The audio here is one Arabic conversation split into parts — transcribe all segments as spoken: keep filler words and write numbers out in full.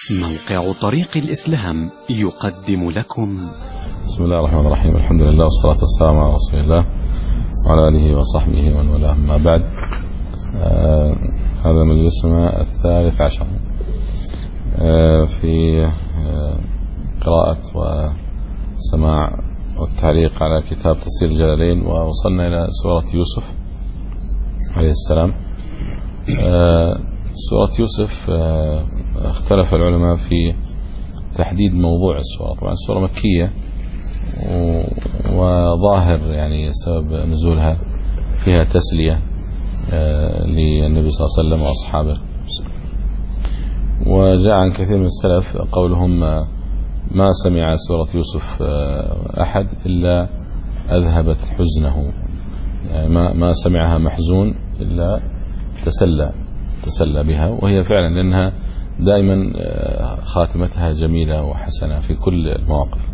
موقع طريق الإسلام يقدم لكم. بسم الله الرحمن الرحيم. الحمد لله والصلاة والسلام على رسول الله وعلى آله وصحبه ومن والاه. ما بعد، آه هذا مجلسنا الثالث عشر آه في آه قراءة وسماع والتعليق على كتاب تفسير الجلالين، ووصلنا إلى سورة يوسف عليه السلام. آه سورة يوسف آه اختلف العلماء في تحديد موضوع السورة. طبعا السورة مكية، وظاهر يعني سبب نزولها فيها تسلية آه للنبي صلى الله عليه وسلم وأصحابه. وجاء عن كثير من السلف قولهم ما سمع سورة يوسف آه أحد إلا أذهبت حزنه، يعني ما ما سمعها محزون إلا تسلى تسلى بها، وهي فعلا لأنها دائما خاتمتها جميلة وحسنة في كل المواقف.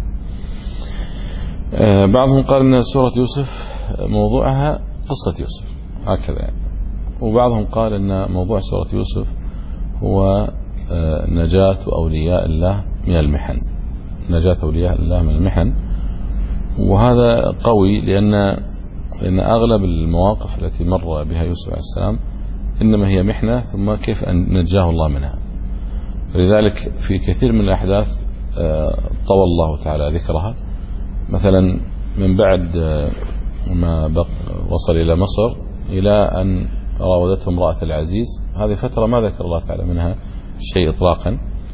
بعضهم قال أن سورة يوسف موضوعها قصة يوسف هكذا يعني. وبعضهم قال أن موضوع سورة يوسف هو نجاة أولياء الله من المحن، نجاة أولياء الله من المحن. وهذا قوي لأن لأن أغلب المواقف التي مر بها يوسف عليه السلام إنما هي محنة، ثم كيف أن نجاه الله منها. فلذلك في كثير من الأحداث طوى الله تعالى ذكرها. مثلا من بعد ما وصل إلى مصر إلى أن راودته امرأة العزيز، هذه فترة ما ذكر الله تعالى منها شيء إطلاقا،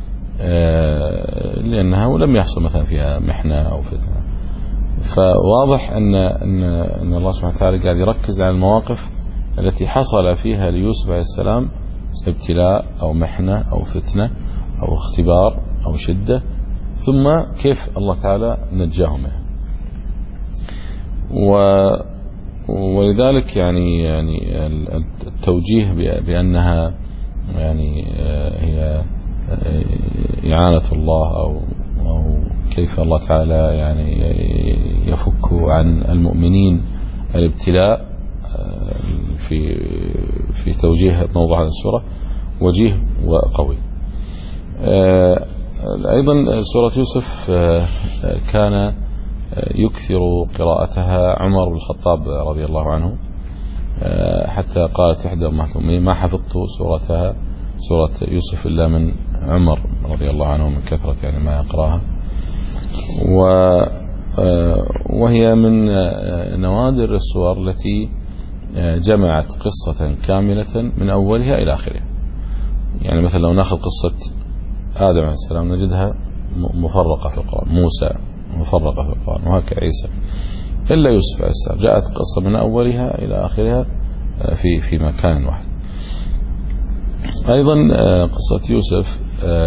لأنها ولم يحصل مثلا فيها محنة أو فتنة. فواضح أن أن أن الله سبحانه وتعالى قاعد يركز على المواقف التي حصل فيها ليوسف عليه السلام ابتلاء أو محنة أو فتنة أو اختبار أو شدة، ثم كيف الله تعالى نجاه منها. ولذلك يعني يعني التوجيه بأنها يعني هي إعانة الله أو أو كيف الله تعالى يعني يفك عن المؤمنين الابتلاء في في توجيه موضوع هذه السورة وجيه وقوي. أيضا سورة يوسف كان يكثر قراءتها عمر بن الخطاب رضي الله عنه، حتى قالت إحدى أمهات المؤمنين ما حفظت سورتها سورة يوسف إلا من عمر رضي الله عنه من كثرة يعني ما يقراها. وهي من نوادر السور التي جمعت قصة كاملة من أولها إلى آخرها. يعني مثلا لو نأخذ قصة آدم عليه السلام نجدها مفرقة في القرآن، موسى مفرقة في القرآن، وهكذا عيسى، إلا يوسف عليه السلام جاءت قصة من أولها إلى آخرها في في مكان واحد. أيضا قصة يوسف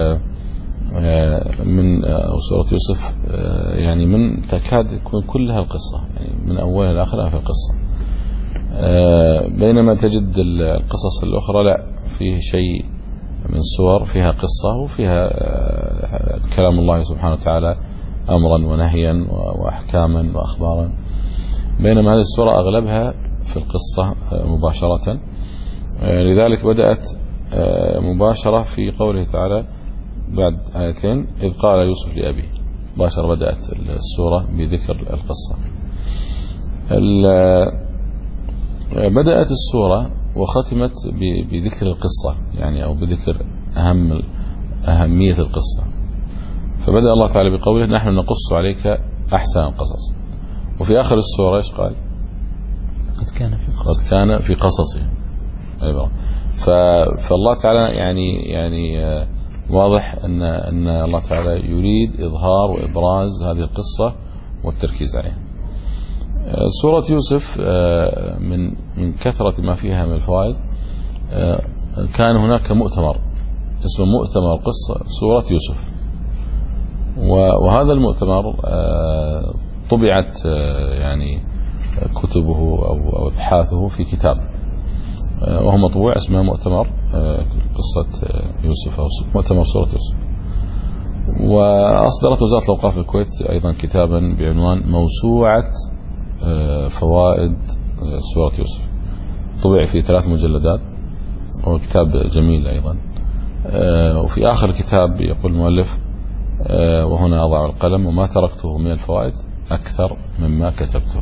من أو سورة يوسف يعني من تكاد تكون كلها القصة، يعني من أولها إلى آخرها في القصة، بينما تجد القصص الأخرى لا، فيه شيء من السور فيها قصة وفيها كلام الله سبحانه وتعالى أمرا ونهيا وأحكاما وأخبارا، بينما هذه السورة أغلبها في القصة مباشرة. لذلك بدأت مباشرة في قوله تعالى بعد آيتين إذ قال يوسف لأبيه، مباشرة بدأت السورة بذكر القصة. بدأت السورة وختمت بذكر القصة، يعني أو بذكر أهم أهمية القصة. فبدأ الله تعالى بقوله نحن نقص عليك أحسن القصص، وفي آخر السورة إيش قال؟ قد كان في قصصه قد كان في قصصه. أيوة. فالله تعالى يعني يعني واضح أن أن الله تعالى يريد إظهار وإبراز هذه القصة والتركيز عليها. سورة يوسف من من كثرة ما فيها من الفوائد كان هناك مؤتمر اسمه مؤتمر قصة سورة يوسف، وهذا المؤتمر طبعت يعني كتبه أو أبحاثه في كتاب وهو مطبوع اسمه مؤتمر قصة يوسف أو مؤتمر سورة يوسف. وأصدرت وزارة الأوقاف الكويت أيضا كتابا بعنوان موسوعة فوائد سورة يوسف، طبع في ثلاث مجلدات، وهو كتاب جميل أيضا. وفي آخر الكتاب يقول المؤلف وهنا أضع القلم وما تركته من الفوائد أكثر مما كتبته.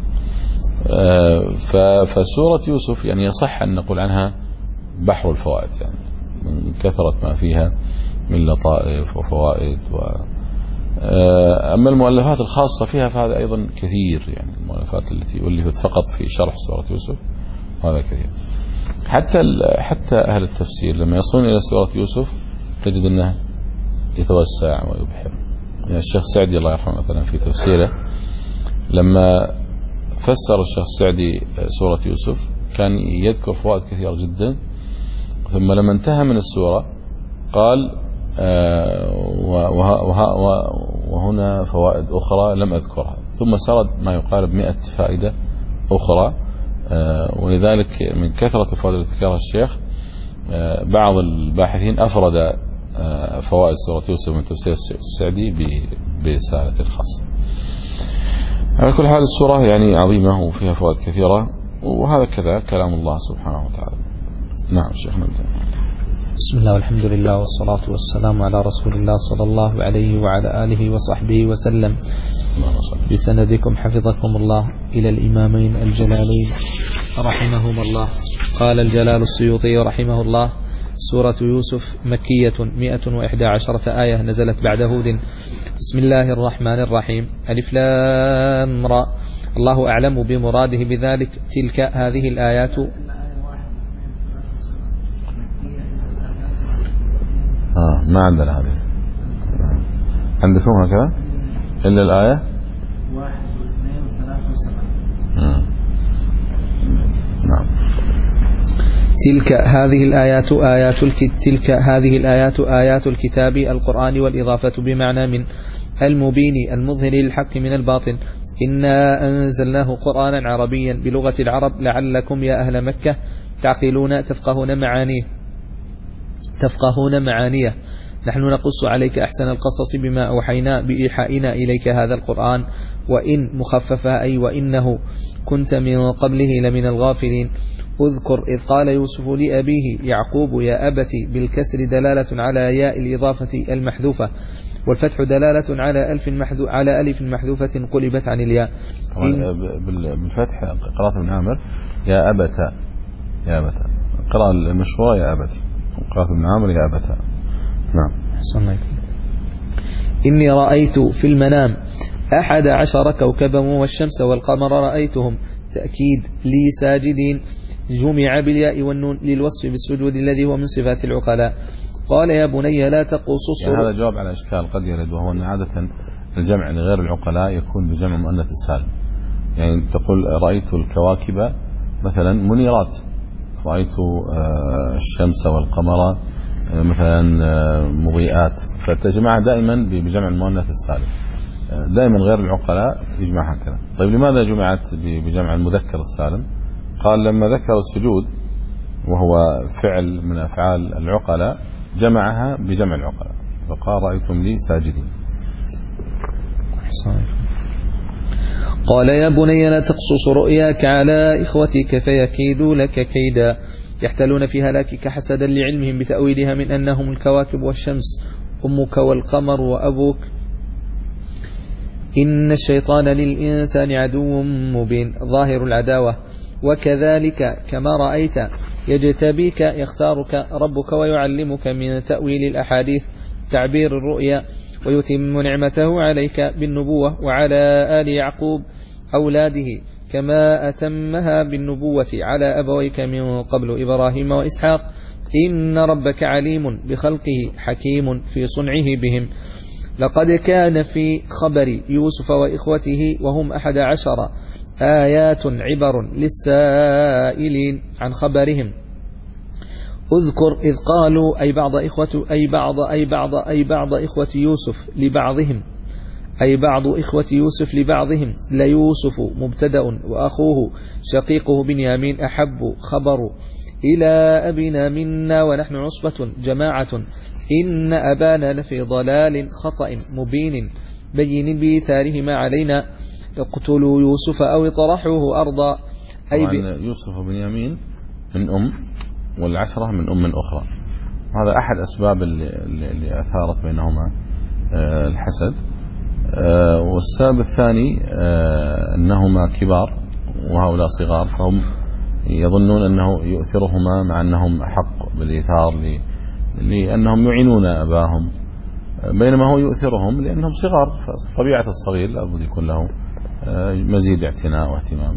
فسورة يوسف يعني يصح أن نقول عنها بحر الفوائد، يعني من كثرة ما فيها من لطائف وفوائد. و أما المؤلفات الخاصة فيها فهذا أيضا كثير، يعني المؤلفات التي ألفت فقط في شرح سورة يوسف هذا كثير. حتى حتى أهل التفسير لما يصلون إلى سورة يوسف تجد أنه يتوسع ويبحر. يعني الشيخ السعدي الله يرحمه مثلا في تفسيره لما فسر الشيخ السعدي سورة يوسف كان يذكر فوائد كثيرة جدا، ثم لما انتهى من السورة قال آه وها وها وهنا فوائد أخرى لم أذكرها، ثم سرد ما يقارب مئة فائدة أخرى. آه ولذلك من كثرة الفوائد التي ذكرها الشيخ آه بعض الباحثين أفرد آه فوائد سورة يوسف من تفسير السعدي برسالة خاصة. على كل حال السورة يعني عظيمة وفيها فوائد كثيرة، وهذا كذا كلام الله سبحانه وتعالى. نعم شيخ نبدأ. بسم الله والحمد لله والصلاة والسلام على رسول الله صلى الله عليه وعلى آله وصحبه وسلم. بسندكم حفظكم الله إلى الإمامين الجلالين رحمهما الله. قال الجلال السيوطي رحمه الله: سورة يوسف مكية مئة وإحدى عشرة آية نزلت بعد هود. بسم الله الرحمن الرحيم. ألف لام را. الله أعلم بمراده بذلك. تلك هذه الآيات آه ما عندنا هذه. عندكم هكذا إلا الآية واحد واثنين وثلاثة وسبعة. نعم. تلك هذه الآيات آيات الك... تلك هذه الآيات آيات الكتاب القرآن، والإضافة بمعنى من المبين المظهر للحق من الباطل. إنا أنزلناه قرآنا عربيا بلغة العرب لعلكم يا أهل مكة تعقلون تفقهون معانيه تفقهون معانيه. نحن نقص عليك أحسن القصص بما أوحينا بإيحائنا إليك هذا القرآن، وإن مخففة أي وإنه كنت من قبله لمن الغافلين. اذكر إذ قال يوسف لأبيه يعقوب يا أبتي، بالكسر دلالة على ياء الإضافة المحذوفة، والفتح دلالة على ألف محذو على ألف محذوفة قلبت عن الياء. بالفتح قراءة ابن عامر يا أبتا يا أبتا، قراءة المشهورة يا أبتي، قراءة ابن عامر يا أبتا. نعم. حسنا. إني رأيت في المنام أحد عشر كوكبا والشمس والقمر رأيتهم، تأكيد لي ساجدين، جمع بالياء والنون للوصف بالسجود الذي هو من صفات العقلاء. قال يا بني لا تقصص. يعني هذا جواب على إشكال قد يرد، وهو أن عادة الجمع لغير العقلاء يكون بجمع مؤنث السالم. يعني تقول رأيت الكواكب مثلا منيرات، رأيت الشمس والقمر مثلا مضيئات، فتجمع دائما بجمع المؤنث السالم. دائما غير العقلاء يجمع هكذا. طيب لماذا جمعت بجمع المذكر السالم؟ قال لما ذكر السجود وهو فعل من أفعال العقلاء جمعها بجمع العقلاء، فقال رأيتم لي ساجدين. قال يا بني لا تقصص رؤياك على إخوتك فيكيدوا لك كيدا، يحتلون في هلاكك حسدا لعلمهم بتأويلها من أنهم الكواكب والشمس أمك والقمر وأبوك. إن الشيطان للإنسان عدو مبين ظاهر العداوة. وكذلك كما رأيت يجتبيك يختارك ربك ويعلمك من تأويل الأحاديث تعبير الرؤيا، ويتم نعمته عليك بالنبوة وعلى آل يعقوب أولاده كما أتمها بالنبوة على أبويك من قبل إبراهيم وإسحاق. إن ربك عليم بخلقه حكيم في صنعه بهم. لقد كان في خبر يوسف وإخوته وهم أحد عشر آيات عبر للسائلين عن خبرهم. اذكر إذ قالوا أي بعض إخوة أي بعض أي بعض أي بعض إخوة يوسف لبعضهم أي بعض إخوة يوسف لبعضهم ليوسف مبتدأ وأخوه شقيقه بنيامين أحب خبر إلى أبينا منا ونحن عصبة جماعة إن أبانا لفي ضلال خطأ مبين بين بإيثارهما علينا اقتلوا يوسف أو اطرحوه أرضا. أي يوسف وبنيامين من أم، والعشرة من أم أخرى، هذا أحد أسباب اللي, اللي أثارت بينهما الحسد. والسبب الثاني أنهما كبار وهؤلاء صغار، فهم يظنون أنه يؤثرهما مع أنهم أحق بالإيثار لأنهم يعينون أباهم، بينما هو يؤثرهم لأنهم صغار، فطبيعة الصغير لابد يكون له مزيد اعتناء واهتمام.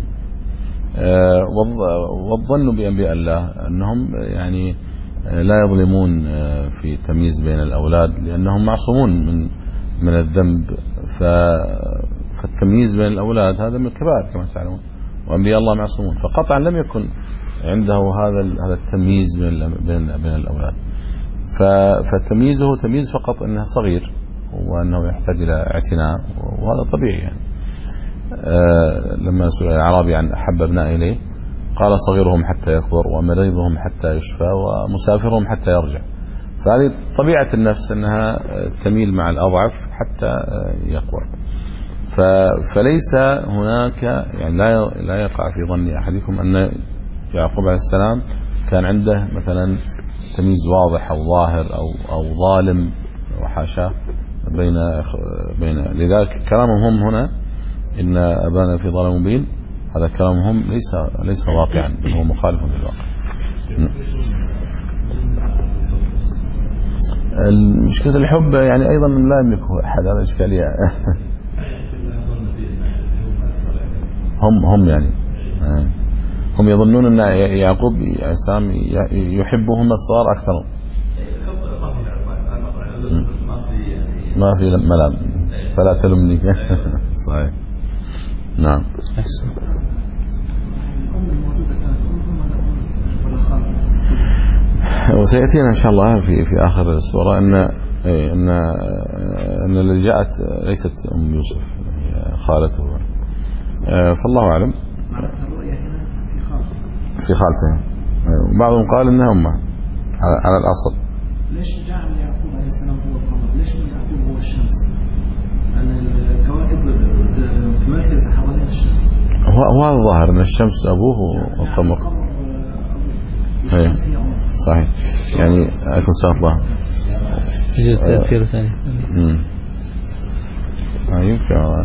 والظن بأنبياء الله أنهم يعني لا يظلمون في تمييز بين الأولاد لأنهم معصومون من من الذنب، فالتمييز بين الأولاد هذا من الكبائر كما تعلمون، وأنبياء الله معصومون، فقطعا لم يكن عنده هذا هذا التمييز بين بين بين الأولاد. فتمييزه تمييز فقط أنه صغير وأنه يحتاج إلى اعتناء، وهذا طبيعي يعني. آه لما سئل الأعرابي عن أحب أبناء إليه قال صغيرهم حتى يكبر، ومريضهم حتى يشفى، ومسافرهم حتى يرجع. فهذه طبيعة النفس أنها تميل مع الأضعف حتى يقوى. فليس هناك يعني لا لا يقع في ظن أحدكم أن يعقوب عليه السلام كان عنده مثلا تمييز واضح أو ظاهر أو أو ظالم وحاشاه بين بين لذلك كلامهم هم هنا إن أبانا في ضلال مبين، هذا كلامهم ليس ليس واقعا، بل هو مخالف للواقع. المشكلة الحب يعني أيضا لا يملكه أحد، هذا إشكالية. هم هم يعني هم يظنون أن يعقوب سام يحبهم الصغار أكثر. ما في ملام فلا تلمني. صحيح. نعم. وسيأتينا إن شاء الله في في آخر السورة أن أن أن اللي جاءت ليست أم يوسف، هي خالته، فالله أعلم. في خالته، وبعضهم قال إنها أمه على الأصل. ليش جعل يعقوب عليه السلام هو القمر؟ ليش من يعقوب هو الشمس؟ أن الكواكب مركزة حوالين الشمس. هو هو الظاهر أن الشمس أبوه والقمر. الشمس هي أمه. صحيح. يعني أكون ساق الله. يوجد تأثير ثاني. امم. يمكن.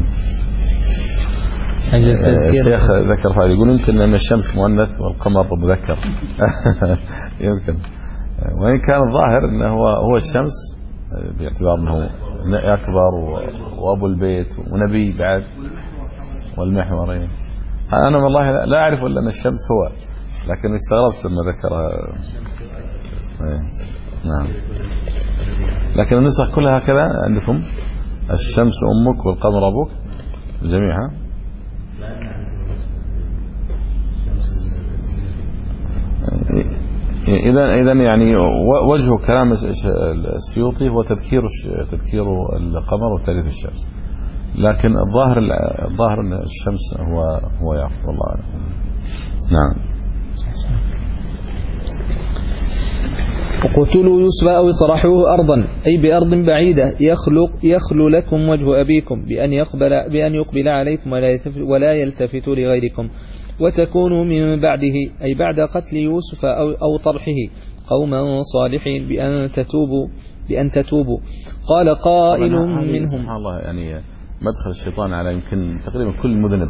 الشيخ ذكر فعلا يقول يمكن أن الشمس مؤنث والقمر مذكر. يمكن. وإن كان الظاهر أنه هو هو الشمس باعتبار أنه أكبر وأبو البيت ونبي بعد والمحور. أنا والله لا أعرف إلا أن الشمس هو، لكن استغربت لما ذكرها. نعم. لكن النسخ كلها هكذا عندكم، الشمس أمك والقمر أبوك جميعها. إذا إذا يعني وجه كلام السيوطي هو تذكير تذكير القمر وتأليف الشمس، لكن الظاهر الظاهر أن الشمس هو هو يعقوب الله أعلم. نعم. وقتلوا يوسف أو اطرحوه أرضا، أي بأرض بعيدة يخلق يخلو لكم وجه أبيكم بأن يقبل بأن يقبل عليكم ولا يلتفت لغيركم، وتكونوا من بعده أي بعد قتل يوسف أو أو طرحه قوما صالحين بأن تتوبوا بأن تتوبوا. قال قائل منهم. سبحان الله، يعني مدخل الشيطان على يمكن تقريبا كل مذنب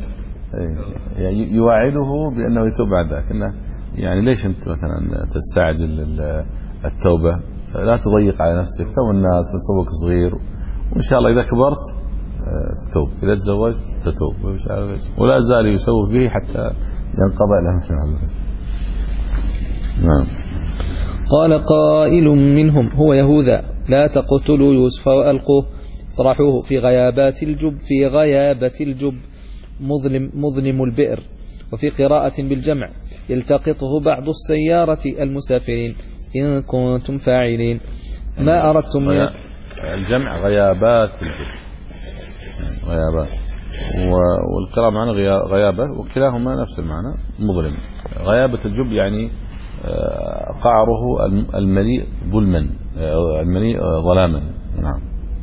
يواعده بأنه يتوب بعد ذلك. إنه يعني ليش أنت مثلا تستعجل التوبة؟ لا تضيق على نفسك، تو الناس توبك صغير، وإن شاء الله إذا كبرت تتوب، إذا تزوجت تتوب، ولا زال يسوف به حتى ينقضى له مثل هذا. نعم. قال قائل منهم هو يهوذا لا تقتلوا يوسف وألقوه اطرحوه في غيابات الجب في غيابة الجب مظلم مظلم البئر. وفي قراءة بالجمع يلتقطه بعض السيارة المسافرين إن كنتم فاعلين ما أردتم. الجمع غيابات الجب، غيابات، والقراءة معنا غيابة، وكلاهما نفس المعنى مظلم. غيابة الجب يعني قعره المليء ظلما، المليء ظلاما. نعم.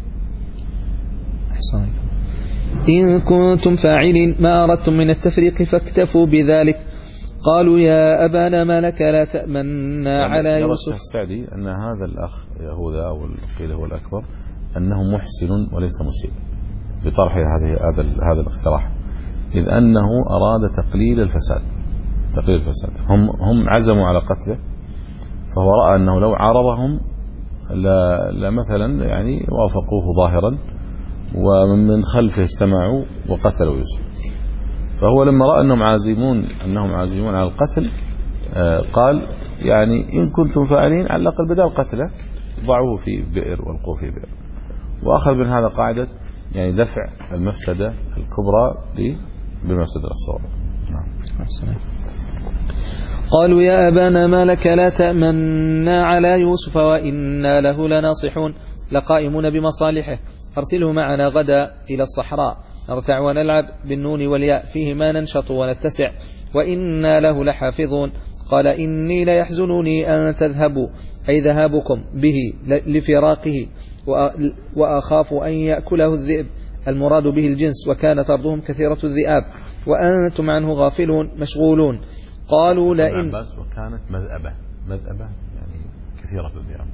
أحسن. إن كنتم فاعلين ما أردتم من التفريق فاكتفوا بذلك. قالوا يا أبانا ما لك لا تأمنا على يوسف. السعدي أن هذا الأخ يهوذا أو قيل هو الأكبر أنه محسن وليس مسيء بطرح هذه هذا هذا الاقتراح، إذ أنه أراد تقليل الفساد تقليل الفساد هم هم عزموا على قتله، فهو رأى أنه لو عارضهم لمثلا يعني وافقوه ظاهرا ومن خلفه اجتمعوا وقتلوا يوسف. فهو لما رأى أنهم عازمون أنهم عازمون على القتل قال يعني إن كنتم فاعلين على الأقل بدل قتله ضعوه في بئر والقوه في بئر، وأخذ من هذا قاعدة يعني دفع المفسدة الكبرى بالمفسدة الصغرى. نعم. قالوا يا أبانا ما لك لا تأمنا على يوسف وإنا له لناصحون لقائمون بمصالحه، أرسله معنا غدا إلى الصحراء نرتع ونلعب بالنون والياء فيه ما ننشط ونتسع وإنا له لحافظون. قال إني ليحزنني أن تذهبوا أي ذهابكم به لفراقه وأخاف أن يأكله الذئب، المراد به الجنس، وكانت أرضهم كثيرة الذئاب وأنتم عنه غافلون مشغولون. قالوا لئن وكانت مذأبة مذأبة يعني كثيرة الذئاب.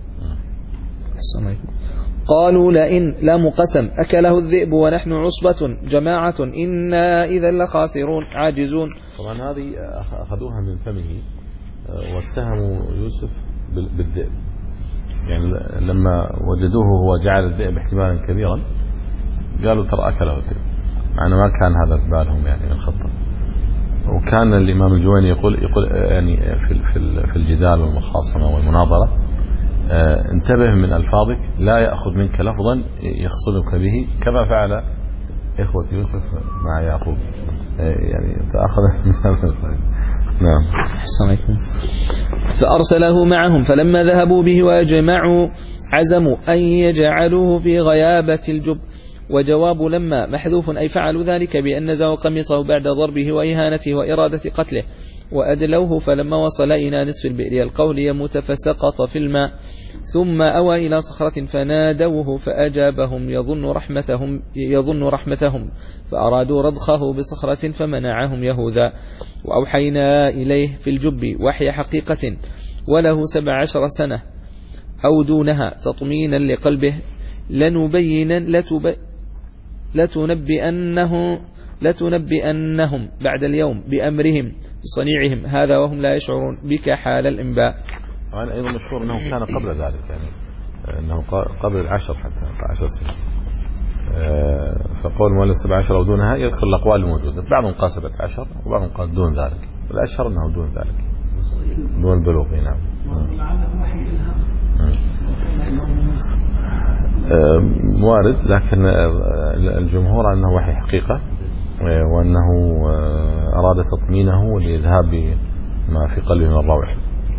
قالوا لئن لام قسم أكله الذئب ونحن عصبة جماعة إنا إذا لخاسرون عاجزون. طبعا هذه أخذوها من فمه واتهموا يوسف بالذئب، يعني لما وجدوه هو جعل الذئب احتمالا كبيرا قالوا ترى أكله الذئب، مع أنه ما كان هذا في بالهم يعني من الخطة. وكان الإمام الجويني يقول يقول يعني في في الجدال والمخاصمة والمناظرة آه انتبه من ألفاظك لا يأخذ منك لفظا يخصدك به كما فعل إخوة يوسف مع يعقوب، آه يعني فأخذ من نعم. فأرسله معهم فلما ذهبوا به وأجمعوا عزموا أن يجعلوه في غيابة الجب، وجواب لما محذوف أي فعلوا ذلك بأن نزعوا قميصه بعد ضربه وإهانته وإرادة قتله وأدلوه، فلما وصل إلى نصف البئر القول يموت فسقط في الماء ثم أوى إلى صخرة فنادوه فأجابهم يظن رحمتهم يظن رحمتهم فأرادوا رضخه بصخرة فمنعهم يهوذا. وأوحينا إليه في الجب وحي حقيقة وله سبع عشر سنة أو دونها تطمينا لقلبه لنبين لتب لتنبئنه لتنبئنهم بعد اليوم بأمرهم بصنيعهم هذا وهم لا يشعرون بك حال الإنباء. وأنا أيضا مشهور أنه كان قبل ذلك، يعني أنه قبل العشر حتى عشر سنين، فقول مؤلف سبع عشر أو دونها يذكر الأقوال الموجودة، بعضهم قال سبعة عشر وبعضهم قال دون ذلك، والأشهر أنه دون ذلك دون البلوغ. نعم. وارد، لكن الجمهور أنه وحي حقيقة وأنه أراد تطمينه لإذهاب ما في قلبه من الروع.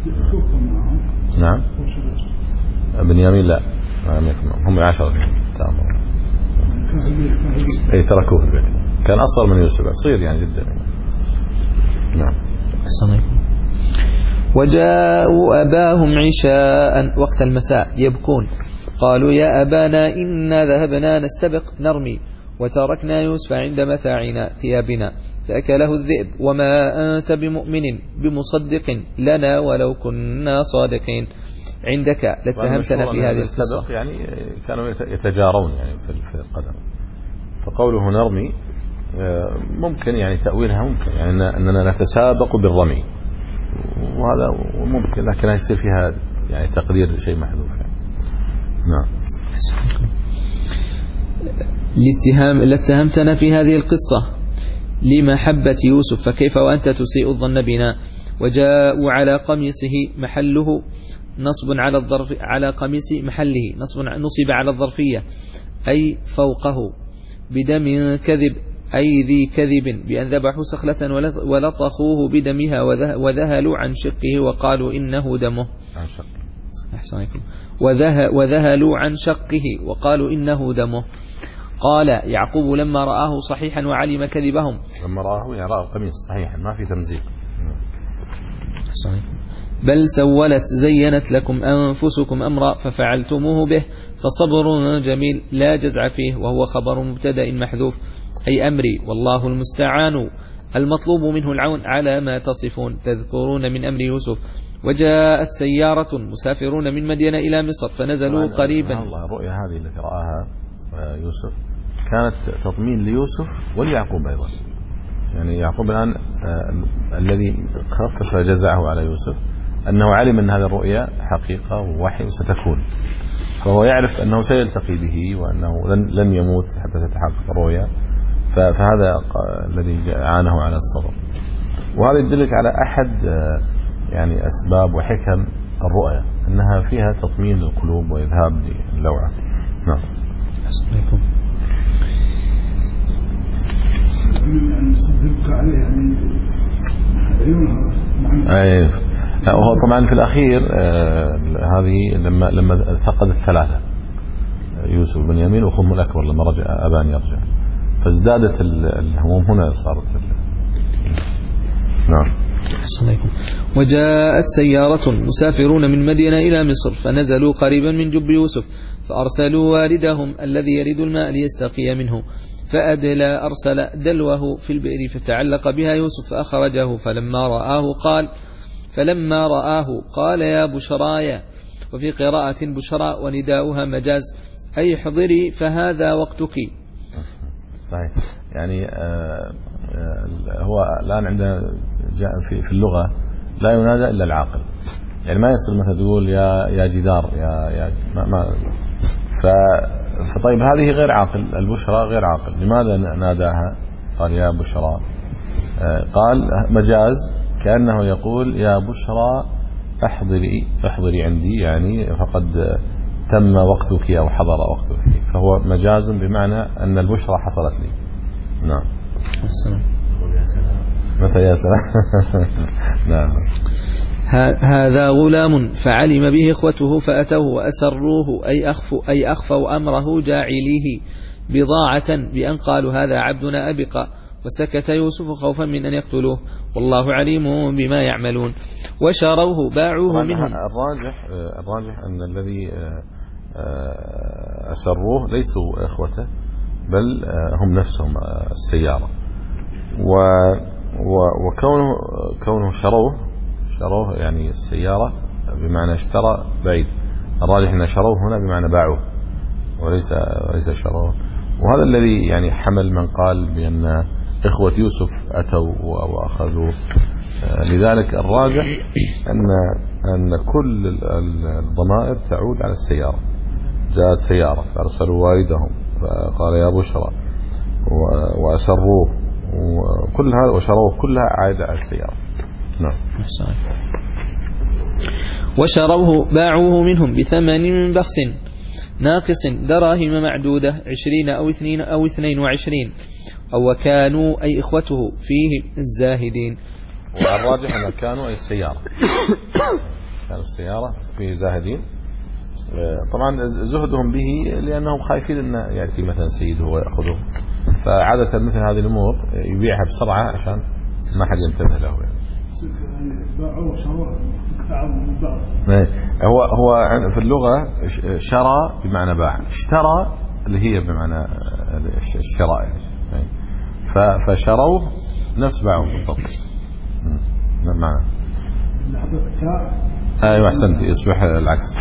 نعم. بنيامين لا هم العشرة تأمر أي تركوه في البيت، كان أصغر من يوسف صغير يعني جدا. نعم. وجاءوا أباهم عشاء وقت المساء يبكون قالوا يا أبانا إنا ذهبنا نستبق نرمي وتركنا يوسف عند متاعنا ثيابنا فأكله الذئب وما أنت بمؤمن بمصدق لنا ولو كنا صادقين عندك لاتهمتنا في هذه القصة. يعني كانوا يتجارون يعني في القدم، فقوله نرمي ممكن يعني تأويلها ممكن يعني أننا نتسابق بالرمي، وهذا ممكن، لكن يصير فيها يعني تقدير شيء محذوف يعني. نعم. الاتهام لاتهمتنا في هذه القصة لمحبة يوسف فكيف وأنت تسيء الظن بنا. وجاءوا على قميصه محله نصب على الظرف على قميص محله نصب نصب على الظرفية أي فوقه بدم كذب أي ذي كذب بأن ذبحوا سخلة ولطخوه بدمها وذهلوا عن شقه وقالوا إنه دمه. أحسنكم. وذهلوا عن شقه وقالوا إنه دمه. قال يعقوب لما رآه صحيحا وعلم كذبهم. لما رآه يعني رأى القميص صحيحا ما في تمزيق. بل سولت زينت لكم أنفسكم أمرا ففعلتموه به فصبر جميل لا جزع فيه وهو خبر مبتدأ محذوف أي أمري والله المستعان المطلوب منه العون على ما تصفون. تذكرون من أمر يوسف وجاءت سيارة مسافرون من مدين إلى مصر فنزلوا قريبا. الله الرؤيا هذه التي رآها يوسف كانت تطمين ليوسف وليعقوب أيضا. يعني يعقوب الآن الذي خفف جزعه على يوسف أنه علم أن هذه الرؤيا حقيقة ووحي ستكون، فهو يعرف أنه سيلتقي به وأنه لن يموت حتى تتحقق الرؤيا، فهذا الذي عانه على الصبر. وهذا يدلك على أحد يعني أسباب وحكم الرؤيا أنها فيها تطمين للقلوب وإذهاب للوعة. نعم. أي وهو طبعا في الأخير آه هذه لما لما فقد الثلاثة يوسف بن يمين وأخوهم الأكبر لما رجع أبان يرجع فازدادت الهموم هنا صارت. نعم. وجاءت سيارة مسافرون من مدينة إلى مصر فنزلوا قريبا من جب يوسف فأرسلوا والدهم الذي يرد الماء ليستقي منه فأدلى أرسل دلوه في البئر فتعلق بها يوسف فأخرجه فلما رآه قال فلما رآه قال يا بشرايا. وفي قراءة بشرى ونداؤها مجاز أي حضري فهذا وقتك. صحيح. يعني آه آه هو الآن عندنا جاء في في اللغة لا ينادى إلا العاقل. يعني ما يصير مثلا تقول يا يا جدار يا يا ما, ما ف فطيب هذه غير عاقل، البشرى غير عاقل. لماذا ناداها قال يا بشرى؟ آه قال مجاز كأنه يقول يا بشرى احضري احضري عندي، يعني فقد تم وقتك أو حضر وقتك، فهو مجاز بمعنى أن البشرى حصلت لي. نعم. متى يا سلام. نعم. هذا غلام فعلم به إخوته فأتوه وأسروه أي أخفوا أي أخفوا أمره جاعليه بضاعة بأن قالوا هذا عبدنا أبقى وسكت يوسف خوفا من أن يقتلوه والله عليم بما يعملون. وشروه باعوه منهم. الراجح الراجح أن الذي أسروه ليسوا إخوته بل هم نفسهم السيارة، وكونه كونه شروه شروه يعني السيارة بمعنى اشترى بعيد. الراجح أن شروه هنا بمعنى باعوه وليس وليس شروه. وهذا الذي يعني حمل من قال بأن إخوة يوسف أتوا وأخذوا. لذلك الراجح أن أن كل الضمائر تعود على السيارة. جاءت سيارة فأرسلوا والدهم فقال يا بشرى وأسروه وكل هذا وشروه كلها عائدة على السيارة. نعم. وشروه باعوه منهم بثمن بخس ناقص دراهم معدودة عشرين أو اثنين أو اثنين وعشرين أو وكانوا أي إخوته فيه الزاهدين. والراجح أن كانوا أي السيارة كانوا السيارة فيه زاهدين. طبعا زهدهم به لأنهم خايفين أن يأتي مثلا سيده ويأخذه، فعادة مثل هذه الأمور يبيعها بسرعة عشان ما حد ينتبه له يعني. هو هو في اللغة شرى بمعنى باع، اشترى اللي هي بمعنى الشراء يعني. فشروه نفس باعوه بالضبط. معنى ايوه احسنت يصبح العكس.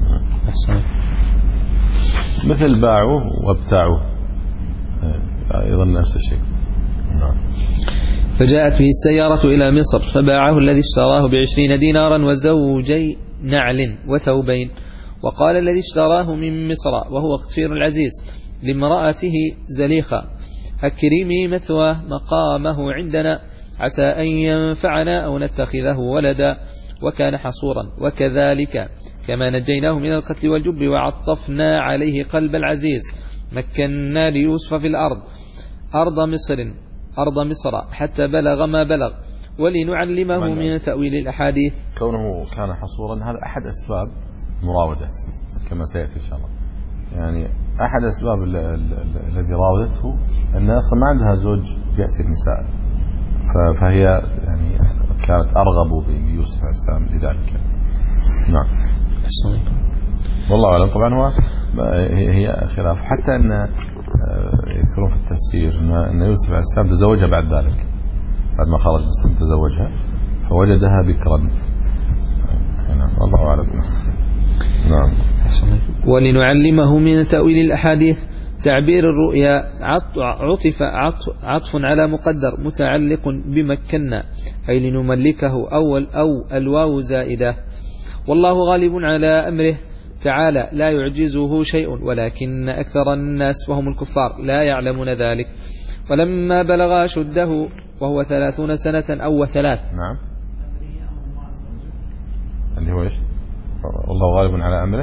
مثل باعوه وابتاعوه ايضا نفس الشيء. نعم. فجاءت به السيارة إلى مصر فباعه الذي اشتراه بعشرين دينارا وزوجي نعل وثوبين. وقال الذي اشتراه من مصر وهو قطفير العزيز لامرأته زليخة أكرمي مثواه مقامه عندنا عسى أن ينفعنا أو نتخذه ولدا وكان حصورا. وكذلك كما نجيناه من القتل والجب وعطفنا عليه قلب العزيز مكنا ليوسف في الأرض أرض مصر أرض مصر حتى بلغ ما بلغ ولنعلمه من تأويل الأحاديث. كونه كان حصورا هذا أحد أسباب مراودة كما سيأتي إن شاء الله. يعني أحد أسباب الذي راودته أن أصلا ما عندها زوج يأتي النساء، فهي يعني كانت أرغب بيوسف عليه السلام لذلك. نعم. والله أعلم. طبعا هو هي خلاف حتى أن يذكرون في التفسير أن يوسف عليه السلام تزوجها بعد ذلك، بعد ما خرج السم تزوجها فوجدها بكرا. نعم والله أعلم. نعم. ولنعلمه من تأويل الأحاديث تعبير الرؤيا عطف عطف على مقدر متعلق بمكنا، أي لنملكه أول أو الواو زائدة. والله غالب على أمره تعالى لا يعجزه شيء، ولكن أكثر الناس وهم الكفار لا يعلمون ذلك. ولما بلغ أشده وهو ثلاثون سنة أو ثلاث. نعم. اللي هو إيش؟ والله غالب على أمره.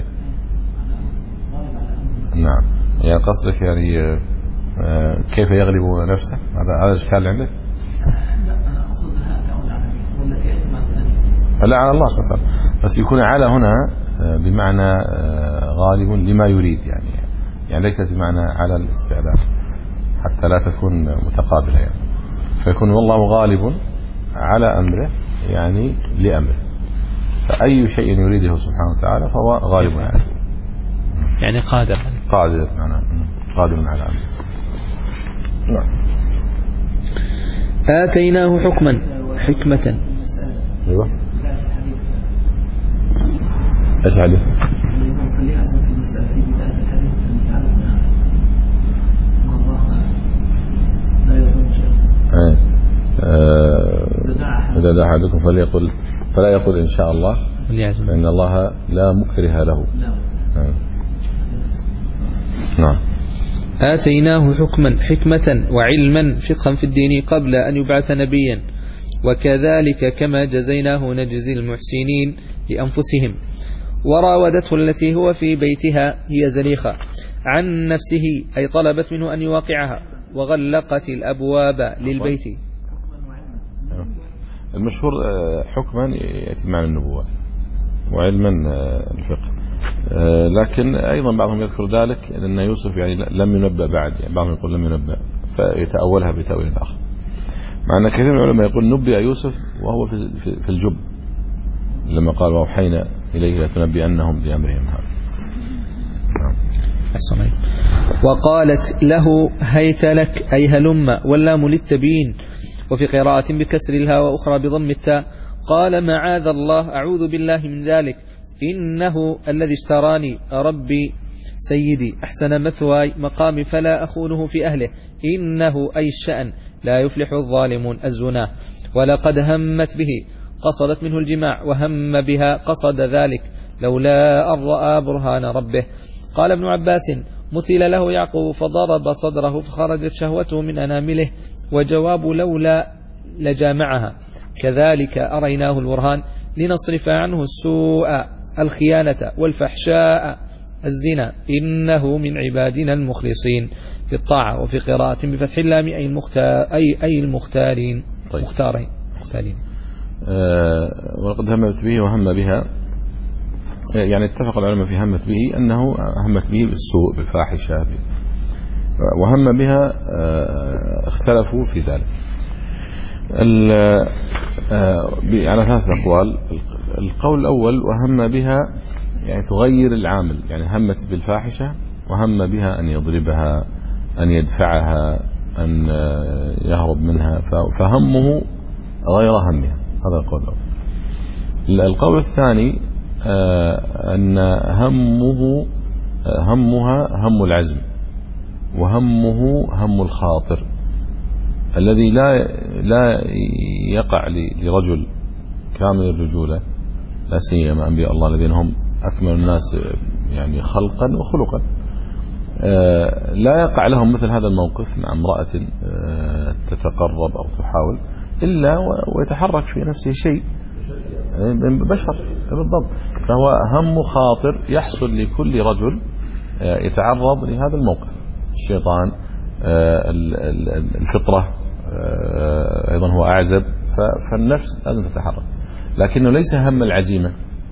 نعم. يعني قصدك يعني كيف يغلب نفسه؟ هذا هذا الإشكال عندك؟ لا أنا أقصد هذا ولا في احتمال لا على الله سبحانه، بس يكون على هنا بمعنى غالب لما يريد، يعني يعني ليست بمعنى على الاستعلاء حتى لا تكون متقابلة، يعني فيكون والله غالب على أمره يعني لأمره، فأي شيء يريده سبحانه وتعالى فهو غالب عليه، يعني قادر قادر معناه قادر على أمره. نعم. آتيناه حكما حكمة. أيوة. ايش حديث؟ خليها في المسألة في بداية الحديث أن يعلم الله لا يظن شيئا. إذا دعا أحدكم فليقل فلا يقل إن شاء الله، فإن الله لا مكره له. نعم. آتيناه حكما حكمة وعلما فقها في الدين قبل أن يبعث نبيا، وكذلك كما جزيناه نجزي المحسنين لأنفسهم. وراودته التي هو في بيتها هي زليخة عن نفسه، أي طلبت منه أن يواقعها، وغلقت الأبواب للبيت. المشهور حكما يأتي معنى النبوة، وعلما الفقه، لكن أيضا بعضهم يذكر ذلك أن يوسف يعني لم ينبأ بعد، يعني بعضهم يقول لم ينبأ فيتأولها بتأويل آخر، مع أن كثير من العلماء يقول نبئ يوسف وهو في الجب لما قال وأوحينا إليه لتنبئنهم بأمرهم هذا. وقالت له هيت لك أي هلم، واللام للتبيين، وفي قراءة بكسر الها وأخرى بضم التاء. قال معاذ الله أعوذ بالله من ذلك، إنه الذي اشتراني ربي سيدي أحسن مثواي مقامي فلا أخونه في أهله، إنه أي الشأن لا يفلح الظالمون الزنا. ولقد همت به قصدت منه الجماع، وهم بها قصد ذلك لولا أن رأى برهان ربه. قال ابن عباس مثل له يعقوب فضرب صدره فخرجت شهوته من أنامله، وجواب لولا لجامعها. كذلك أريناه البرهان لنصرف عنه السوء الخيانة والفحشاء الزنا، إنه من عبادنا المخلصين في الطاعة. وفي قراءة بفتح اللام أي المختار أي أي المختارين. طيب. مختارين مختارين. أه ولقد همت به وهم بها، يعني اتفق العلماء في همت به أنه همت به بالسوء بالفاحشة، وهم بها أه اختلفوا في ذلك أه على ثلاث أقوال. القول الأول وهم بها يعني تغير العامل، يعني همت بالفاحشة وهم بها أن يضربها أن يدفعها أن يهرب منها، فهمه غير همها، هذا القول الأول. القول الثاني أن همه همها هم العزم، وهمه هم الخاطر الذي لا لا يقع لرجل كامل الرجولة، لا سيما أنبياء الله الذين هم أكمل الناس يعني خلقا وخلقا، لا يقع لهم مثل هذا الموقف مع امرأة تتقرب أو تحاول إلا ويتحرك في نفسه شيء بشر بالضبط. فهو هم خاطر يحصل لكل رجل يتعرض لهذا الموقف، الشيطان، الفطرة أيضا هو أعزب، فالنفس لازم تتحرك، لكنه ليس هم العزيمة.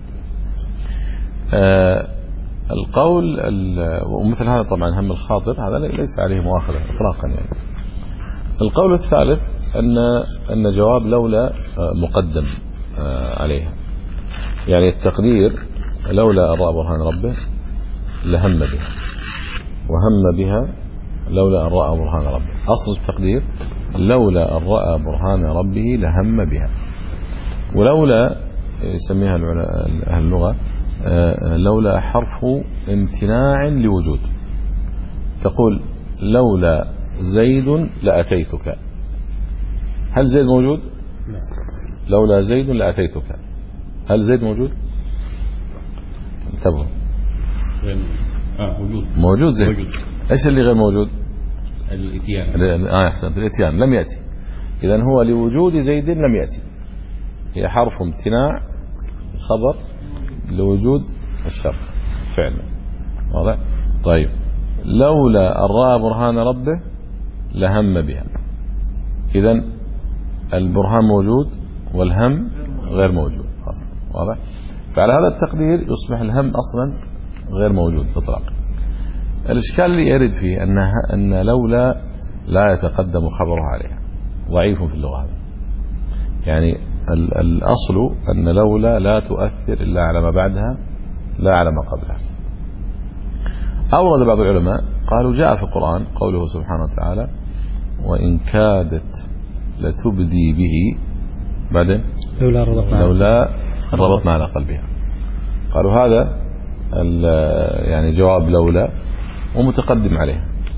القول ومثل هذا طبعا هم الخاطر هذا ليس عليه مؤاخذة إطلاقا. يعني القول الثالث أن أن جواب لولا مقدم عليها، يعني التقدير لولا أن رأى برهان ربه لهم بها، وهم بها لولا أن رأى برهان ربه. أصل التقدير لولا أن رأى برهان ربه لهم بها. ولولا يسميها أهل اللغة لولا حرف امتناع لوجود. تقول لولا زيد لأتيتك. هل زيد موجود؟ لولا زيد لأتيتك. هل زيد موجود؟ انتبهوا. آه موجود. موجود زيد. موجود. ايش اللي غير موجود؟ الاتيان. اه احسنت، الاتيان لم يأتي. إذن هو لوجود زيد لم يأتي. هي حرف امتناع خبر لوجود الشرط فعلا. واضح؟ طيب لولا أن رأى برهان ربه لهم بها. إذن البرهان موجود والهم غير موجود. واضح؟ فعلى هذا التقدير يصبح الهم أصلا غير موجود إطلاقا. الإشكال اللي يرد فيه أنها أن لولا لا يتقدم خبرها عليها، ضعيف في اللغة. يعني الأصل أن لولا لا تؤثر إلا على ما بعدها لا على ما قبلها. أورد بعض العلماء قالوا جاء في القرآن قوله سبحانه وتعالى وإن كادت لتبدي به بعدين لولا ربطنا لولا ربطنا على قلبها. قالوا هذا يعني جواب لولا ومتقدم عليه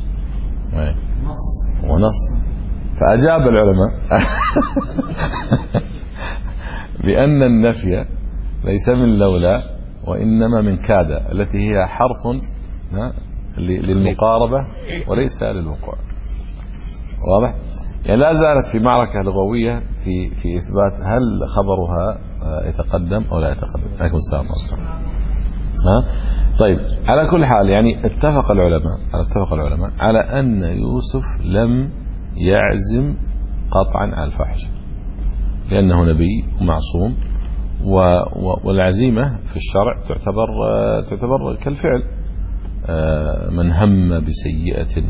ونص. فأجاب العلماء بأن النفي ليس من لولا وإنما من كاد التي هي حرف للمقاربة وليس للوقوع. واضح؟ يعني لا زالت في معركة لغوية في في إثبات هل خبرها يتقدم أو لا يتقدم. عليكم السلام عليكم. ها؟ طيب على كل حال يعني اتفق العلماء اتفق العلماء على أن يوسف لم يعزم قطعا على الفاحشة لأنه نبي ومعصوم، والعزيمة في الشرع تعتبر تعتبر كالفعل. من هم بسيئة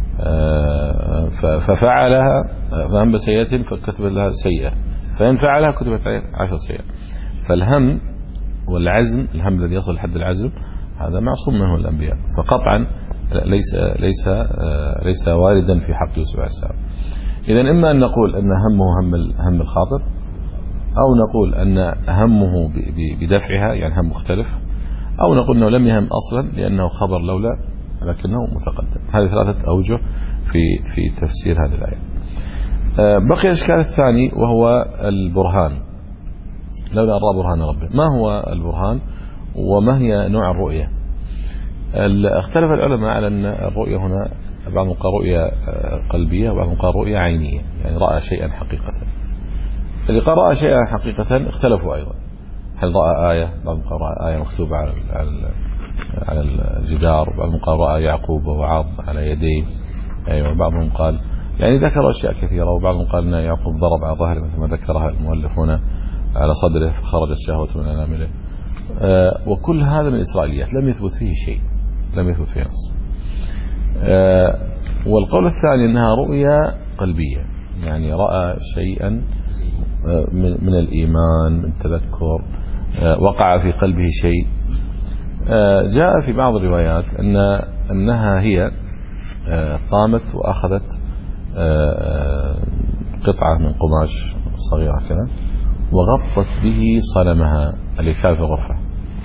ففعلها فهم بسيئة فكتب لها سيئة، فإن فعلها كتبت عليه عشر سيئة. فالهم والعزم، الهم الذي يصل لحد العزم هذا معصوم منه الأنبياء، فقطعا ليس ليس ليس واردا في حق يوسف عليه السلام. إذن إما أن نقول أن همه هم هم الخاطر، أو نقول أن همه بدفعها يعني هم مختلف، أو نقول أنه لم يهم أصلا لأنه خبر لولا لكنه متقدم. هذه ثلاثة أوجه في في تفسير هذه الآية. بقي الإشكال الثاني وهو البرهان. لولا أن رأى برهان ربه، ما هو البرهان وما هي نوع الرؤية؟ اختلف العلماء على أن الرؤية هنا بعضهم قال رؤية قلبية وبعضهم قال رؤية عينية، يعني رأى شيئا حقيقة. اللي قال رأى شيئا حقيقة اختلفوا أيضا، هل رأى آية؟ بعضهم قال رأى آية مكتوبة على على الجدار، وبعضهم قال رأى يعقوب وهو عاض على يديه، أيوة. بعضهم قال يعني ذكر أشياء كثيرة، وبعضهم قال أن يعقوب ضرب على ظهره مثل ما ذكرها المؤلف هنا على صدره فخرجت شهوة من أنامله. آه وكل هذا من الإسرائيليات لم يثبت فيه شيء، لم يثبت فيه نص. آه والقول الثاني أنها رؤيا قلبية، يعني رأى شيئا آه من, من الإيمان، من تذكر، آه وقع في قلبه شيء. آه جاء في بعض الروايات أن أنها هي آه قامت وأخذت آه قطعة من قماش صغيرة كذا وغطت به صنمها اللي كان في الغرفة،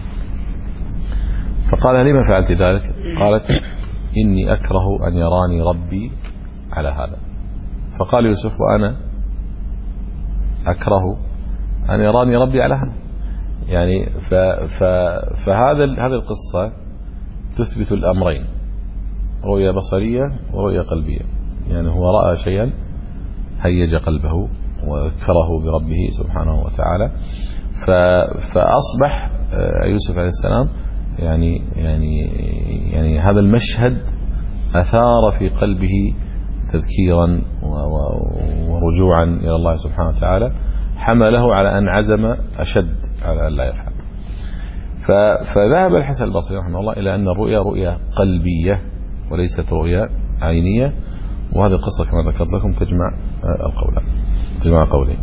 فقال لما فعلت ذلك؟ قالت إني أكره أن يراني ربي على هذا. فقال يوسف وأنا أكره أن يراني ربي على هذا. يعني ف ف فهذا هذه القصة تثبت الأمرين، رؤية بصرية ورؤية قلبية. يعني هو رأى شيئا هيج قلبه وذكره بربه سبحانه وتعالى، فأصبح يوسف عليه السلام يعني يعني يعني هذا المشهد أثار في قلبه تذكيرا ورجوعا إلى الله سبحانه وتعالى، حمله على أن عزم أشد على أن لا يفعل. فذهب الحسن البصري رحمه الله إلى أن الرؤيا رؤيا قلبية وليست رؤيا عينية، وهذه القصة كما ذكرت لكم تجمع القولين تجمع قولين.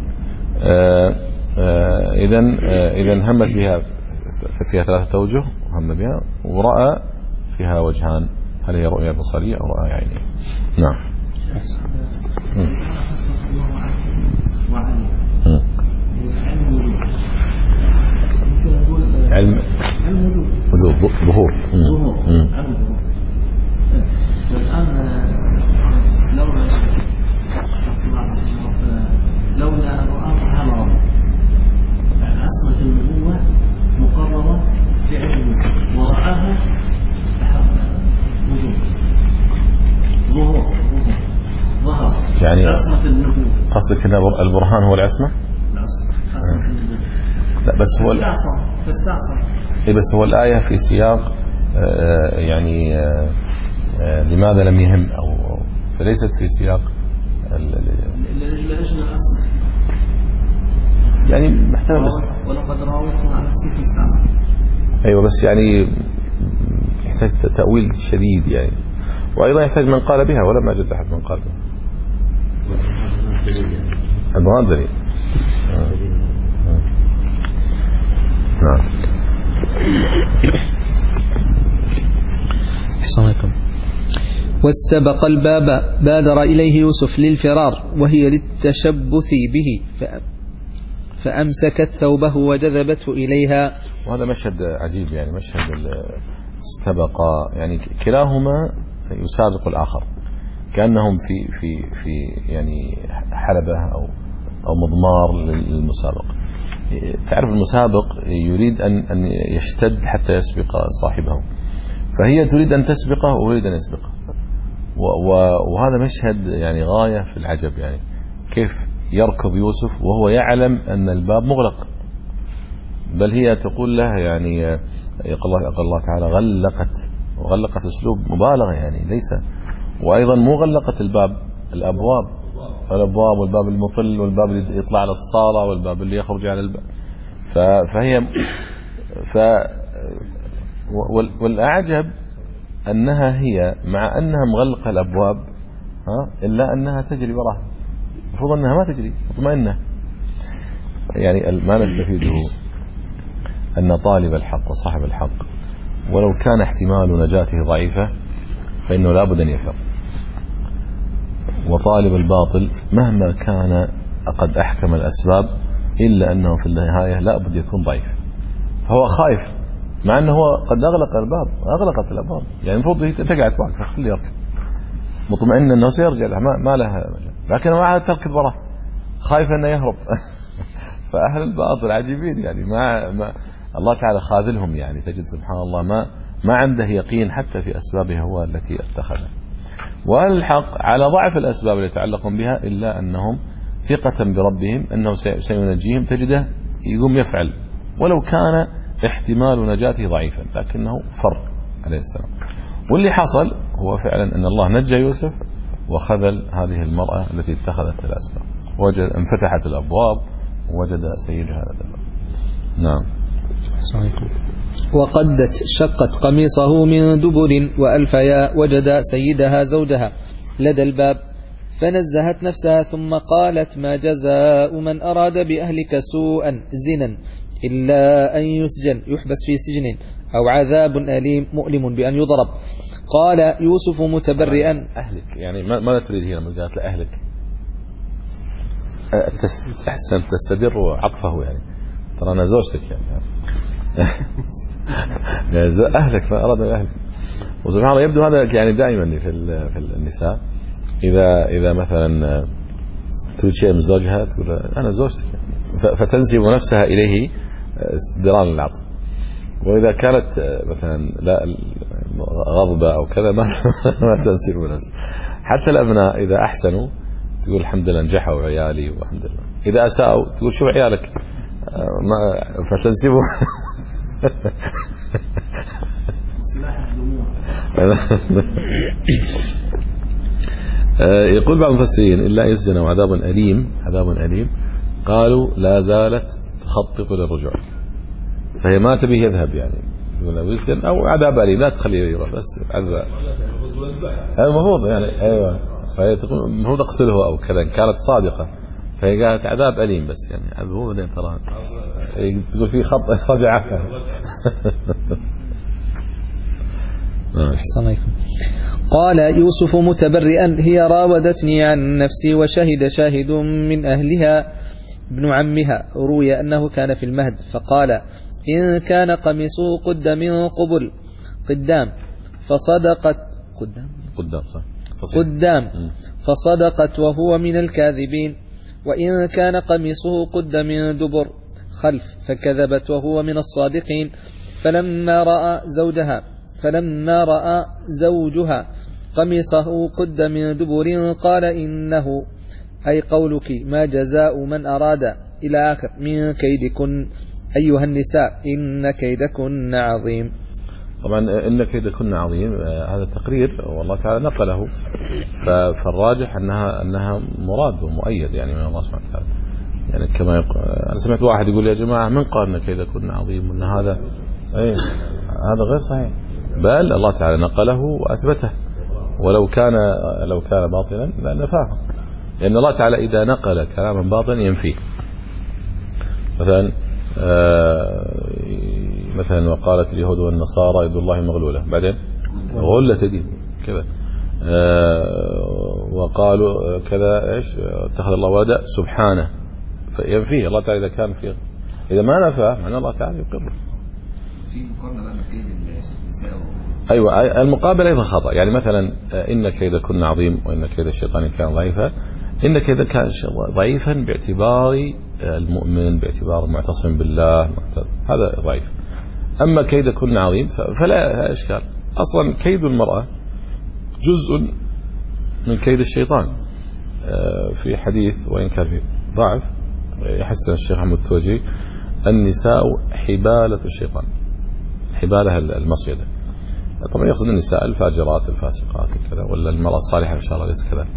إذن إذن همت بها فيها ثلاثة أوجه، هم بها ورأى فيها وجهان هل هي رؤية بصرية أو رؤية عينية؟ نعم. علم وجود ظهور الآن لولا أن رآه حلرا يعني عصمة النبوة مقررة في علم ورآها وجود ظهور ظهر يعني عصمة النبوة. قصدك أن البرهان هو العصمة؟ عصمة النبوة. لا بس هو تستعصم. إيه بس هو الآية في سياق آه يعني آه آه لماذا لم يهم أو فليست في سياق لأجل العصمة يعني محتاج ولقد راوته عن نفسه فاستعصم. أيوة بس يعني يحتاج تأويل شديد يعني، وأيضا يحتاج من قال بها ولم أجد أحد من قال بها. البرهان دليل. نعم. أحسن عليكم. واستبق الباب بادر إليه يوسف للفرار وهي للتشبث به فأمسكت ثوبه وجذبته إليها. وهذا مشهد عجيب يعني، مشهد استبق يعني كلاهما يسابق الآخر كأنهم في في في يعني حلبة أو أو مضمار للمسابقة. تعرف المسابق يريد أن أن يشتد حتى يسبق صاحبه، فهي تريد أن تسبقه ويريد أن يسبقه، وهذا مشهد يعني غاية في العجب يعني، كيف يركض يوسف وهو يعلم أن الباب مغلق، بل هي تقول له يعني يقول الله, الله تعالى غلقت، وغلقت أسلوب مبالغة يعني ليس، وأيضا مو غلقت الباب، الأبواب الأبواب والباب المطل والباب اللي يطلع على الصالة والباب اللي يخرج على الباب. فهي ف والأعجب أنها هي مع أنها مغلقة الأبواب ها إلا أنها تجري وراها، المفروض أنها ما تجري مطمئنة. يعني ما نستفيده أن طالب الحق وصاحب الحق ولو كان احتمال نجاته ضعيفة فإنه لا بد أن يفر، وطالب الباطل مهما كان قد أحكم الأسباب إلا أنه في النهاية لا بد يكون ضعيف، فهو خايف مع أنه هو قد أغلق الباب، أغلقت الأبواب يعني المفروض تقعد واقفة خليه يركض مطمئن أنه سيرجع لها، ما, ما لها مجال، لكن ما تركض وراه خايف أنه يهرب. فأهل الباطل عجيبين يعني، ما, ما الله تعالى خاذلهم يعني، تجد سبحان الله ما ما عنده يقين حتى في أسبابه هو التي اتخذها. وأهل الحق على ضعف الأسباب اللي يتعلقون بها إلا أنهم ثقة بربهم أنه سينجيهم، تجده يقوم يفعل ولو كان احتمال نجاته ضعيفا، لكنه فر عليه السلام. واللي حصل هو فعلا أن الله نجى يوسف وخذل هذه المرأة التي اتخذت الأسباب، وجد انفتحت الأبواب ووجد سيدها هذا الباب. نعم. وقدت شقت قميصه من دبر وألفيا وجد سيدها زوجها لدى الباب فنزهت نفسها ثم قالت ما جزاء من أراد بأهلك سوءا زنا إلا أن يسجن يحبس في سجن أو عذاب أليم مؤلم بأن يضرب. قال يوسف متبرئا أهلك يعني ما تريد هنا من قالت لأهلك أحسن تستدر عطفه يعني، ترى أنا زوجتك يعني أهلك فأراد أهلك. وسبحان الله يبدو هذا يعني دائما في في النساء، إذا إذا مثلا تريد شيء من زوجها تقول أنا زوجتك، فتنسب نفسها إليه استدرانا للعطف. وإذا كانت مثلا لا غضبة أو كذا ما ما تنسب نفسها. حتى الأبناء إذا أحسنوا تقول الحمد لله نجحوا عيالي والحمد لله، إذا أساءوا تقول شو عيالك ما فتنسبه. يقول بعض المفسرين إلا يسجن وعذاب أليم، عذاب أليم قالوا لا زالت تخطط للرجوع، فهي ما تبيه يذهب يعني يسجن أو عذاب أليم لا تخليه يروح بس عذاب المفروض يعني. أيوة فهي تقول المفروض أقتله أو كذا، كانت صادقة فهي قالت عذاب أليم بس يعني عذبوه بعدين ترى تقول في خط رجعة. أحسن عليكم. قال يوسف متبرئا: هي راودتني عن نفسي وشهد شاهد من أهلها ابن عمها روي أنه كان في المهد فقال: إن كان قميصه قد من قبل قدام فصدقت قدام قدام صح قدام فصدقت وهو من الكاذبين، وإن كان قميصه قد من دبر خلف فكذبت وهو من الصادقين. فلما رأى زوجها فلما رأى زوجها قميصه قد من دبر قال: إنه أي قولك ما جزاء من أراد إلى آخر من كيدكن أيها النساء إن كيدكن عظيم. طبعا إن كيدكن عظيم هذا تقرير والله تعالى نقله، فالراجح أنها أنها مراد ومؤيد يعني من الله سبحانه وتعالى. يعني كما يقول أنا سمعت واحد يقول يا جماعة من قال إن كيدكن عظيم وأن هذا أي هذا غير صحيح، بل الله تعالى نقله وأثبته، ولو كان لو كان باطلا لنفاه، لأن الله تعالى إذا نقل كلاما باطلا ينفيه. مثلا مثلا وقالت اليهود والنصارى يد الله مغلولة، بعدين غلت يديهم كذا، وقالوا كذا ايش اتخذ الله ولدا سبحانه، فينفيه الله تعالى إذا كان فيه، إذا ما نفاه معنى الله تعالى يقر. في مقارنة بين كيد النساء أيوة المقابلة أيضا خطأ، يعني مثلا إن كيدكن عظيم وإن كيد الشيطان كان ضعيفا، إن كيد كان ضعيفا باعتبار المؤمن، باعتبار المعتصم بالله، هذا ضعيف. أما كيدكن عظيم فلا إشكال، أصلا كيد المرأة جزء من كيد الشيطان. في حديث وإن كان في ضعف يحسن الشيخ محمود التوجي: النساء حبالة الشيطان، حبالها المصيدة. طبعا يقصد النساء الفاجرات الفاسقات كذا، ولا المرأة الصالحة إن شاء الله ليس كذا.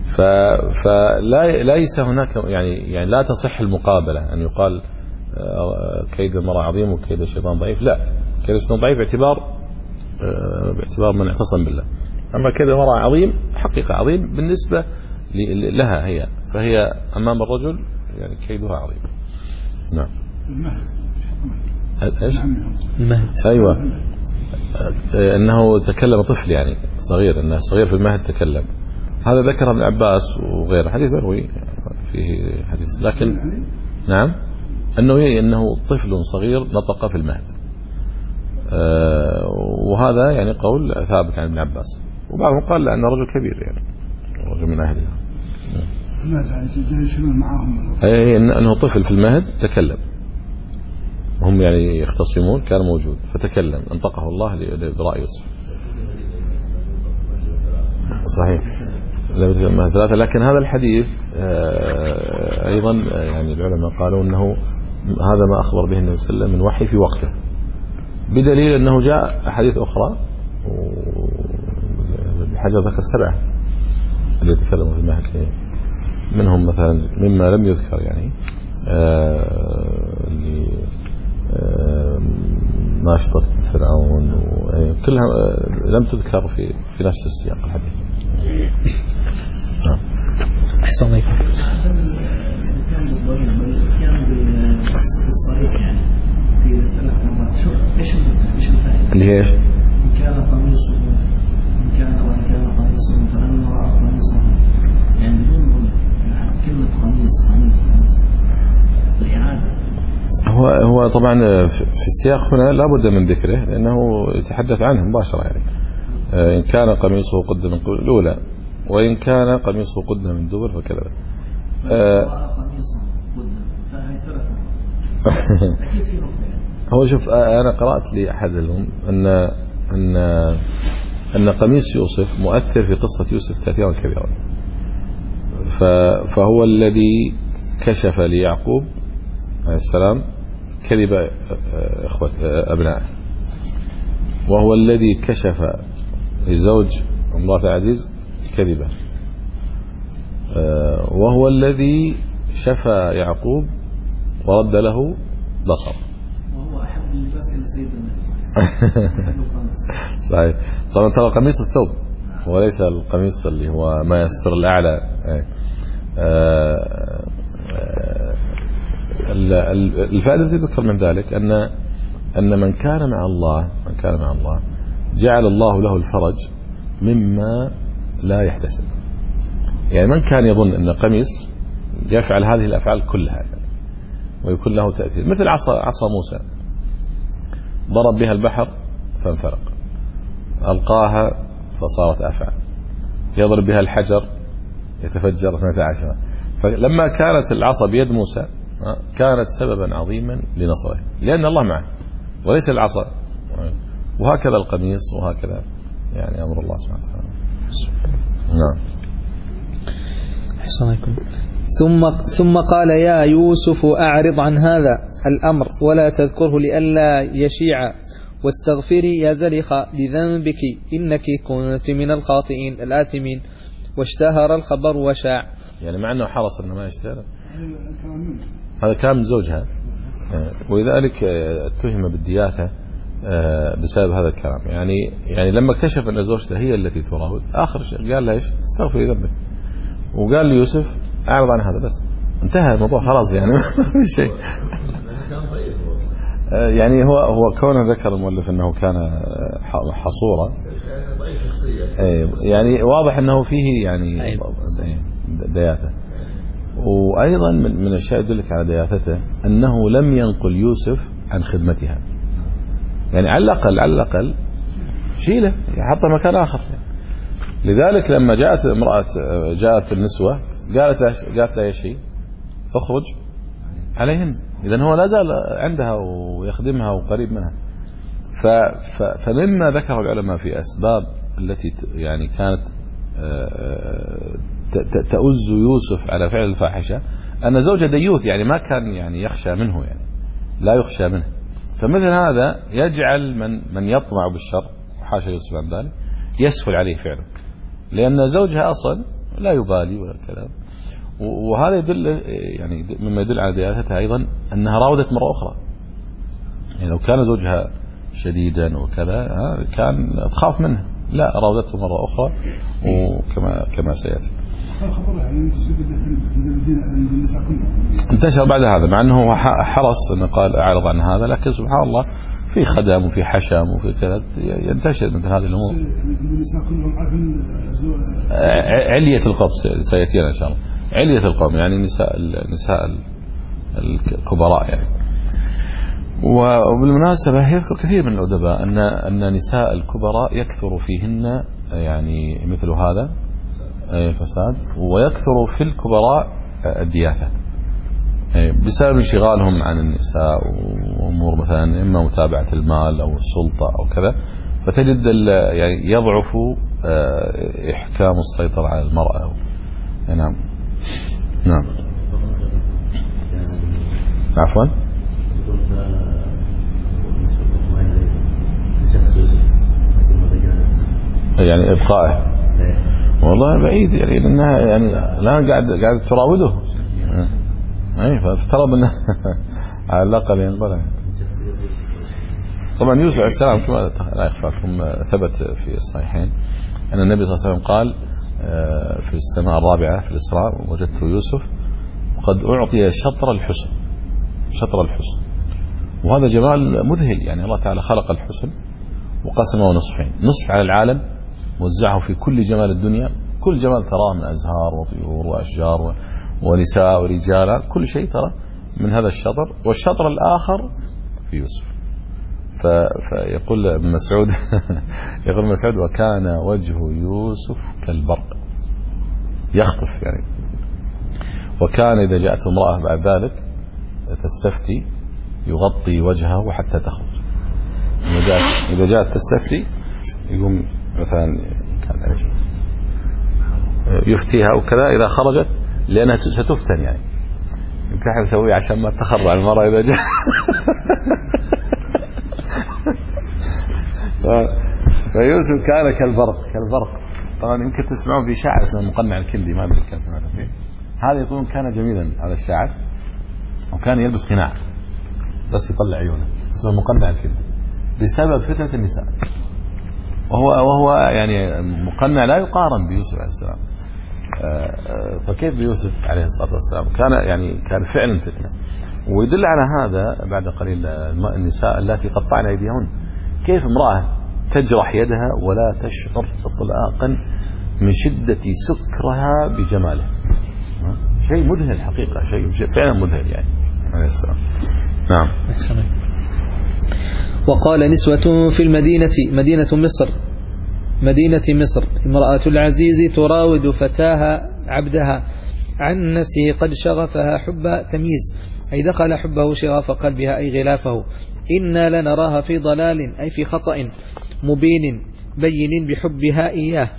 فلا ليس هناك يعني يعني لا تصح المقابلة أن يقال كيد المرأة عظيم وكيد الشيطان ضعيف، لا، كيد الشيطان ضعيف باعتبار باعتبار من اعتصم بالله، أما كيد المرأة عظيم حقيقة عظيم بالنسبة لها هي، فهي أمام الرجل يعني كيدها عظيم. نعم. ايش؟ المهد. ايوه انه تكلم طفل يعني صغير، انه صغير في المهد تكلم، هذا ذكر ابن عباس وغيره، حديث مروي فيه حديث، لكن نعم انه انه طفل صغير نطق في المهد، وهذا يعني قول ثابت عن ابن عباس، وبعضهم قال لأنه رجل كبير يعني رجل من اهلها. اي انه طفل في المهد تكلم، هم يعني يختصمون كان موجود فتكلم انطقه الله برأي يوسف. صحيح ثلاثة. لكن هذا الحديث أيضا يعني العلماء قالوا أنه هذا ما أخبر به النبي صلى الله عليه وسلم من وحي في وقته، بدليل أنه جاء أحاديث أخرى بحاجة ذكر سبعة اللي يتكلموا في المهد، منهم مثلا مما لم يذكر يعني اللي ناشطة فرعون وكلها لم تذكر في في نفس السياق الحديث. أحسن الله يكون. كان كان بالصريح يعني في ثلاث مرات، شو ايش ايش الفائدة؟ اللي هي ايش؟ إن كان قميصه إن كان وإن كان قميصه فلما رأى قميصه يعني بدون كلمة قميص قميص قميص الإعادة. هو هو طبعا في السياق هنا لا بد من ذكره لأنه يتحدث عنه مباشرة يعني إن كان قميصه قد من قبل الأولى وإن كان قميصه قد من دبر فكذا. هو شوف أنا قرأت لأحدهم أن أن أن قميص يوسف مؤثر في قصة يوسف تأثيرا كبيرا، فهو الذي كشف ليعقوب عليه السلام كذب إخوة أبنائه، وهو الذي كشف لزوج امرأة العزيز كذبة، وهو الذي شفى يعقوب ورد له بصر، وهو أحب اللباس إلى سيدنا. صحيح. طبعا ترى قميص الثوب وليس القميص اللي هو ما يستر الأعلى. الفائدة التي تذكر من ذلك أن أن من كان مع الله من كان مع الله جعل الله له الفرج مما لا يحتسب. يعني من كان يظن أن قميص يفعل هذه الأفعال كلها يعني ويكون له تأثير، مثل عصا عصا موسى ضرب بها البحر فانفرق، ألقاها فصارت أفعال، يضرب بها الحجر يتفجر اثنتا عشرة. فلما كانت العصا بيد موسى كانت سببا عظيما لنصره، لأن الله معه وليس العصا. وهكذا القميص وهكذا يعني أمر الله سبحانه وتعالى. نعم. أحسنكم. ثم ثم قال يا يوسف أعرض عن هذا الأمر ولا تذكره لئلا يشيع، واستغفري يا زلخة لذنبك إنك كنت من الخاطئين الآثمين. واشتهر الخبر وشاع. يعني مع أنه حرص أنه ما يشتهر، هذا كان من زوجها، ولذلك اتهم بالدياثة بسبب هذا الكلام. يعني يعني لما اكتشف أن زوجته هي التي تراود، آخر شيء قال له إيش؟ استغفري ذنبك. وقال ليوسف أعرض عن هذا، بس انتهى الموضوع خلاص يعني ما في شيء. يعني هو هو كونه ذكر المؤلف أنه كان حصورا، يعني واضح أنه فيه يعني دياثة. وأيضا من الأشياء يدلك على دياثته أنه لم ينقل يوسف عن خدمتها، يعني على الأقل على الأقل شيله يحطه مكان آخر. لذلك لما جاءت امرأة جاءت النسوة قالت قالت لها شيء اخرج عليهن، إذن هو لا زال عندها ويخدمها وقريب منها. فمما ذكره العلماء في أسباب التي يعني كانت تؤز يوسف على فعل الفاحشة أن زوجه ديوث، يعني ما كان يعني يخشى منه، يعني لا يخشى منه. فمثل هذا يجعل من من يطمع بالشر وحاشا يوسف عن ذلك يسهل عليه فعله، لأن زوجها أصلا لا يبالي ولا الكلام. وهذا يدل يعني مما يدل على دياثتها أيضا أنها راودت مرة أخرى. يعني لو كان زوجها شديدا وكذا كان تخاف منه، لا راودته مرة أخرى وكما كما سيأتي. انتشر بعد هذا، مع أنه حرص أنه قال أعرض عن هذا، لكن سبحان الله في خدم وفي حشم وفي كذا ينتشر مثل هذه الأمور. علية القوم سيأتينا إن شاء الله، علية القوم يعني نساء النساء الكبراء يعني. وبالمناسبة يذكر كثير من الأدباء أن أن نساء الكبراء يكثر فيهن يعني مثل هذا الفساد، ويكثر في الكبراء الدياثة بسبب انشغالهم عن النساء وأمور مثلا إما متابعة المال أو السلطة أو كذا، فتجد يعني يضعف إحكام السيطرة على المرأة. نعم نعم عفوا يعني إبقائه والله بعيد، يعني لأنها يعني الآن قاعد قاعد تراوده، أي فافترض أنه على الأقل ينبغي. طبعا يوسف عليه السلام كما لا يخفاكم ثبت في الصحيحين أن النبي صلى الله عليه وسلم قال في السماء الرابعة في الإسراء وجدت يوسف قد أعطي شطر الحسن، شطر الحسن، وهذا جمال مذهل. يعني الله تعالى خلق الحسن وقسمه نصفين، نصف على العالم وزعه في كل جمال الدنيا، كل جمال تراه من أزهار وطيور وأشجار ونساء ورجال، كل شيء ترى من هذا الشطر، والشطر الآخر في يوسف. فيقول ابن مسعود يقول ابن مسعود وكان وجه يوسف كالبرق يخطف يعني. وكان إذا جاءت امرأة بعد ذلك تستفتي يغطي وجهه حتى تخرج. إذا جاءت, إذا جاءت تستفتي يقوم مثلا يفتيها وكذا إذا خرجت، لأنها ستفتن يعني يمكن أحد يسويه عشان ما تخرج على المرأة إذا جاء. فيوسف كان كالبرق كالبرق. طبعا يمكن تسمعون في شاعر اسمه المقنع الكندي، ما أدري كان سمعته فيه. هذا يقولون كان جميلا هذا الشاعر، وكان يلبس قناع بس يطلع عيونه، اسمه المقنع الكندي بسبب فتنة النساء. وهو وهو يعني مقنع لا يقارن بيوسف عليه السلام. فكيف بيوسف عليه الصلاة والسلام كان يعني كان فعلا فتنة. ويدل على هذا بعد قليل النساء التي قطعن أيديهن. كيف امرأة تجرح يدها ولا تشعر إطلاقا من شدة سكرها بجماله. شيء مذهل حقيقة، شيء فعلا مذهل يعني عليه السلام. نعم. وقال نسوة في المدينة، مدينة مصر، مدينة مصر، امرأة العزيز تراود فتاها عبدها عن نفسه قد شغفها حب تمييز، أي دخل حبه شغف قلبها أي غلافه. إنا لنراها في ضلال أي في خطأ مبين بين بحبها إياه.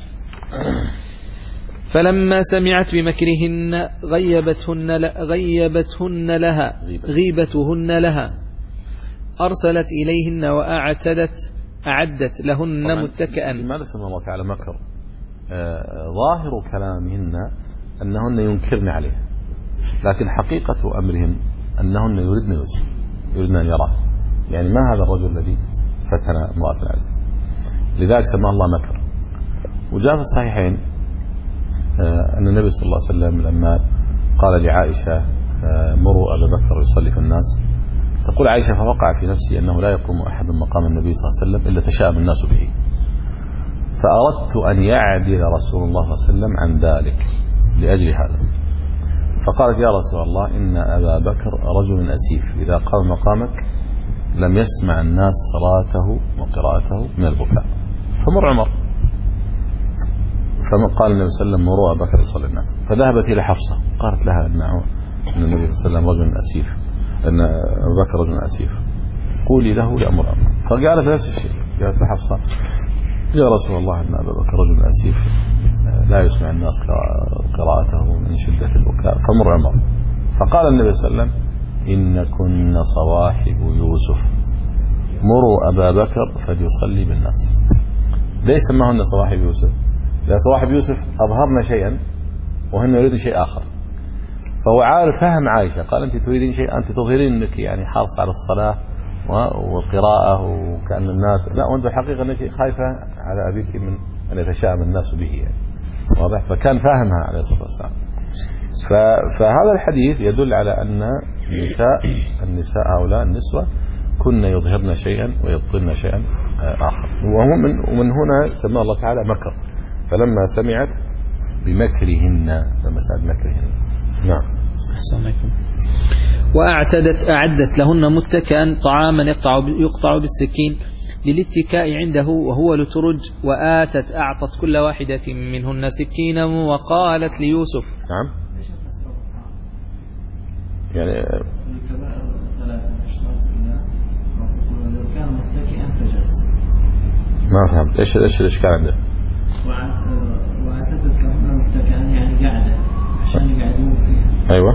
فلما سمعت بمكرهن غيبتهن, غيبتهن لها غيبتهن لها أرسلت إليهن وأعتدت أعدت لهن متكئا. لماذا سمى الله تعالى مكر؟ آه ظاهر كلامهن أنهن ينكرن عليه، لكن حقيقة أمرهن أنهن يردن يوسف، يردن أن يراه. يعني ما هذا الرجل الذي فتن امرأة العزيز، لذلك سماه الله مكر. وجاء في الصحيحين آه أن النبي صلى الله عليه وسلم لما قال لعائشة آه مروا أبا بكر يصلي في الناس، تقول عائشة فوقع في نفسي أنه لا يقوم أحد مقام النبي صلى الله عليه وسلم إلا تشاءم الناس به، فأردت أن يعدل رسول الله صلى الله عليه وسلم عن ذلك لأجل هذا. فقالت يا رسول الله إن أبا بكر رجل أسيف، إذا قام مقامك لم يسمع الناس صلاته وقراءته من البكاء، فمر عمر. فقال النبي صلى الله عليه وسلم مروا أبا بكر يصلي الناس. فذهبت إلى حفصة قالت لها أن النبي صلى الله عليه وسلم رجل أسيف، أن أبو بكر رجل أسيف، قولي له يأمر أمر. فقالت نفس الشيء، قالت لحفصة يا رسول الله أن أبا بكر رجل أسيف لا يسمع الناس قراءته من شدة البكاء، فمر عمر. فقال النبي صلى الله عليه وسلم إن كن صواحب يوسف مروا أبا بكر فليصلي بالناس. ليس سماهن صواحب يوسف؟ لأن صواحب يوسف أظهرن شيئا وهن يريدن شيء آخر. فهو عارف فهم عائشة، قال أنت تريدين شيء، أنت تظهرين أنك يعني حاصل على الصلاة والقراءة وكأن الناس، لا وأنت الحقيقة أنك خايفة على أبيك من أن يتشائم الناس به يعني. واضح؟ فكان فاهمها عليه الصلاة والسلام. فهذا الحديث يدل على أن النساء النساء هؤلاء النسوة كن يظهرن شيئا ويبطلن شيئا آخر، ومن هنا سمى الله تعالى مكر. فلما سمعت بمكرهن، لما سمعت بمكرهن. نعم. أحسنكم. وأعتدت أعدت لهن متكئا طعاما يقطع يقطع بالسكين للاتكاء عنده وهو لترج، وآتت أعطت كل واحدة منهن سكينا وقالت ليوسف. نعم. يعني الكبائر ثلاثة اشتراك بالله، لو كان متكئا فجلس. ما فهمت ايش ايش الاشكال عندك؟ وأعتدت لهن متكئا يعني قاعدة عشان يقعدون فيها. ايوه.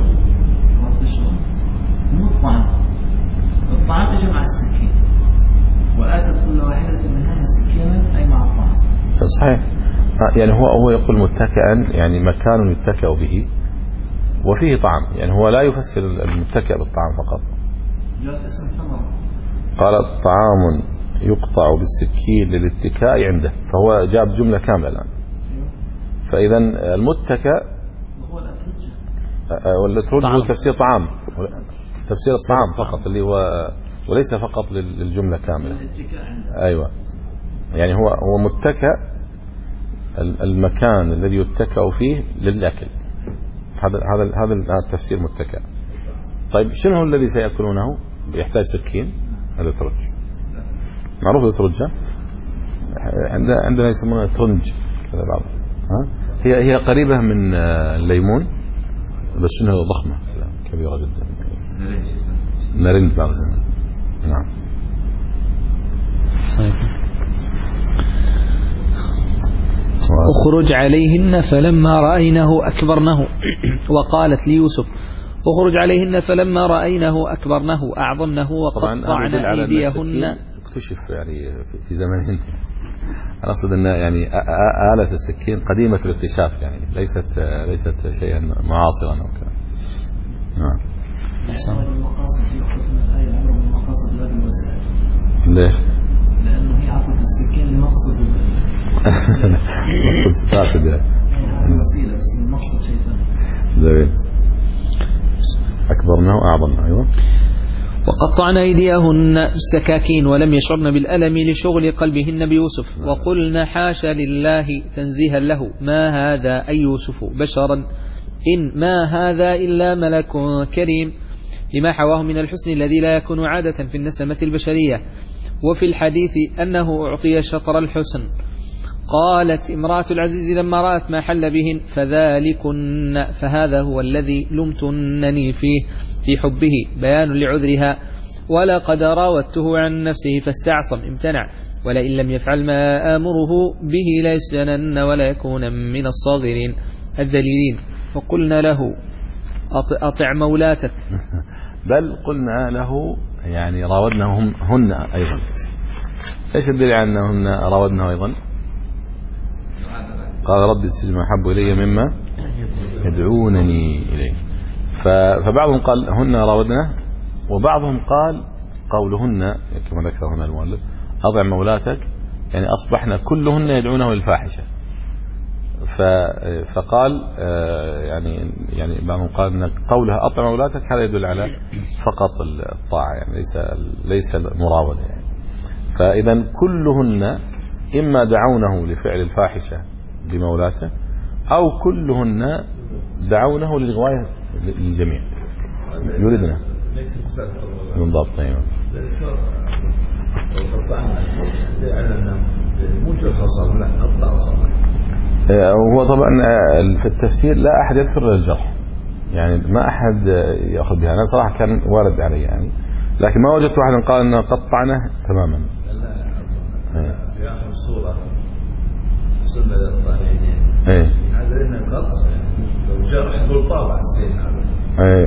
مو الطعام، الطعام اجى مع السكين، وآتت كل واحدة منها سكينا أي مع الطعام. صحيح. يعني هو هو يقول متكئا يعني مكان يتكأ به وفيه طعام، يعني هو لا يفسر المتكئ بالطعام فقط. جاء اسم ثمرة. قال طعام يقطع بالسكين للاتكاء عنده، فهو جاب جملة كاملة الآن. فإذا المتكئ هو الأترجة. والأترجة هو تفسير طعام، تفسير الطعام فقط اللي هو وليس فقط للجملة كاملة. أيوة. يعني هو هو متكئ المكان الذي يتكأ فيه للأكل. هذا هذا هذا التفسير متكئ. طيب شنو هو الذي سيأكلونه؟ يحتاج سكين. هذا ترج معروف. الترجة عندنا عندنا يسمونها ترنج كذا بعض. ها هي هي قريبة من الليمون بس انها ضخمة كبيرة جدا. نارنج بعض. نعم. اخرج عليهن فلما رأينه أكبرنه. وقالت ليوسف اخرج عليهن فلما رأينه أكبرنه أعظمنه وقطعن أيديهن. اكتشف يعني في زمانهن. أنا أقصد أن يعني آلة السكين قديمة الاكتشاف، يعني ليست ليست شيئا معاصرا أو كذا. نعم. المقاصد في حكم الآية أمر بالمقاصد لا بالوسائل. ليش؟ لأنه هي عطت السكين لمقصد مقصد فاسد يعني. الوسيلة بس المقصد شيء ثاني. زين. أكبرناه أعظمنا. أيوة. وقطعن أيديهن السكاكين ولم يشعرن بالألم لشغل قلبهن بيوسف. وقلن حاشا لله تنزيها له ما هذا أي يوسف بشرا إن ما هذا إلا ملك كريم، لما حواه من الحسن الذي لا يكون عادة في النسمة البشرية. وفي الحديث أنه أعطي شطر الحسن. قالت امرأة العزيز لما رأت ما حل بهن فذلكن فهذا هو الذي لمتنني فيه في حبه بيان لعذرها، ولقد راودته عن نفسه فاستعصم امتنع، ولئن لم يفعل ما آمره به ليسجنن ولا يكون من الصاغرين الذليلين. وقلنا له أطع مولاتك بل قلنا له يعني راودناهم هن أيضا. ايش الدليل على أنهن راودناه أيضا؟ قال ربي السجن أحب إلي مما يدعونني إليه. فبعضهم قال هن راودنا، وبعضهم قال قولهن كما ذكر هنا المؤلف أضع مولاتك يعني أصبحنا كلهن يدعونه للفاحشة. فقال يعني يعني بعضهم قال أن قولها أطع مولاتك هذا يدل على فقط الطاعة، يعني ليس ليس المراودة يعني. فإذا كلهن إما دعونه لفعل الفاحشة بمولاته أو كلهن دعونه للغواية للجميع يريدنا من ضابطين. هو طبعا في التفسير لا أحد يذكر الجرح، يعني ما أحد يأخذ بها. أنا صراحة كان وارد علي يعني، لكن ما وجدت واحد قال أنه قطعنه تماما. في آخر الصورة سنة للطالعين ايه هذا لنا قطع لو جرح يقول طابع السين هذا ايه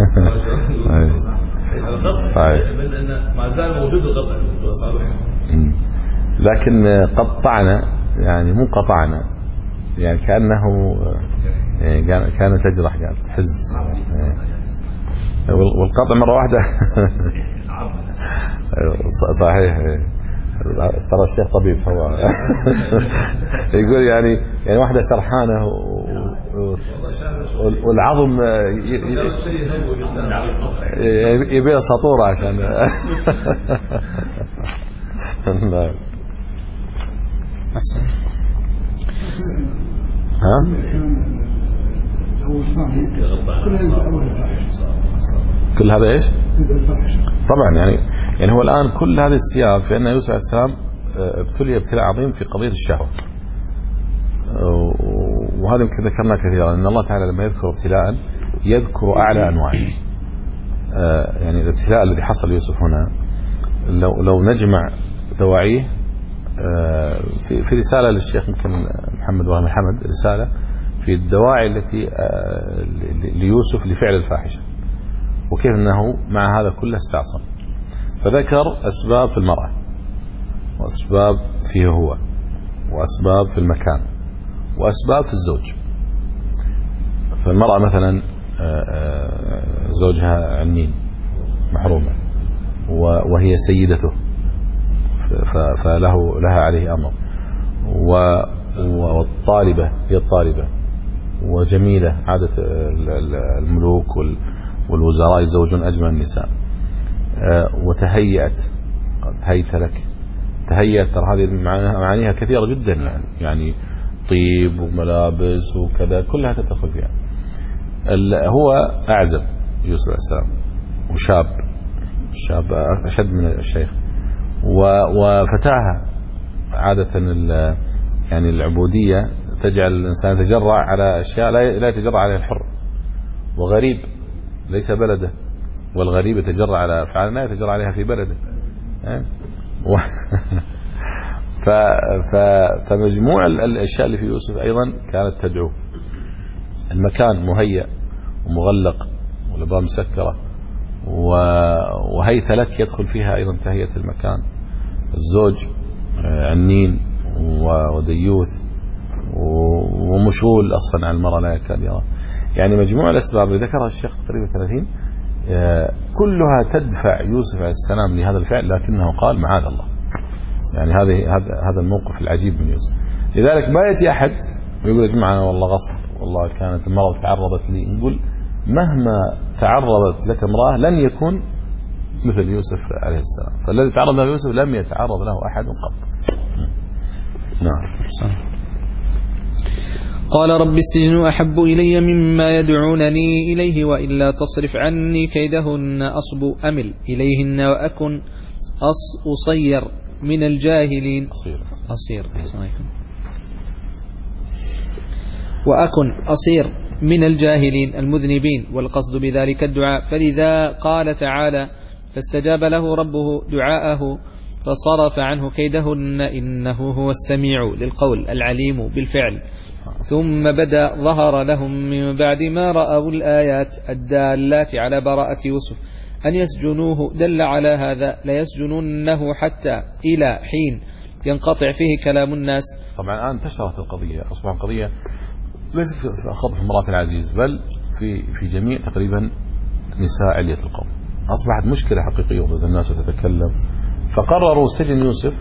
القطع صحيح لأن ما زال موجود القطع صحيح. لكن قطعنا يعني مو قطعنا، يعني كأنه كان تجرح يعني تحز، والقطع مرة واحدة صحيح. ترى الشيخ طبيب هو يقول يعني يعني واحدة سرحانة والعظم يبيع سطورة عشان ها كل هذا ايش؟ طبعا يعني يعني هو الآن كل هذا السياق في أن يوسف عليه السلام ابتلي ابتلاء عظيم في قضية الشهوة، وهذا يمكن ذكرنا كثيرا أن الله تعالى لما يذكر ابتلاء يذكر أعلى أنواعه. يعني الابتلاء الذي حصل يوسف هنا لو لو نجمع دواعيه في في رسالة للشيخ يمكن محمد وهمي حمد، رسالة في الدواعي التي ليوسف لفعل الفاحشة وكيف أنه مع هذا كله استعصم. فذكر أسباب في المرأة وأسباب فيه هو وأسباب في المكان وأسباب في الزوج. فالمرأة مثلا زوجها عنين محرومة وهي سيدته فله لها عليه أمر، والطالبة هي الطالبة وجميلة عادة الملوك والوزراء يزوجون أجمل النساء. وتهيأت هيت لك تهيأت، ترى هذه معانيها كثيرة جدا يعني يعني طيب وملابس وكذا كلها تدخل فيها. هو أعزب يوسف عليه السلام وشاب شاب أشد من الشيخ وفتاها. عادة يعني العبودية تجعل الإنسان يتجرع على أشياء لا يتجرع عليها الحر، وغريب ليس بلده، والغريب يتجرع على أفعال لا يتجرع عليها في بلده. ف فمجموع الأشياء اللي في يوسف أيضا كانت تدعو. المكان مهيأ ومغلق والأبواب مسكرة، وهيت لك يدخل فيها أيضا تهيئة المكان. الزوج عنين وديوث ومشغول أصلا عن المرأة لا يكاد يرى. يعني مجموع الأسباب اللي ذكرها الشيخ تقريبا ثلاثين كلها تدفع يوسف عليه السلام لهذا الفعل، لكنه قال معاذ الله. يعني هذه هذا هذا الموقف العجيب من يوسف. لذلك ما يأتي أحد ويقول يا جماعة والله غصب، والله كانت المرأة تعرضت لي. نقول مهما تعرضت لك امرأة لن يكون مثل يوسف عليه السلام. فالذي تعرض له يوسف لم يتعرض له أحد قط. نعم. قال رب السجن أحب إلي مما يدعونني إليه وإلا تصرف عني كيدهن أصب أمل إليهن وأكن أصير من الجاهلين أصير وأكن أصير من الجاهلين المذنبين، والقصد بذلك الدعاء. فلذا قال تعالى فاستجاب له ربه دعاءه فصرف عنه كيدهن إنه هو السميع للقول العليم بالفعل. ثم بدأ ظهر لهم من بعد ما رأوا الآيات الدالات على براءة يوسف أن يسجنوه، دل على هذا ليسجنونه حتى إلى حين ينقطع فيه كلام الناس. طبعا الآن انتشرت القضية، أصبح القضية ليست خطف امرأة العزيز بل في في جميع تقريبا نساء علية القوم. أصبحت مشكلة حقيقية وإذا الناس تتكلم، فقرروا سجن يوسف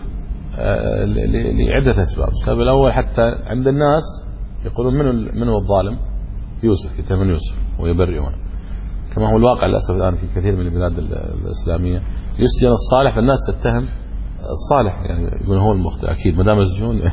لعدة أسباب. السبب الأول حتى عند الناس يقولون من من هو الظالم؟ يوسف، كتاب من يوسف ويبرئون، كما هو الواقع للأسف الآن في كثير من البلاد الإسلامية. يسجن الصالح فالناس تتهم الصالح، يعني يقول هو المخطئ أكيد ما دام مسجون.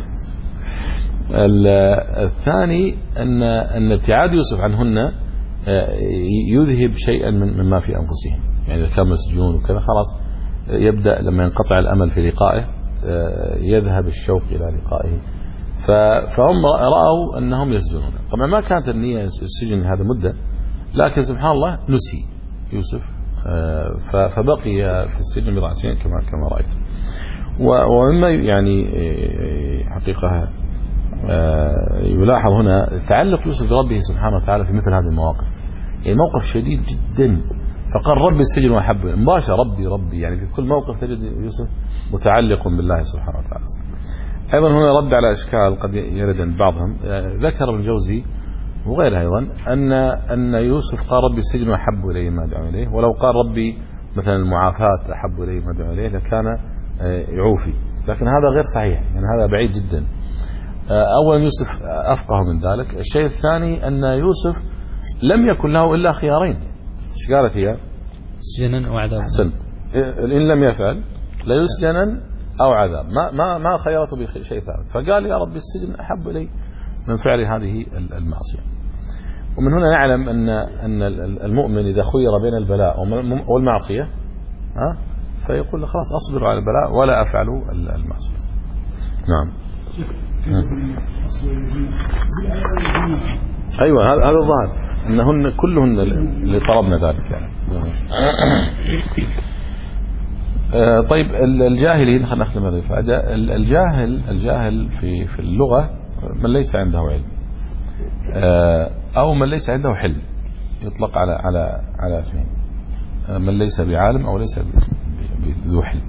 الثاني أن أن ابتعاد يوسف عنهن يذهب شيئا من مما في أنفسهم، يعني إذا كان مسجون وكذا خلاص يبدأ لما ينقطع الأمل في لقائه يذهب الشوق إلى لقائه، فهم رأوا أنهم يسجنون. طبعا ما كانت النية السجن هذا مدة، لكن سبحان الله نسي يوسف فبقي في السجن بضع سنين كما كما رأيت. ومما يعني حقيقة يلاحظ هنا تعلق يوسف بربه سبحانه وتعالى في مثل هذه المواقف، يعني موقف شديد جدا فقال ربي السجن وأحب مباشرة ربي ربي، يعني في كل موقف تجد يوسف متعلق بالله سبحانه وتعالى. أيضا هنا رد على أشكال قد يرد عند بعضهم، ذكر ابن الجوزي وغيره أيضا أن أن يوسف قال ربي السجن أحب إليه ما دعوا إليه، ولو قال ربي مثلا المعافاة أحب إليه ما دعوا إليه لكان يعوفي، لكن هذا غير صحيح، يعني هذا بعيد جدا. أولا يوسف أفقه من ذلك. الشيء الثاني أن يوسف لم يكن له إلا خيارين، ايش قالت هي؟ سجنا أو عذاب. أحسنت، إن لم يفعل لا يسجنا أو عذاب، ما ما ما خيرته بشيء ثالث، فقال يا رب السجن أحب إلي من فعل هذه المعصية. ومن هنا نعلم أن أن المؤمن إذا خير بين البلاء والمعصية ها فيقول خلاص أصبر على البلاء ولا أفعل المعصية. نعم. أيوة هذا الظاهر أنهن كلهن اللي طلبنا ذلك يعني. آه طيب الجاهلين، خلينا نختم هذه الفائدة. الجاهل الجاهل في في اللغة من ليس عنده علم آه أو من ليس عنده حلم، يطلق على على على اثنين، آه من ليس بعالم أو ليس بذو حلم.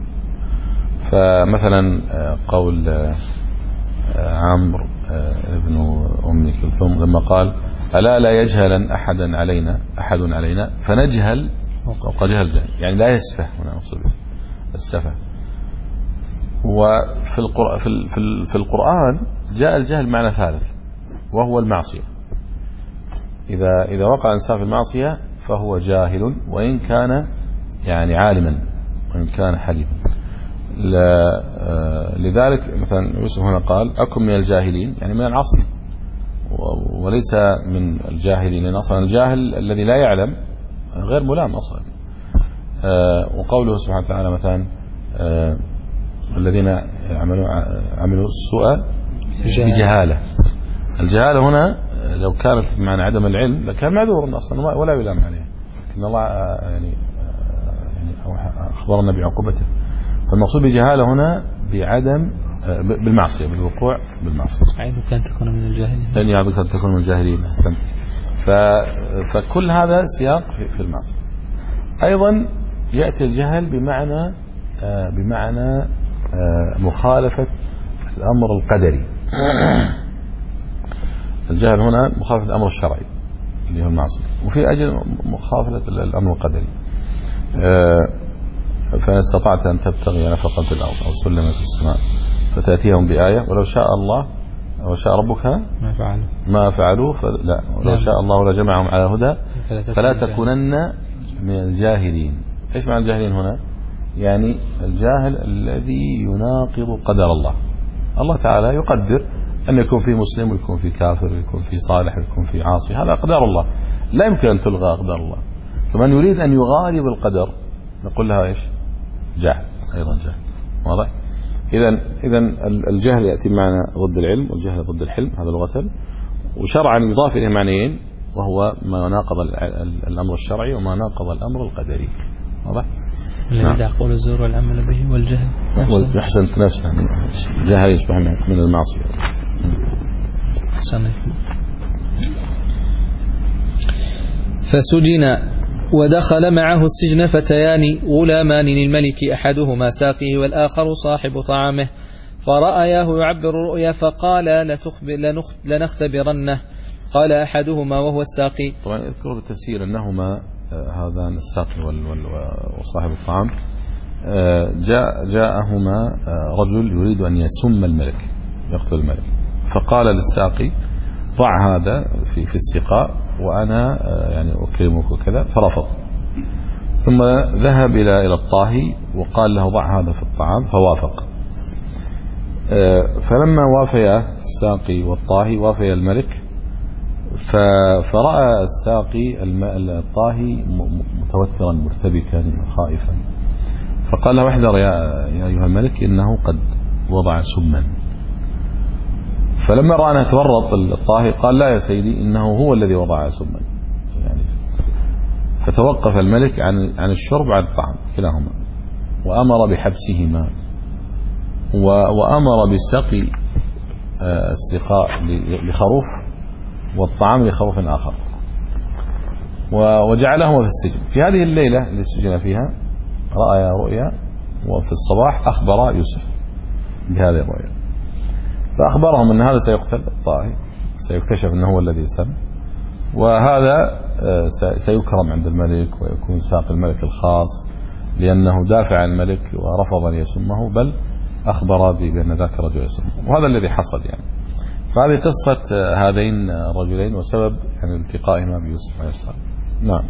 فمثلا آه قول آه عمرو ابن أم كلثوم لما قال ألا لا يجهلا أحدا علينا أحد علينا فنجهل وقد جهل، يعني لا يسفه، هنا أقصد السفه. وفي القرآن في القرآن جاء الجهل معنى ثالث وهو المعصية. إذا إذا وقع الإنسان في المعصية فهو جاهل وإن كان يعني عالما وإن كان حليما. لذلك مثلا يوسف هنا قال أكن من الجاهلين، يعني من العصر، وليس من الجاهلين، لأن أصلا الجاهل الذي لا يعلم غير ملام أصلا. وقوله سبحانه وتعالى مثلا الذين عملوا عملوا السوء بجهالة. الجهالة هنا لو كانت معنى عدم العلم لكان معذور أصلا ولا يلام عليه، لكن الله يعني أخبرنا بعقوبته. فالمقصود بجهالة هنا بعدم بالمعصية، بالوقوع بالمعصية. أعيدك أن تكون من الجاهلين. لن يعدك أن تكون من الجاهلين. فكل هذا سياق في المعصية. أيضا يأتي الجهل بمعنى بمعنى مخالفة الأمر القدري. الجهل هنا مخالفة الأمر الشرعي اللي هو المعصية، وفي أجل مخالفة الأمر القدري. فإن استطعت أن تبتغي نفقا في الأرض أو سلما في السماء فتأتيهم بآية ولو شاء الله ولو شاء ربك ما فعلوا ما فعلوا فلا ولو شاء الله لجمعهم على هدى فلا تكونن من الجاهلين. إيش معنى الجاهلين هنا؟ يعني الجاهل الذي يناقض قدر الله. الله تعالى يقدر أن يكون في مسلم ويكون في كافر ويكون في صالح ويكون في عاصي، هذا أقدار الله، لا يمكن أن تلغى أقدار الله. فمن يريد أن يغالب القدر نقول لها إيش؟ جاهل، أيضا جاهل. واضح؟ إذا إذا الجهل يأتي معنا ضد العلم، والجهل ضد الحلم، هذا لغة. وشرعا يضاف إليه معنيين، وهو ما ناقض الأمر الشرعي وما ناقض الأمر القدري. واضح؟ الذي يقول الزور والعمل به والجهل. أحسنت نفسه، الجهل يصبح من المعصية. أحسنت. فسجن ودخل معه السجن فتيان غلامان للملك، أحدهما ساقيه والآخر صاحب طعامه، فرأياه يعبر الرؤيا فقال لنختبرنه. قال أحدهما وهو الساقي. طبعا اذكر بالتفسير أنهما هذان الساقي وصاحب الطعام جاء جاءهما رجل يريد أن يسم الملك، يقتل الملك، فقال للساقي ضع هذا في في السقاء وأنا يعني أكرمك وكذا، فرفض. ثم ذهب إلى إلى الطاهي وقال له ضع هذا في الطعام، فوافق. فلما وافيا الساقي والطاهي وافيا الملك، فرأى الساقي الطاهي متوترا مرتبكا خائفا، فقال له احذر يا أيها الملك إنه قد وضع سما. فلما رأى أنه تورط الطاهي قال لا يا سيدي إنه هو الذي وضع سما يعني. فتوقف الملك عن عن الشرب عن الطعام كلاهما، وأمر بحبسهما، وأمر بسقي السقاء لخروف والطعام لخروف آخر، وجعلهما في السجن. في هذه الليلة اللي سجن فيها رأى رؤيا، وفي الصباح أخبر يوسف بهذه الرؤيا، فأخبرهم أن هذا سيقتل الطاهي، سيكتشف أنه هو الذي سم، وهذا سيكرم عند الملك ويكون ساق الملك الخاص لأنه دافع عن الملك ورفض أن يسمه، بل أخبر بأن ذاك الرجل يسمه، وهذا الذي حصل يعني. فهذه قصة هذين الرجلين وسبب يعني التقائهما بيوسف عليه السلام. نعم.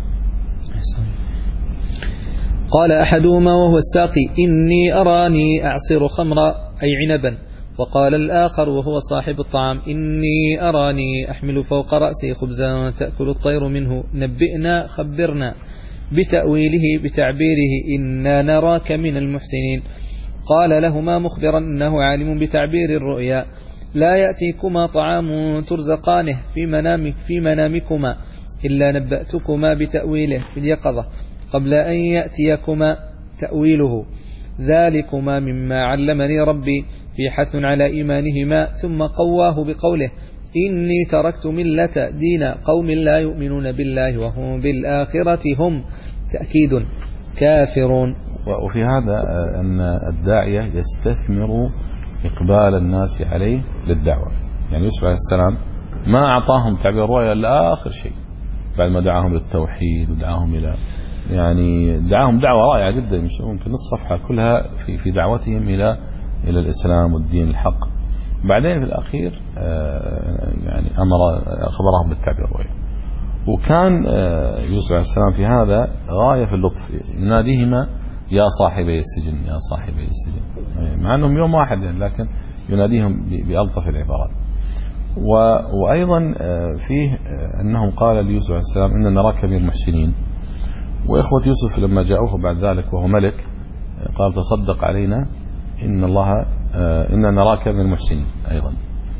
قال أحدهما وهو الساقي إني أراني أعصر خمرا أي عنبا، وقال الآخر وهو صاحب الطعام إني أراني أحمل فوق رأسي خبزا تأكل الطير منه، نبئنا خبرنا بتأويله بتعبيره إنا نراك من المحسنين. قال لهما مخبرا إنه عالم بتعبير الرؤيا، لا يأتيكما طعام ترزقانه في منامك في منامكما إلا نبأتكما بتأويله في اليقظة قبل أن يأتيكما تأويله، ذلكما مما علمني ربي، في حث على إيمانهما. ثم قواه بقوله إني تركت ملة دين قوم لا يؤمنون بالله وهم بالآخرة هم تأكيد كافرون. وفي هذا أن الداعية يستثمر إقبال الناس عليه للدعوة. يعني يوسف عليه السلام ما أعطاهم تعبير الرؤيا إلا آخر شيء، بعد ما دعاهم للتوحيد ودعاهم إلى يعني دعاهم دعوة رائعة جدا، ممكن نصف صفحة كلها في في دعوتهم إلى إلى الإسلام والدين الحق. بعدين في الأخير يعني أمر أخبرهم بالتعبير الرؤيا. وكان يوسف عليه السلام في هذا غاية في اللطف، يناديهما يا صاحبي السجن يا صاحبي السجن، مع أنهم يوم واحد يعني، لكن يناديهم بألطف العبارات. وأيضا فيه أنهم قال ليوسف عليه السلام إن نراك من المحسنين. وإخوة يوسف لما جاءوه بعد ذلك وهو ملك قال تصدق علينا إن الله إن نراك من المحسنين. أيضا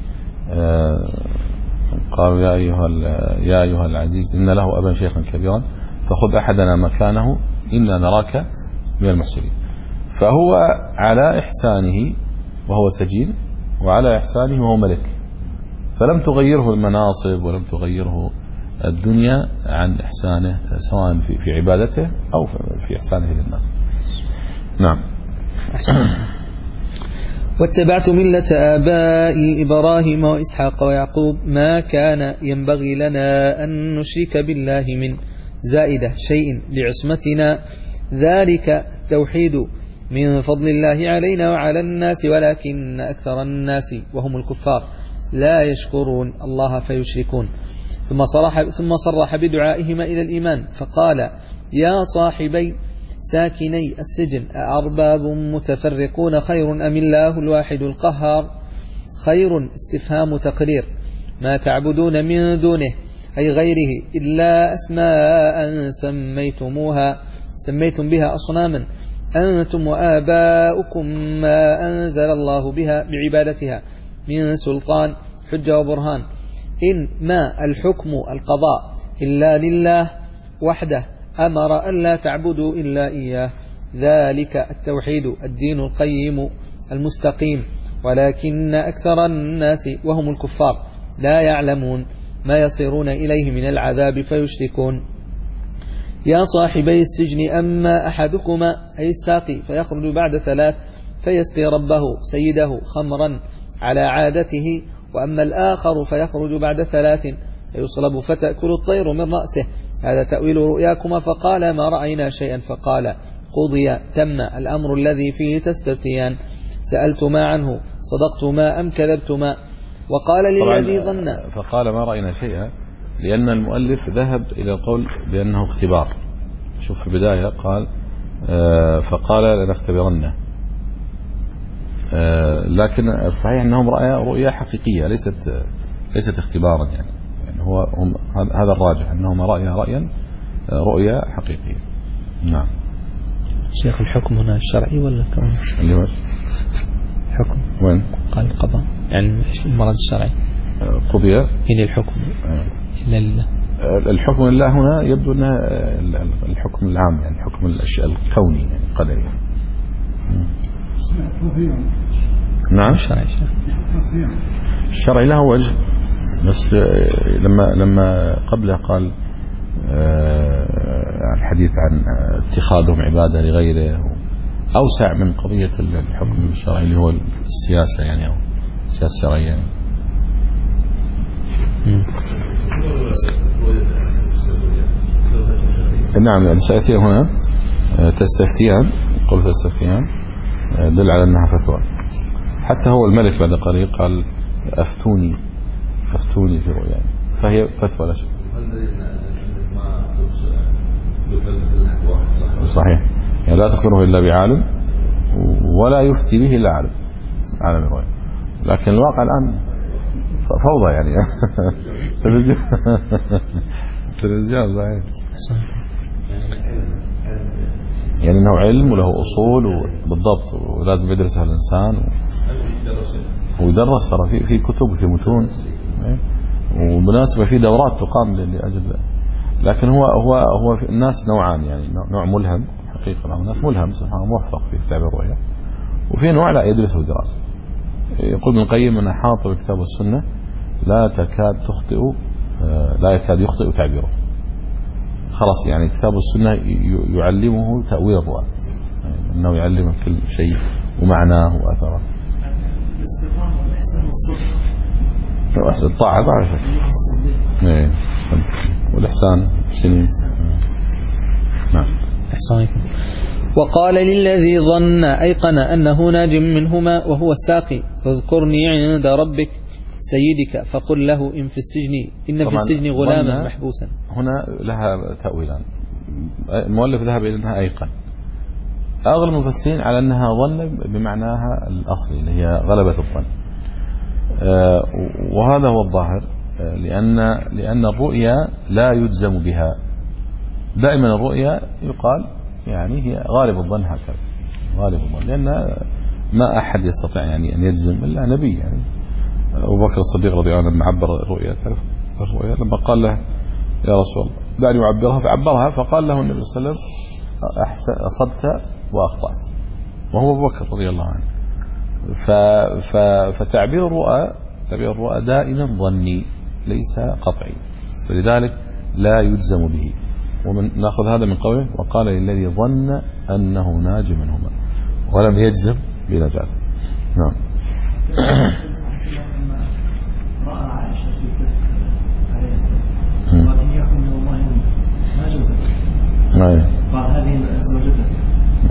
قالوا يا أيها يا أيها العزيز إن له أبا شيخا كبيرا فخذ أحدنا مكانه إنا نراك من المحسنين. فهو على إحسانه وهو سجين، وعلى إحسانه وهو ملك، فلم تغيره المناصب ولم تغيره الدنيا عن إحسانه سواء في في عبادته أو في إحسانه للناس. نعم. واتبعت ملة آبائي إبراهيم وإسحاق ويعقوب ما كان ينبغي لنا أن نشرك بالله من زائدة شيء لعصمتنا، ذلك توحيد من فضل الله علينا وعلى الناس، ولكن أكثر الناس وهم الكفار لا يشكرون الله فيشركون. ثم صرح, ثم صرح بدعائهما إلى الإيمان فقال يا صاحبي ساكني السجن أأرباب متفرقون خير أم الله الواحد القهار؟ خير استفهام تقرير. ما تعبدون من دونه أي غيره إلا أسماء سميتموها سميتم بها أصناما أنتم وآباؤكم ما أنزل الله بها بعبادتها من سلطان حجة وبرهان. إن ما الحكم القضاء إلا لله وحده أمر أن لا تعبدوا إلا إياه، ذلك التوحيد الدين القيم المستقيم، ولكن أكثر الناس وهم الكفار لا يعلمون ما يصيرون إليه من العذاب فيشركون. يا صاحبي السجن أما أحدكما أي الساقي فيخرج بعد ثلاث فيسقي ربه سيده خمرا على عادته، وأما الآخر فيخرج بعد ثلاث فيصلب فتأكل الطير من رأسه. هذا تأويل رؤياكما. فقال ما رأينا شيئا، فقال قضي تم الأمر الذي فيه تستفتيان، سألتما عنه صدقتما أم كذبتما؟ وقال للذي ظن. فقال ما رأينا شيئا لأن المؤلف ذهب إلى القول بأنه اختبار. شوف في البداية قال آه فقال لنختبرنه، آه لكن الصحيح أنهم رأي رؤيا حقيقية ليست ليست اختبارا، يعني, يعني هو هم هذا الراجح أنهم رأيا رأيا رؤيا حقيقية. نعم. شيخ الحكم هنا الشرعي ولا الكوني؟ اللي هو حكم وين؟ قال القضاء يعني المراد الشرعي. قضي إلى الحكم إلا لله. الحكم لله هنا يبدو أنه الحكم العام، يعني الحكم الكوني يعني قدري. نعم. الشرعي الشرعي له وجه، بس لما لما قبله قال الحديث عن اتخاذهم عبادة لغيره أوسع من قضية الحكم الشرعي اللي هو السياسة يعني أو السياسة الشرعية يعني. نعم. السياسية هنا تستفتيان، قل تستفتيان دل على أنها فتوى. حتى هو الملك بعد قليل قال أفتوني أفتوني في رؤياي، فهي فتوى لا شك. صحيح، يعني لا تخبره إلا بعالم ولا يفتي به إلا عالم عالم الرؤيا. لكن الواقع الآن فوضى يعني. تلفزيون تلفزيون صحيح، يعني انه علم وله اصول بالضبط ولازم يدرسها الانسان ويدرس. ترى في في كتب في متون، وبالمناسبه في دورات تقام لاجل. لكن هو هو هو الناس نوعان، يعني نوع ملهم حقيقه، الناس ملهم سبحان موفق في كتاب الرؤيا، وفي نوع لا يدرسه دراسه. يقول ابن القيم ان حاط بالكتاب والسنه لا تكاد تخطئ لا يكاد يخطئ تعبيره. خلاص يعني كتاب السنة يعلمه تأويل الرؤى، يعني انه يعلم كل شيء ومعناه واثره. الاستقامة والإحسان والصدق. الطاعة بعرفك. ايه والإحسان سنين. نعم. إحسانكم. وقال للذي ظن أيقن أنه ناج منهما وهو الساقي فاذكرني عند ربك سيدك فقل له إن في السجن إن في السجن غلاما محبوسا. هنا لها تأويلان. المؤلف ذهب إلى أنها أيقن. أغلب المفسرين على أنها ظن بمعناها الأصلي اللي هي غلبة الظن، وهذا هو الظاهر، لأن لأن الرؤيا لا يجزم بها. دائما الرؤيا يقال يعني هي غالب الظن، هكذا غالب الظن، لأن ما أحد يستطيع يعني أن يجزم إلا نبي. يعني أبو بكر الصديق رضي الله عنه لما عبر الرؤيا، تعرف الرؤيا لما قال له يا رسول الله دعني أعبرها، فعبرها، فقال له النبي صلى الله عليه وسلم أصبت وأخطأت، وهو أبو بكر رضي الله عنه. فتعبير الرؤى تعبير الرؤى دائما ظني ليس قطعي، فلذلك لا يجزم به. ومن نأخذ هذا من قوله وقال للذي ظن أنه ناج منهما ولم يجزم بنجاته. نعم. رأى عائشة في كف عليها قال إن يكن من الله ما جزم، قال هذه زوجتك.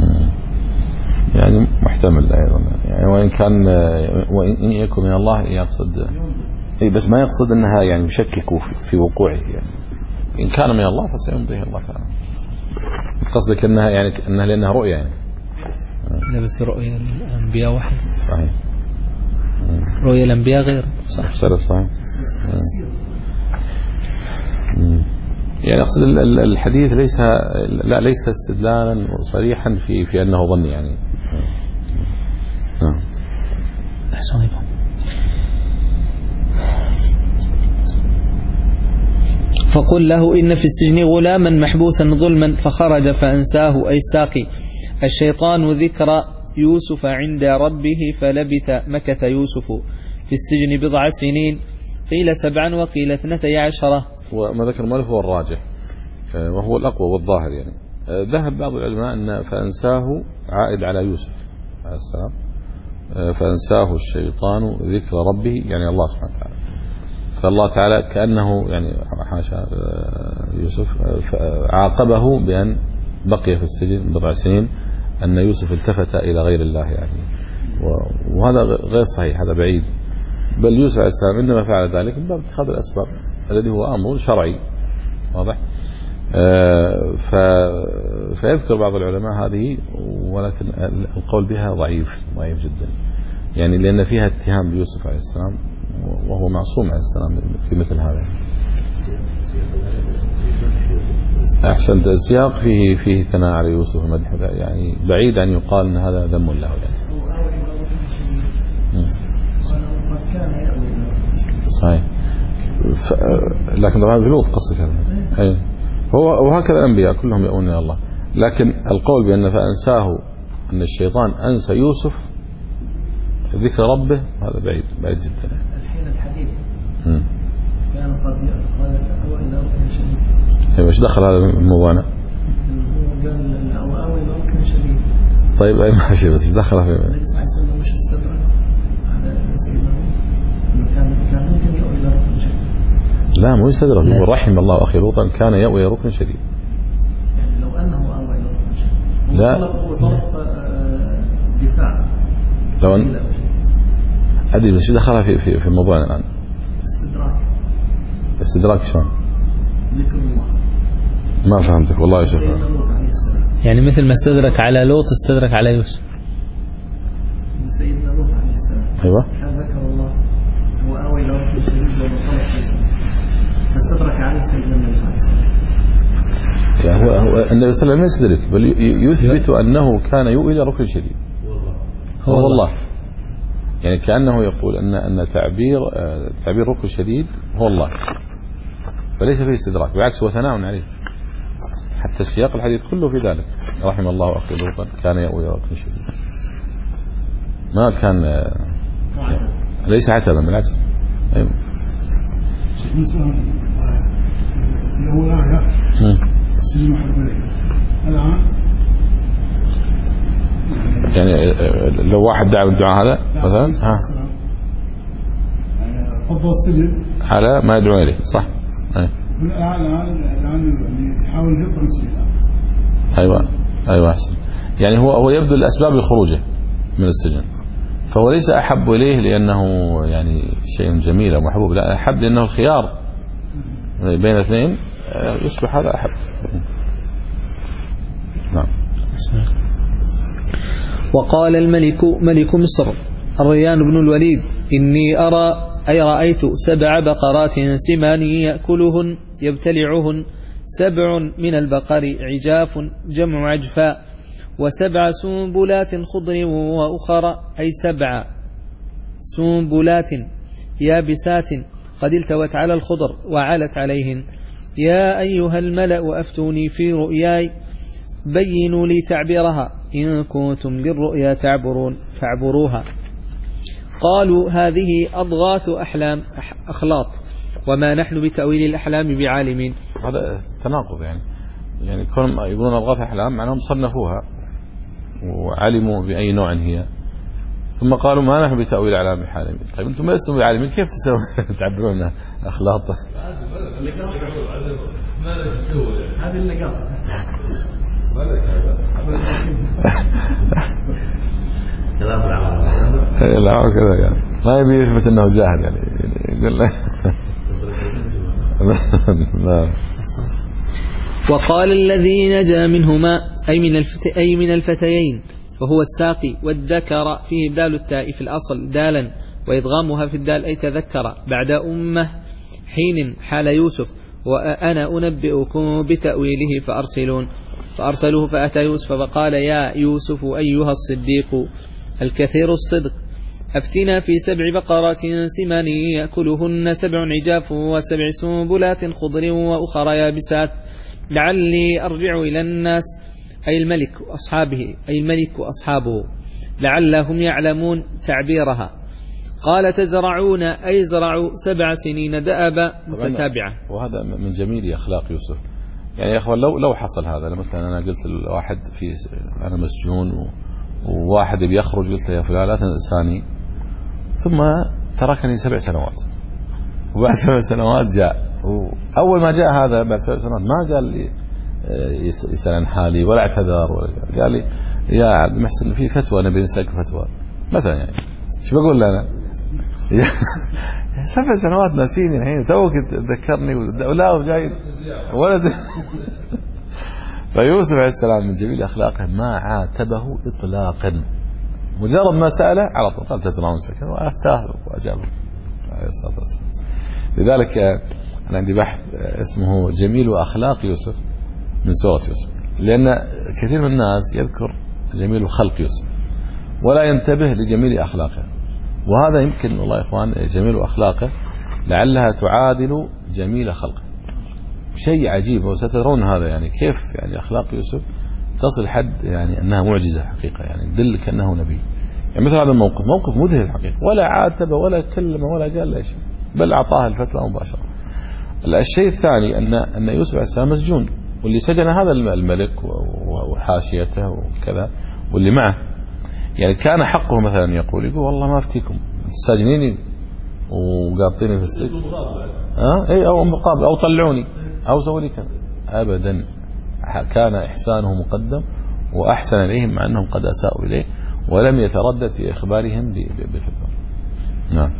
يعني محتمل أيضا، يعني وإن كان وإن يكن من الله يقصد، إيه بس ما يقصد أنها يعني يشكك في وقوعه، يعني إن كان من الله فسيمضيه الله تعالى. قصدك أنها يعني أنها لأنها رؤية يعني. لا بس رؤية الأنبياء واحد. صحيح. رؤية الأنبياء غير. صح. صحيح. يعني أقصد الحديث ليس لا ليس استدلالا صريحا في في أنه ظن يعني. نعم. فقل له إن في السجن غلاما محبوسا ظلما فخرج فأنساه أي الساقي الشيطان ذكر يوسف عند ربه فلبث مكث يوسف في السجن بضع سنين قيل سبعا وقيل اثنتي عشرة. وما ذكر مالك هو الراجح وهو الأقوى والظاهر يعني. ذهب بعض العلماء أن فأنساه عائد على يوسف عليه السلام، فأنساه الشيطان ذكر ربه يعني الله سبحانه وتعالى، فالله تعالى كأنه يعني حاشا يوسف عاقبه بأن بقي في السجن بضع سنين، أن يوسف التفت إلى غير الله يعني، وهذا غير صحيح، هذا بعيد. بل يوسف عليه السلام إنما فعل ذلك من باب اتخاذ الأسباب الذي هو أمر شرعي واضح. آه فيذكر بعض العلماء هذه، ولكن القول بها ضعيف ضعيف جدا يعني، لأن فيها اتهام بيوسف عليه السلام وهو معصوم عليه السلام في مثل هذا. أحسنت. السياق فيه فيه ثناء على يوسف ومدح يعني، بعيد أن يقال أن هذا ذم له يعني. صحيح. لكن طبعا ذنوب قصة هذا هو، وهكذا الأنبياء كلهم يؤمنون إلى الله، لكن القول بأن فأنساه أن الشيطان أنسى يوسف ذكر ربه هذا بعيد بعيد جدا. الحين الحديث كان قد هو إلى ركن شديد. ايش دخل هذا في موضوعنا؟ هو قال أو أو إلى ركن شديد. طيب أي ماشي، بس دخل في النبي صلى الله عليه وسلم مش استدرك هذا سيدنا كان كان ممكن يأوي إلى ركن شديد. لا مو يستدرك، هو رحم الله أخي لوطا كان يأوي إلى ركن شديد. يعني لو أنه أوى إلى ركن شديد. لا. هو طلب دفاع. لو أن أدري بس دخلها في في في موضوعنا الآن. استدراك. استدراك شلون؟ ذكر الله. ما فهمتك والله يا شيخ. يعني مثل ما استدرك على لوط استدرك على يوسف. سيدنا لوط عليه السلام. أيوة. ذكر الله هو أوى إلى ركن شديد وطلب فاستدرك عليه سيدنا النبي صلى الله عليه وسلم. يعني هو هو النبي صلى الله عليه وسلم يستدرك، بل يثبت أنه كان يؤوي إلى ركن شديد. هو والله يعني كأنه يقول أن أن تعبير تعبير ركن شديد هو الله، فليس فيه استدراك، بالعكس هو ثناء عليه. حتى السياق الحديث كله في ذلك، رحم الله أخي لوطا كان يؤوي إلى ركن شديد، ما كان يعني ليس عتبا بالعكس. أيوة. الأول آية سجن حربين الآن يعني لو واحد دعا بالدعاء هذا مثلا ها فضل السجن على ما يدعو إليه صح. أي. الآن الآن يحاول يهرب من السجن. أيوة أيوة أحسن. يعني هو هو يبذل الأسباب لخروجه من السجن، فهو ليس أحب إليه لأنه يعني شيء جميل أو محبوب، لا أحب لأنه الخيار بين اثنين يصبح هذا أحب. نعم. وقال الملك ملك مصر الريان بن الوليد إني أرى أي رأيت سبع بقرات سمان يأكلهن يبتلعهن سبع من البقر عجاف جمع عجفاء وسبع سنبلات خضر وأخرى أي سبع سنبلات يابسات قد التوت على الخضر وعلت عليهن يا أيها الملأ أفتوني في رؤياي بينوا لي تعبيرها إن كنتم للرؤيا تعبرون فاعبروها. قالوا هذه أضغاث أحلام أخلاط وما نحن بتأويل الأحلام بعالمين. هذا تناقض يعني، يعني كون يقولون أضغاث أحلام معناهم صنفوها وعلموا بأي نوع هي، ثم قالوا ما نحن بتأويل الأحلام بعالمين. طيب أنتم لستم بعالمين كيف تسوون تعبرون أخلاط؟ هذه اللقاطة. كلام العرب العرب كذا يعني ما يبي يثبت انه جاهل يعني يقول له. وقال الذي نجا منهما أي من, الفت أي من الفتيين وهو الساقي، والذكر فيه دال التاء في الأصل دالا وإدغامها في الدال أي تذكر بعد أمه حين حال يوسف، وأنا أنبئكم بتأويله فأرسلون فأرسلوه فأتى يوسف فقال يا يوسف أيها الصديق الكثير الصدق أفتنا في سبع بقرات سمان يأكلهن سبع عجاف وسبع سنبلات خضر وأخرى يابسات لعلي أرجع إلى الناس أي الملك وأصحابه أي الملك وأصحابه لعلهم يعلمون تعبيرها. قال تزرعون أي زرعوا سبع سنين دأبا متتابعة. وهذا من جميل أخلاق يوسف. يعني يا أخوان لو لو حصل هذا، مثلا أنا قلت لواحد في أنا مسجون وواحد بيخرج قلت له يا فلان لا تنساني، ثم تركني سبع سنوات وبعد سبع سنوات جاء، وأول ما جاء هذا بعد سبع سنوات ما قال لي يسأل عن حالي ولا اعتذر ولا قال لي يا عبد المحسن في فتوى نبي نسألك فتوى مثلا، يعني شو بقول له أنا سبع سنوات ناسيني الحين توك تذكرني ولا جاي ولد. فيوسف عليه السلام من جميل أخلاقه ما عاتبه إطلاقا، مجرد ما سأله على طول قال تترون سكن وأفتاه وأجابه عليه الصلاة والسلام. لذلك أنا عندي بحث اسمه جميل أخلاق يوسف من سورة يوسف، لأن كثير من الناس يذكر جميل خلق يوسف ولا ينتبه لجميل أخلاقه، وهذا يمكن والله يا إخوان جميل أخلاقه لعلها تعادل جميل خلقه. شيء عجيب وسترون هذا، يعني كيف يعني أخلاق يوسف تصل حد يعني أنها معجزة حقيقة، يعني تدلك أنه نبي. يعني مثل هذا الموقف موقف مذهل حقيقة، ولا عاتب ولا كلم ولا قال له شيء، بل أعطاها الفتوى مباشرة. الشيء الثاني أن أن يوسف عليه السلام مسجون، واللي سجن هذا الملك وحاشيته وكذا واللي معه، يعني كان حقه مثلا يقول يقول والله ما أفتيكم ساجنيني وقابطيني في السجن ها اي او مقابل او طلعوني او سووا لي كذا، ابدا كان احسانه مقدم واحسن اليهم مع انهم قد اساءوا اليه ولم يتردد في اخبارهم بالفتوى. نعم.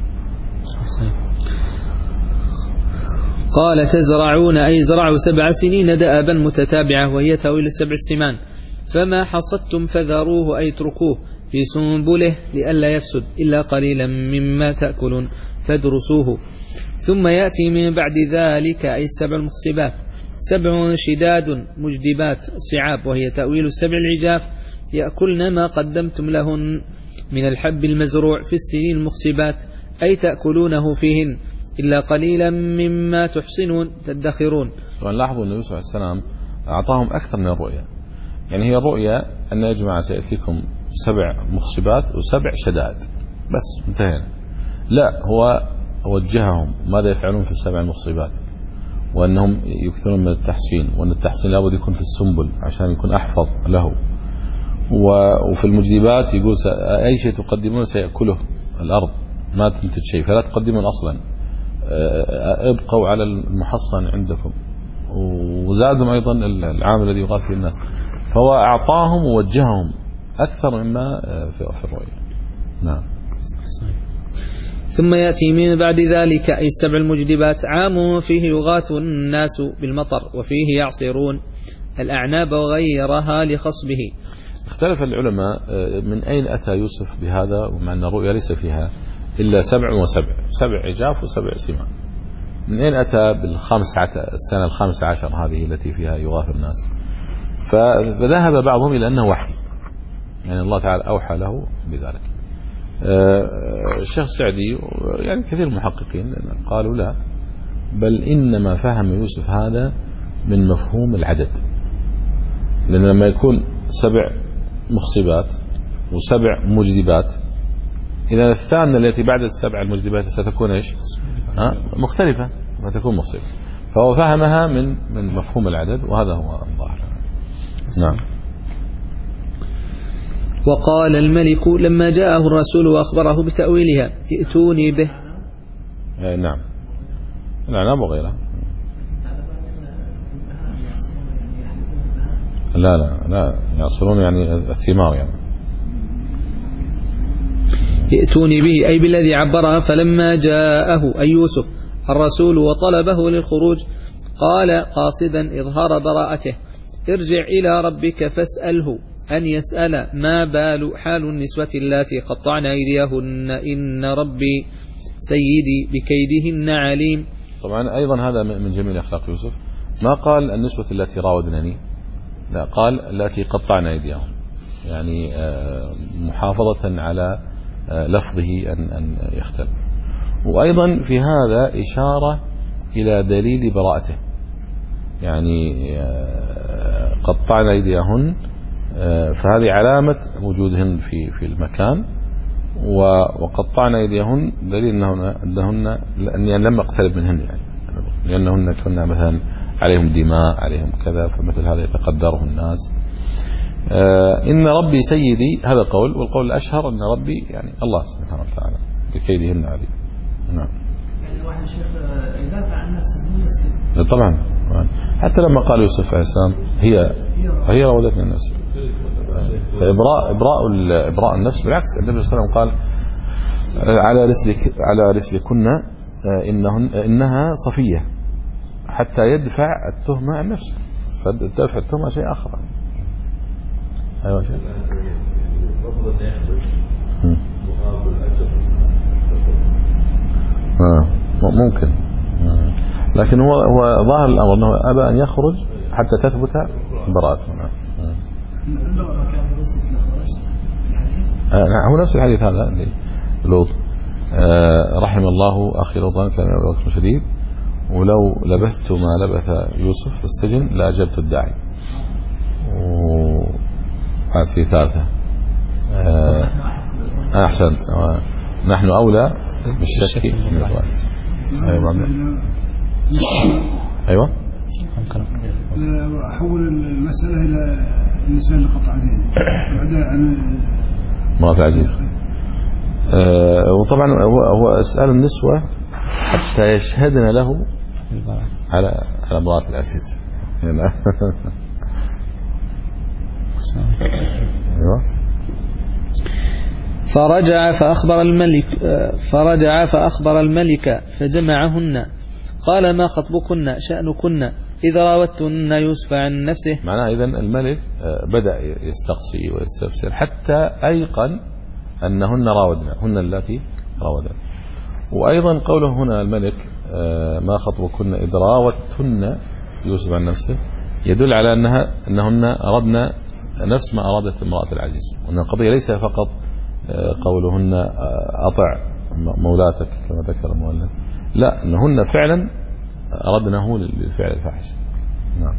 قال تزرعون أي زرعوا سبع سنين دأبا متتابعة وهي تأويل السبع السمان، فما حصدتم فذروه أي اتركوه في سنبله لئلا يفسد إلا قليلا مما تأكلون فادرسوه. ثم يأتي من بعد ذلك أي السبع المخصبات سبع شداد مجدبات صعاب وهي تأويل السبع العجاف يأكلن ما قدمتم لهن من الحب المزروع في السنين المخصبات أي تأكلونه فيهن إلا قليلا مما تحصنون تدخرون. لاحظوا أن يوسف عليه السلام أعطاهم أكثر من الرؤيا، يعني هي الرؤيا أن يا جماعة سيأتيكم سبع مخصبات وسبع شدائد بس انتهينا. لا، هو وجههم ماذا يفعلون في السبع المخصبات، وأنهم يكثرون من التحسين، وأن التحسين لابد يكون في السنبل عشان يكون أحفظ له، وفي المجدبات يقول أي شيء تقدمون سيأكله الأرض ما تنتج شيء فلا تقدمون أصلا، ابقوا على المحصن عندكم، وزادهم أيضا العامل الذي يغاث فيه الناس. فهو أعطاهم ووجههم أكثر مما في الرؤيا. نعم. ثم يأتي من بعد ذلك أي السبع المجدبات عام فيه يغاث الناس بالمطر وفيه يعصرون الأعناب وغيرها لخصبه. اختلف العلماء من أين أتى يوسف بهذا، ومع أن الرؤيا ليس فيها إلا سبع وسبع، سبع عجاف وسبع سمان. من أين أتى بالخامسة السنة الخامسة عشر هذه التي فيها يغاث الناس؟ فذهب بعضهم إلى أنه وحي، يعني الله تعالى أوحى له بذلك. الشيخ السعدي يعني كثير المحققين قالوا لا، بل إنما فهم يوسف هذا من مفهوم العدد، لأن لما يكون سبع مخصبات وسبع مجدبات، إذا الثامنة التي بعد السبع المجدبات ستكون إيش؟ ها؟ مختلفة فتكون مصيبة. فهو فهمها من من مفهوم العدد، وهذا هو الظاهر. نعم. وقال الملك لما جاءه الرسول وأخبره بتأويلها ائتوني به. نعم. العناب وغيرها. لا لا لا يعصرون يعني الثمار يعني. ائتوني به أي بالذي عبرها. فلما جاءه أي يوسف الرسول وطلبه للخروج قال قاصدا إظهار براءته: ارجع إلى ربك فاسأله أن يسأل ما بال حال النسوة اللاتي قطعن أيديهن إن ربي سيدي بكيدهن عليم. طبعا أيضا هذا من جميل أخلاق يوسف، ما قال النسوة التي راودنني، لا، قال التي قطعن أيديهن، يعني محافظة على لفظه أن أن يختلف. وأيضا في هذا إشارة إلى دليل براءته، يعني قطعن أيديهن فهذه علامة وجودهن في في المكان، وقطعن أيديهن دليل أنهن أني لم أقترب منهن، يعني لأنهن كنا مثلا عليهم دماء عليهم كذا، فمثل هذا يتقدره الناس. إن ربي سيدي هذا قول، والقول الأشهر أن ربي يعني الله سبحانه وتعالى بكيدهن عليم. نعم. يعني الواحد شيخ يدافع عن نفسه مو يسكت. طبعا حتى لما قال يوسف عليه السلام هي هي راودتني الناس، إبراء إبراء إبراء النفس، بالعكس النبي صلى الله عليه وسلم قال على رسلك على رسلكن إنهن إنها صفية، حتى يدفع التهمة عن نفسه، فدفع التهمة شيء آخر. أيوة شيء. آه ممكن، لكن هو هو ظاهر الأمر أنه أبى أن يخرج حتى تثبت براءته. آه نعم، هو نفس الحديث هذا لوط، آه رحم الله أخي لوطا كان يوم شديد، ولو لبثت ما لبث يوسف في السجن لأجبت الداعي. وهذا في ثالثة. آه أحسنت، آه نحن أولى بالشك من الغالب. أيوة أيوة. أحول المسألة إلى النساء اللي قطع يديه بعدها عن امرأة العزيز. آه وطبعا هو هو اسأل النسوة حتى يشهدن له على على امرأة العزيز. أيوة. فرجع فأخبر الملك فرجع فأخبر الملك فجمعهن قال: ما خطبكن شأنكن إذا راوتن يوسف عن نفسه. معناه إذن الملك بدأ يستقصي ويستفسر حتى أيقن أنهن راودنا، هن التي راودنا. وأيضا قوله هنا الملك ما خطبكن إذ راوتن يوسف عن نفسه يدل على أنها أنهن أردنا نفس ما أرادت امرأة العزيز، وأن القضية ليس فقط قولهن أطع مولاتك كما ذكر المؤلف، لا، أنهن فعلا أردناه للفعل الفاحش. نعم.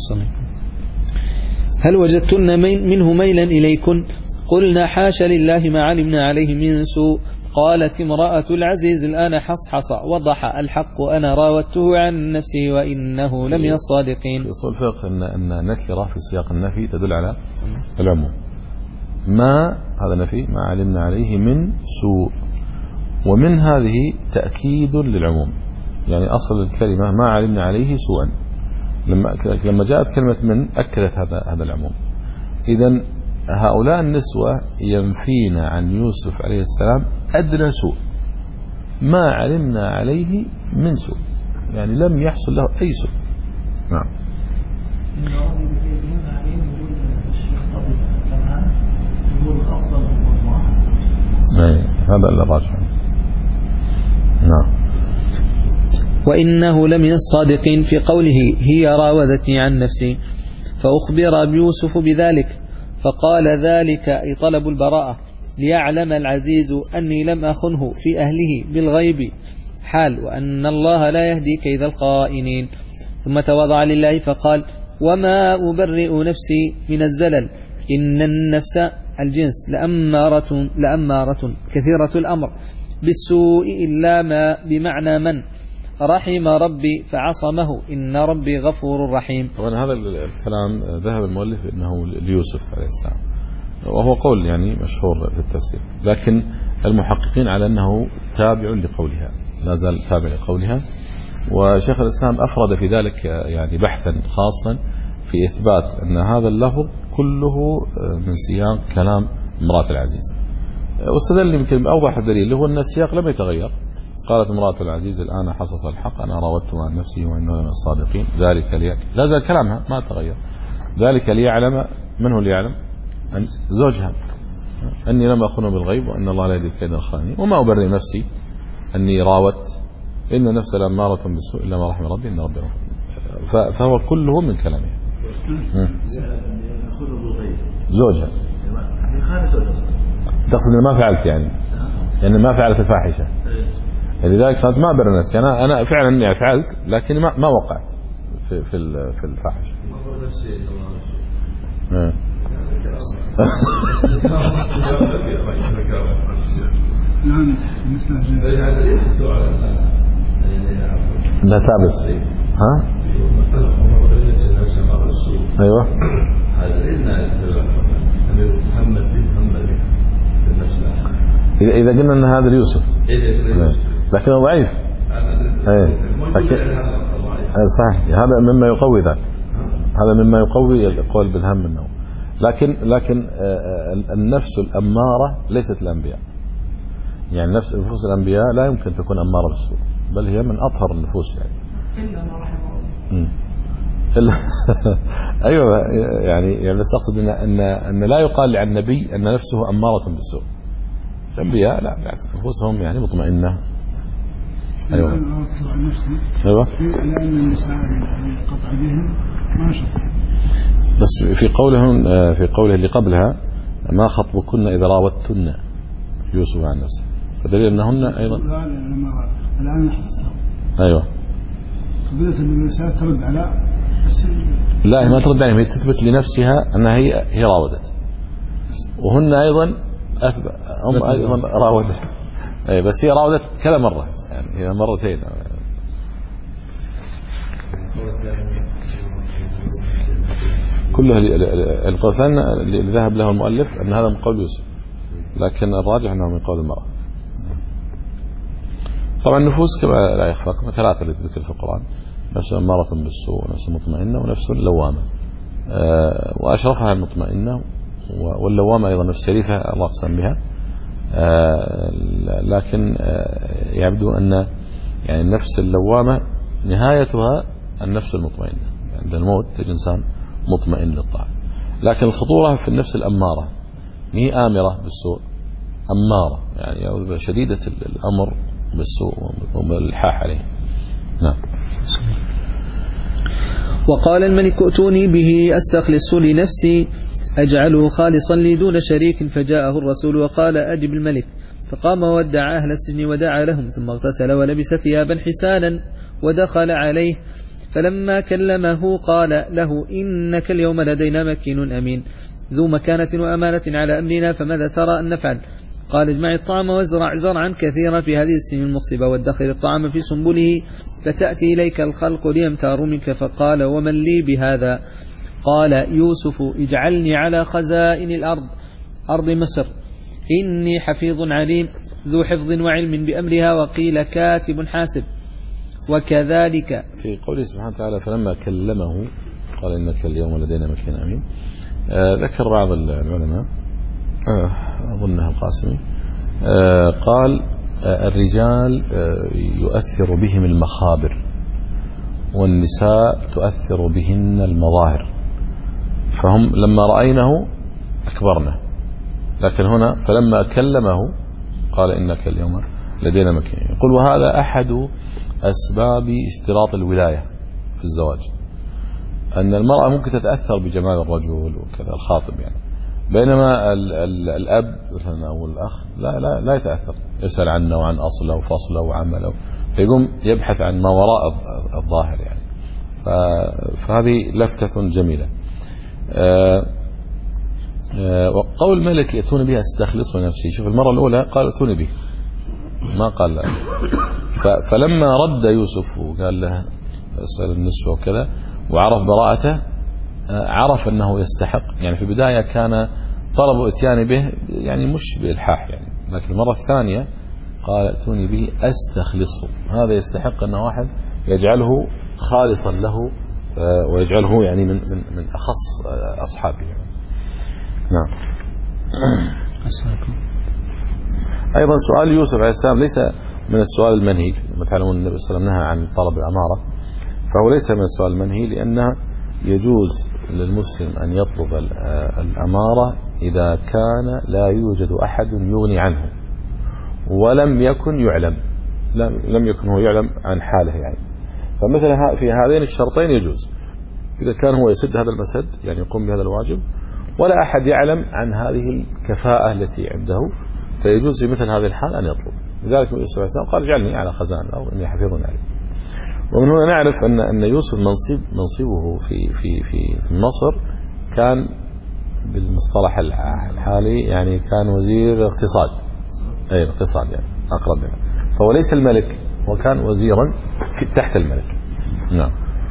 هل وجدتن منه ميلا إليكن؟ قلنا: حاشا لله ما علمنا عليه من سوء. قالت امرأة العزيز الآن حصحص وضح الحق أنا راودته عن نفسه وإنه لمن الصادقين. في أصول الفقه أن أن نكرة في سياق النفي تدل على العموم. ما هذا نفي ما علمنا عليه من سوء، ومن هذه تأكيد للعموم، يعني أصل الكلمة ما علمنا عليه سوءا، لما لما جاءت كلمة من أكدت هذا هذا العموم. إذن هؤلاء النسوة ينفين عن يوسف عليه السلام أدنى سوء، ما علمنا عليه من سوء، يعني لم يحصل له أي سوء. نعم. هذا الراجح. نعم. وإنه لمن الصادقين في قوله هي راودتني عن نفسي، فأخبر بيوسف بذلك فقال ذلك أي طلب البراءة ليعلم العزيز أني لم أخنه في أهله بالغيب حال، وأن الله لا يهدي كيد الخائنين. ثم تواضع لله فقال: وما أبرئ نفسي من الزلل إن النفس الجنس لأمارة, لأمارة كثيرة الأمر بالسوء إلا ما بمعنى من رحم ربي فعصمه إن ربي غفور رحيم. طبعا هذا الكلام ذهب المؤلف إنه ليوسف عليه السلام، وهو قول يعني مشهور في التفسير، لكن المحققين على أنه تابع لقولها، لا زال تابع لقولها. وشيخ الإسلام أفرد في ذلك يعني بحثا خاصا في إثبات أن هذا اللفظ كله من سياق كلام امرأة العزيز، واستدل يمكن بأوضح الدليل هو أن السياق لم يتغير، قالت امرأة العزيز الآن حصص الحق أنا راودته عن نفسه وإنه من الصادقين ذلك لي لا زال كلامها ما تغير ذلك ليعلم من هو ليعلم أن زوجها أني لم أخنه بالغيب وأن الله لا يهدي كيد الخائنين وما أبرئ نفسي أني راودت إن النفس لأمارة بالسوء إلا ما رحم ربي إن ربي فهو كله من كلامه زوجها تقصد أن ما فعلت يعني يعني ما فعلت الفاحشة لذلك قالت ما أبرئ نفسي أنا أنا فعلا يعني فعلت لكن ما ما وقعت في في في الفاحشة نعم مثل ده ثابت ها ايوه اذا اذا قلنا ان هذا يوسف لكنه ضعيف ايه صحيح هذا مما يقوي ذلك هذا مما يقوي القول بالهم النوم لكن لكن النفس الأمارة ليست الأنبياء يعني نفس نفوس الأنبياء لا يمكن تكون أمارة بالسوء بل هي من أطهر النفوس يعني إلا ما رحم الله إلا أيوة يعني يعني بس أقصد إن أن أن لا يقال عن النبي أن نفسه أمارة بالسوء الأنبياء لا بالعكس نفوسهم يعني مطمئنة أيوة عن نفسي أيوة لأن النساء قطع بهم ما شاء بس في قولهم في قوله اللي قبلها ما خطبكن إذا راوتن يوسف عن نفسه فدليل أنهن أيضا الآن حصلوا أيوة بدأت النساء ترد على لا ما ترد عليهم هي تثبت لنفسها أنها هي هي راودت وهن أيضا أثبت هم أيضا راودت أي بس هي راودت كذا مرة يعني هي مرتين كلها القول الثاني اللي ذهب له المؤلف أن هذا من قول يوسف لكن الراجح أنه من قول المرأة طبعا النفوس كما لا يخفى كما ثلاثة اللي ذكر في القرآن نفس أمارة بالسوء ونفس مطمئنة ونفس لوامة أه وأشرفها المطمئنة واللوامة أيضا نفس شريفة الله قسم بها أه لكن أه يبدو أن يعني النفس اللوامة نهايتها النفس المطمئنة عند الموت تجد إنسان مطمئن للطاعة لكن الخطورة في النفس الأمارة هي آمرة بالسوء أمارة يعني شديدة الأمر بالسوء والإلحاح عليه نعم وقال الملك ائتوني به أستخلص لنفسي أجعله خالصا لي دون شريك فجاءه الرسول وقال أجب الملك فقام وودع أهل السجن ودعا لهم ثم اغتسل ولبس ثيابا حسانا ودخل عليه فلما كلمه قال له إنك اليوم لدينا مكين أمين ذو مكانة وأمانة على أمرنا فماذا ترى أن نفعل قال اجمع الطعام وازرع زرعا كثيرا في هذه السنين المخصبة وادخر الطعام في سنبله فتأتي إليك الخلق ليمتاروا منك فقال ومن لي بهذا قال يوسف اجعلني على خزائن الأرض أرض مصر إني حفيظ عليم ذو حفظ وعلم بأمرها وقيل كاتب حاسب وكذلك في قوله سبحانه وتعالى فلما كلمه قال إنك اليوم لدينا مكين أمين آه ذكر بعض العلماء آه أظنها القاسمي آه قال آه الرجال آه يؤثر بهم المخابر والنساء تؤثر بهن المظاهر فهم لما رأينه أكبرنا لكن هنا فلما كلمه قال إنك اليوم لدينا مكين يقول وهذا أحد أسباب اشتراط الولاية في الزواج أن المرأة ممكن تتأثر بجمال الرجل وكذا الخاطب يعني بينما ال ال الأب مثلا أو الأخ لا لا لا يتأثر يسأل عنه وعن أصله وفصله وعمله فيقوم يبحث عن ما وراء الظاهر يعني فهذه لفتة جميلة آه آه وقول الملك يأتون به استخلص نفسي شوف المرة الأولى قال أتوني به ما قال لا فلما رد يوسف وقال له اسأل النسوة وكذا وعرف براءته عرف أنه يستحق يعني في البداية كان طلب اتياني به يعني مش بإلحاح يعني لكن المرة الثانية قال ائتوني به أستخلصه هذا يستحق أن واحد يجعله خالصا له ويجعله يعني من من من أخص أصحابه نعم. أيضا سؤال يوسف عليه السلام ليس من السؤال المنهي، كما تعلمون النبي صلى الله عليه وسلم نهى عن طلب الأمارة، فهو ليس من السؤال المنهي، لأنه يجوز للمسلم أن يطلب الأمارة إذا كان لا يوجد أحد يغني عنه ولم يكن يعلم، لم يكن هو يعلم عن حاله يعني. فمثل في هذين الشرطين يجوز، إذا كان هو يسد هذا المسد يعني يقوم بهذا الواجب ولا أحد يعلم عن هذه الكفاءة التي عنده، فيجوز في مثل هذه الحال أن يطلب. لذلك النبي صلى الله عليه وسلم قال اجعلني على خزائن أو إني حفيظ عليه. ومن هنا نعرف أن أن يوسف منصب منصبه في في في في مصر كان بالمصطلح الحالي يعني كان وزير اقتصاد، أي الاقتصاد يعني أقرب منه، فهو ليس الملك، هو كان وزيرا في تحت الملك. نعم.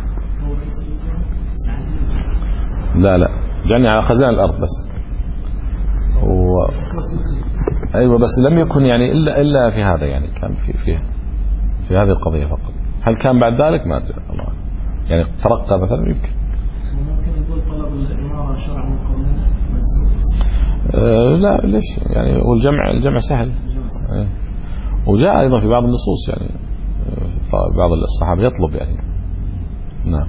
لا لا جعلني على خزائن الأرض بس. و... أيوة بس لم يكن يعني إلا إلا في هذا يعني، كان في في في هذه القضية فقط. هل كان بعد ذلك ما أدري الله يعني ترقى مثلا يمكن. ممكن يقول طلب الإمارة شرعا وقانونا. أه لا ليش يعني، والجمع الجمع سهل. أه. وجاء أيضا في بعض النصوص يعني بعض الصحابة يطلب يعني. نعم.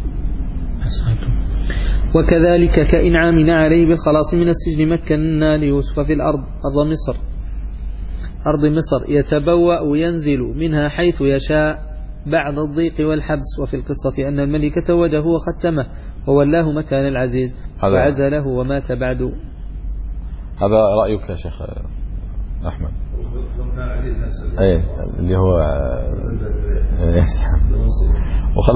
وكذلك كإنعامنا عليه بالخلاص من السجن مكنا ليوسف في الأرض أرض مصر أرض مصر يتبوأ وينزل منها حيث يشاء بعد الضيق والحبس. وفي القصة أن الملك توجه وختمه وولاه مكان العزيز وعزله ومات بعد. هذا رأيك يا شيخ أحمد؟ أي اللي هو وخذ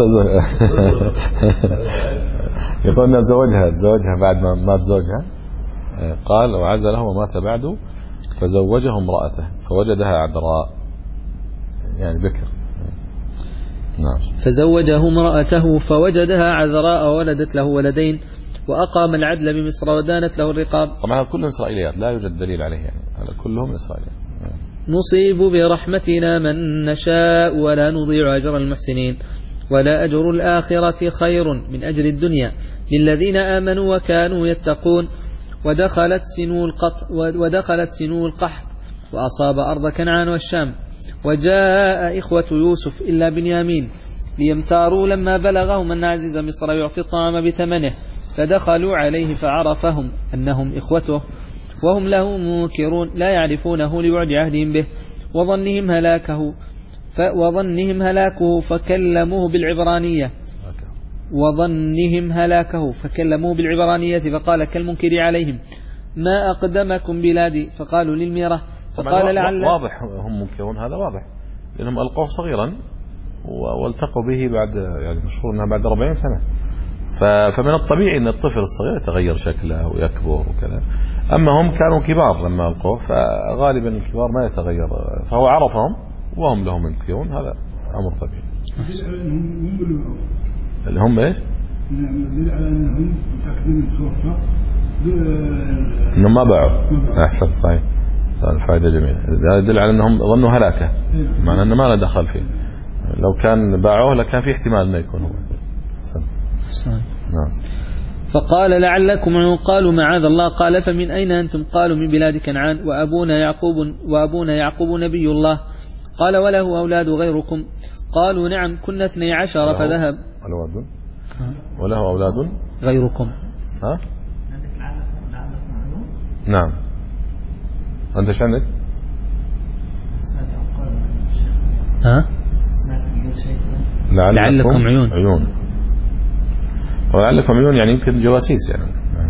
يقول أنه زوجها زوجها بعد ما مات زوجها، قال وعزله ومات بعده فزوجه امرأته فوجدها عذراء يعني بكر. نعم. فزوجه امرأته فوجدها عذراء وولدت له ولدين وأقام العدل بمصر ودانت له الرقاب. طبعا كلهم إسرائيليات لا يوجد دليل عليه يعني، هذا كلهم إسرائيليات. نصيب برحمتنا من نشاء ولا نضيع أجر المحسنين ولا أجر الآخرة خير من أجر الدنيا للذين آمنوا وكانوا يتقون. ودخلت سنو القط ودخلت سنو القحط وأصاب أرض كنعان والشام. وجاء إخوة يوسف إلا بنيامين ليمتاروا لما بلغهم أن عزيز مصر يعطي الطعام بثمنه، فدخلوا عليه فعرفهم أنهم إخوته وهم له منكرون لا يعرفونه لبعد عهدهم به وظنهم هلاكه وظنهم هلاكه فكلموه بالعبرانية وظنهم هلاكه فكلموه بالعبرانية فقال كالمنكر عليهم ما أقدمكم بلادي فقالوا للميرة فقال لعل. واضح هم منكرون، هذا واضح لأنهم ألقوه صغيرا والتقوا به بعد يعني مشهور أنها بعد أربعين سنة، فمن الطبيعي أن الطفل الصغير يتغير شكله ويكبر وكذا. أما هم كانوا كبار لما ألقوه فغالبا الكبار ما يتغير، فهو عرفهم وهم لهم منكرون، هذا أمر طبيعي. اللي هم ايش؟ دليل على انهم متاكدين من توفى انهم ما باعوا. احسن صحيح، الفائده جميله. هذا يدل على انهم ظنوا هلاكه، معنى انه ما له دخل فيه. لو كان باعوه لكان في احتمال انه يكون هو. نعم. فقال لعلكم عيون قالوا معاذ الله قال فمن أين أنتم قالوا من بلاد كنعان وأبونا يعقوب وأبونا يعقوب نبي الله قال وله أولاد غيركم قالوا نعم كنا اثني عشر فذهب أولاد وله أولاد غيركم. ها؟ نعم. أنت ايش عندك؟ ها؟ لعلكم عيون عيون ولعلكم عيون يعني يمكن جواسيس يعني.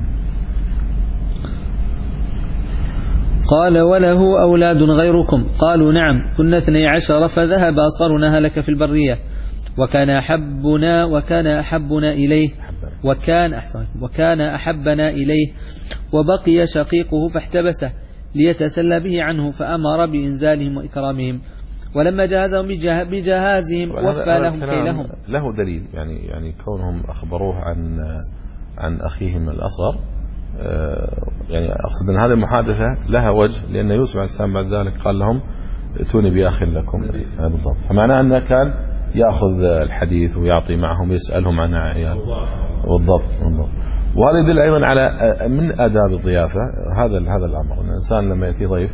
قال وله أولاد غيركم قالوا نعم كنا اثني عشر فذهب أصغرنا هلك في البرية وكان أحبنا وكان أحبنا إليه وكان أحسن وكان أحبنا إليه وبقي شقيقه فاحتبسه ليتسلى به عنه فأمر بإنزالهم وإكرامهم ولما جهزهم بجهازهم وفى لهم كيلهم. له دليل يعني يعني كونهم أخبروه عن عن أخيهم الأصغر، يعني أقصد أن هذه المحادثة لها وجه، لأن يوسف عليه السلام بعد ذلك قال لهم ائتوني بأخ لكم بالضبط، فمعناه أنه كان يأخذ الحديث ويعطي معهم يسألهم عن عيال بالضبط بالضبط. وهذا يدل أيضا على من آداب الضيافة هذا هذا الأمر، أن الإنسان لما يأتي ضيف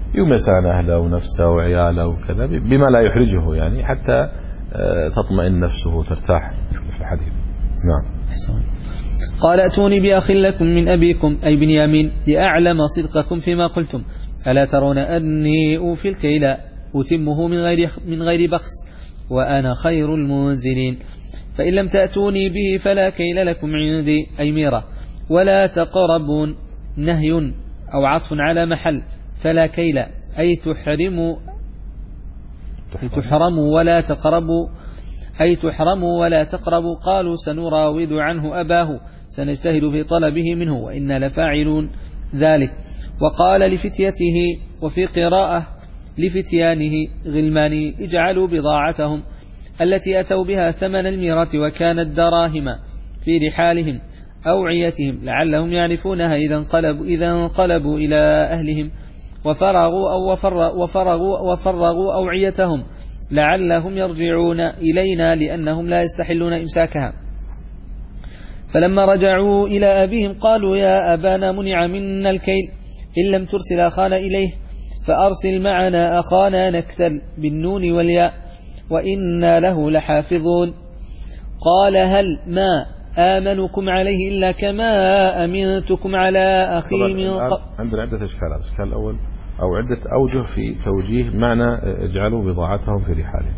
يوم يسأل أهله ونفسه وعياله وكذا بما لا يحرجه يعني حتى تطمئن نفسه وترتاح في الحديث. نعم. قال ائتوني بأخ لكم من أبيكم أي بنيامين لأعلم صدقكم فيما قلتم ألا ترون أني أوفي الكيل أتمه من غير, من غير بخس وأنا خير المنزلين فإن لم تأتوني به فلا كيل لكم عندي أي ميرة ولا تقربون نهي أو عطف على محل فلا كيل أي تحرموا أي تحرموا ولا تقربوا أي تحرموا ولا تقربوا قالوا سنراود عنه أباه سنجتهد في طلبه منه وإنا لفاعلون ذلك. وقال لفتيته وفي قراءة لفتيانه غلمانه اجعلوا بضاعتهم التي أتوا بها ثمن الميرة وكانت دراهم في رحالهم أوعيتهم لعلهم يعرفونها إذا انقلبوا, إذا انقلبوا إلى أهلهم وفرغوا أو وفرغوا, وفرغوا, وفرغوا أوعيتهم لعلهم يرجعون إلينا لأنهم لا يستحلون إمساكها. فلما رجعوا إلى أبيهم قالوا يا أبانا منع منا الكيل إن لم ترسل أخانا إليه فأرسل معنا أخانا نكتل بالنون والياء وإنا له لحافظون. قال هل ما آمنكم عليه إلا كما أمنتكم على أخي من قبل. عندنا عدة أشكال. الأشكال الأول أو عدة أوجه في توجيه معنى اجعلوا بضاعتهم في رحالهم.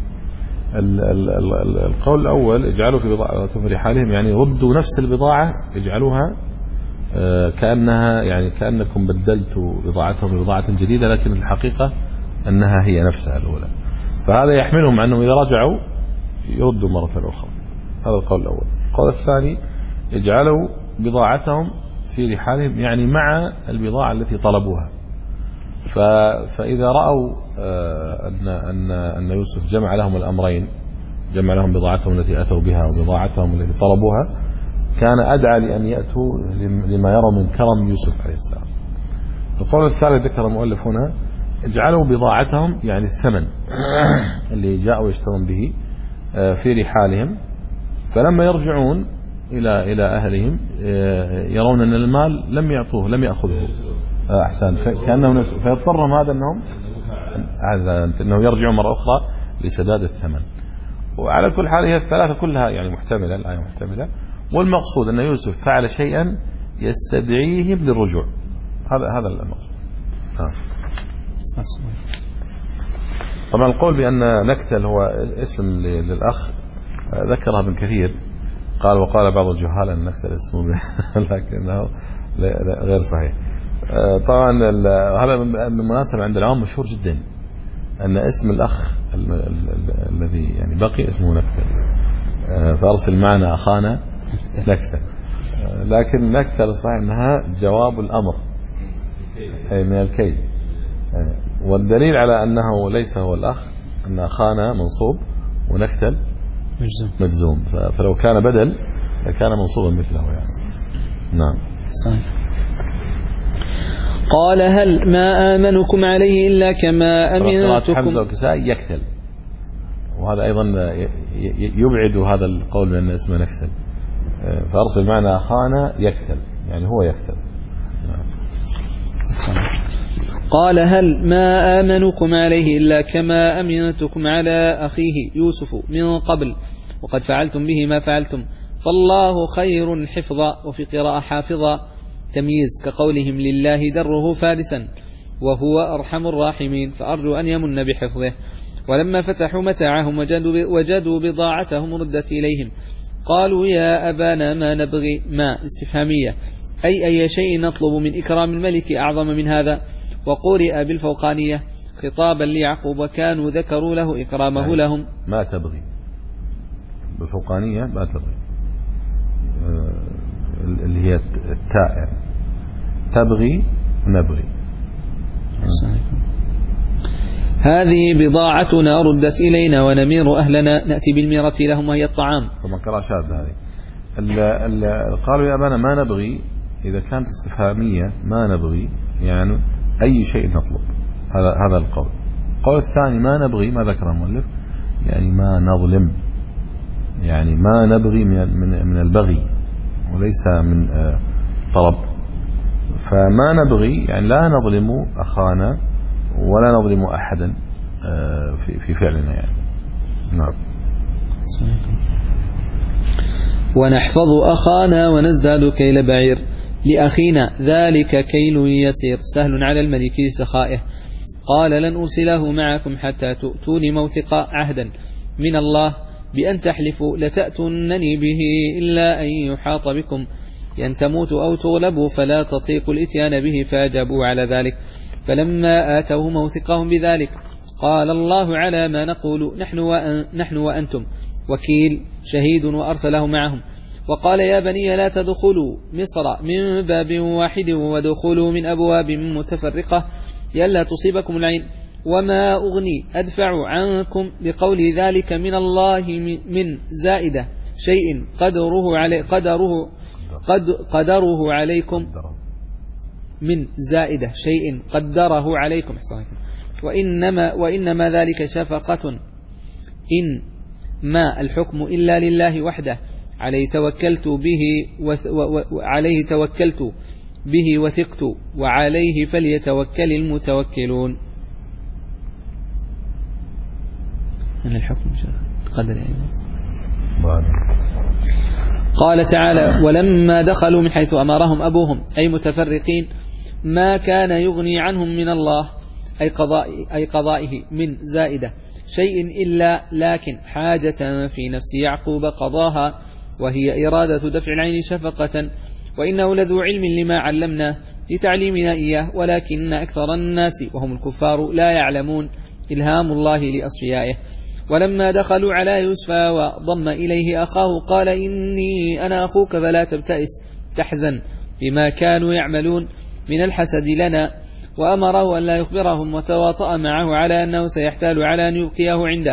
القول الأول اجعلوا في بضاعتهم في رحالهم يعني ردوا نفس البضاعة اجعلوها كأنها يعني كأنكم بدلتوا بضاعتهم ببضاعة جديدة لكن الحقيقة أنها هي نفسها الأولى. فهذا يحملهم أنهم إذا رجعوا يردوا مرة أخرى. هذا القول الأول. القول الثاني اجعلوا بضاعتهم في رحالهم يعني مع البضاعة التي طلبوها. فإذا رأوا أن أن أن يوسف جمع لهم الأمرين جمع لهم بضاعتهم التي أتوا بها وبضاعتهم التي طلبوها كان أدعى لأن يأتوا لما يروا من كرم يوسف عليه السلام. القول الثالث ذكر المؤلف هنا اجعلوا بضاعتهم يعني الثمن اللي جاءوا يشترون به في رحالهم فلما يرجعون إلى إلى أهلهم يرون أن المال لم يعطوه لم يأخذه أحسن كأنه فيضطرهم هذا أنهم أنه يرجعوا مرة أخرى لسداد الثمن. وعلى كل حال هي الثلاثة كلها يعني محتملة الآية محتملة والمقصود أن يوسف فعل شيئا يستدعيهم للرجوع. هذا هذا المقصود. طبعا القول بأن نكتل هو اسم للأخ ذكرها ابن كثير قال وقال بعض الجهال أن نكتل اسمه لكنه غير صحيح. طبعا هذا بالمناسبة عند العام مشهور جدا أن اسم الأخ الذي يعني بقي اسمه نكتل فأرسل معنا أخانا نكتل لكن نكتل صحيح أنها جواب الأمر أي من الكيد والدليل على أنه ليس هو الأخ أن أخانا منصوب ونكتل مجزوم فلو كان بدل لكان منصوبا مثله يعني. نعم صحيح. قال هل ما آمنكم عليه إلا كما أمنتكم حمزة وكساء يكتل وهذا أيضا يبعد هذا القول بأن اسمه نكتل فأرسل معنا أخانا يكتل يعني هو يكتل. نعم. قال هل ما آمنكم عليه إلا كما أمنتكم على أخيه يوسف من قبل وقد فعلتم به ما فعلتم فالله خير حفظا وفي قراءة حافظا تمييز كقولهم لله دره فارسا وهو أرحم الراحمين فأرجو أن يمن بحفظه. ولما فتحوا متاعهم وجدوا, وجدوا بضاعتهم ردت إليهم قالوا يا أبانا ما نبغي ما استفهامية أي أي شيء نطلب من إكرام الملك أعظم من هذا وقرئ بالفوقانية خطابا ليعقوب وكانوا ذكروا له إكرامه يعني لهم. ما تبغي بالفوقانية ما تبغي اللي هي التاء يعني تبغي نبغي. هذه بضاعتنا ردت إلينا ونمير أهلنا نأتي بالميرة لهم وهي الطعام. ثم قرأ شاذ هذه قالوا يا أبانا ما نبغي إذا كانت استفهامية ما نبغي يعني أي شيء نطلب هذا هذا القول. القول الثاني ما نبغي ما ذكر المؤلف يعني ما نظلم يعني ما نبغي من من من البغي وليس من طلب فما نبغي يعني لا نظلم أخانا ولا نظلم أحدا في في فعلنا يعني. نعم. ونحفظ أخانا ونزداد كيل بعير لأخينا ذلك كيل يسير سهل على الملك لسخائه. قال لن أرسله معكم حتى تؤتوني موثق عهدا من الله بأن تحلفوا لتأتونني به إلا أن يحاط بكم أن تموتوا أو تغلبوا فلا تطيقوا الإتيان به. فأجابوا على ذلك. فلما آتوه موثقهم بذلك قال الله على ما نقول نحن, وأن نحن وأنتم وكيل شهيد وأرسله معهم. وقال يا بني لا تدخلوا مصر من باب واحد ودخلوا من أبواب متفرقة لئلا تصيبكم العين. وما أغني أدفع عنكم بقول ذلك من الله من زائدة شيء قدره علي قدره قد قدره عليكم من زائدة شيء قدره عليكم وإنما وإنما ذلك شفقة إن ما الحكم إلا لله وحده عليه توكلت به وعليه توكلت به وثقت وعليه فليتوكل المتوكلون. من الحكم قدر يعني. قال تعالى ولما دخلوا من حيث أمرهم أبوهم أي متفرقين ما كان يغني عنهم من الله أي, قضاء أي قضائه من زائدة شيء إلا لكن حاجة في نفس يعقوب قضاها وهي إرادة دفع العين شفقة وإنه لذو علم لما علمناه لتعليمنا إياه ولكن أكثر الناس وهم الكفار لا يعلمون إلهام الله لأصفيائه. ولما دخلوا على يوسف وضم إليه أخاه قال إني أنا أخوك فلا تبتئس تحزن بما كانوا يعملون من الحسد لنا. وأمره أن لا يخبرهم وتواطأ معه على أنه سيحتال على أن يبقيه عنده.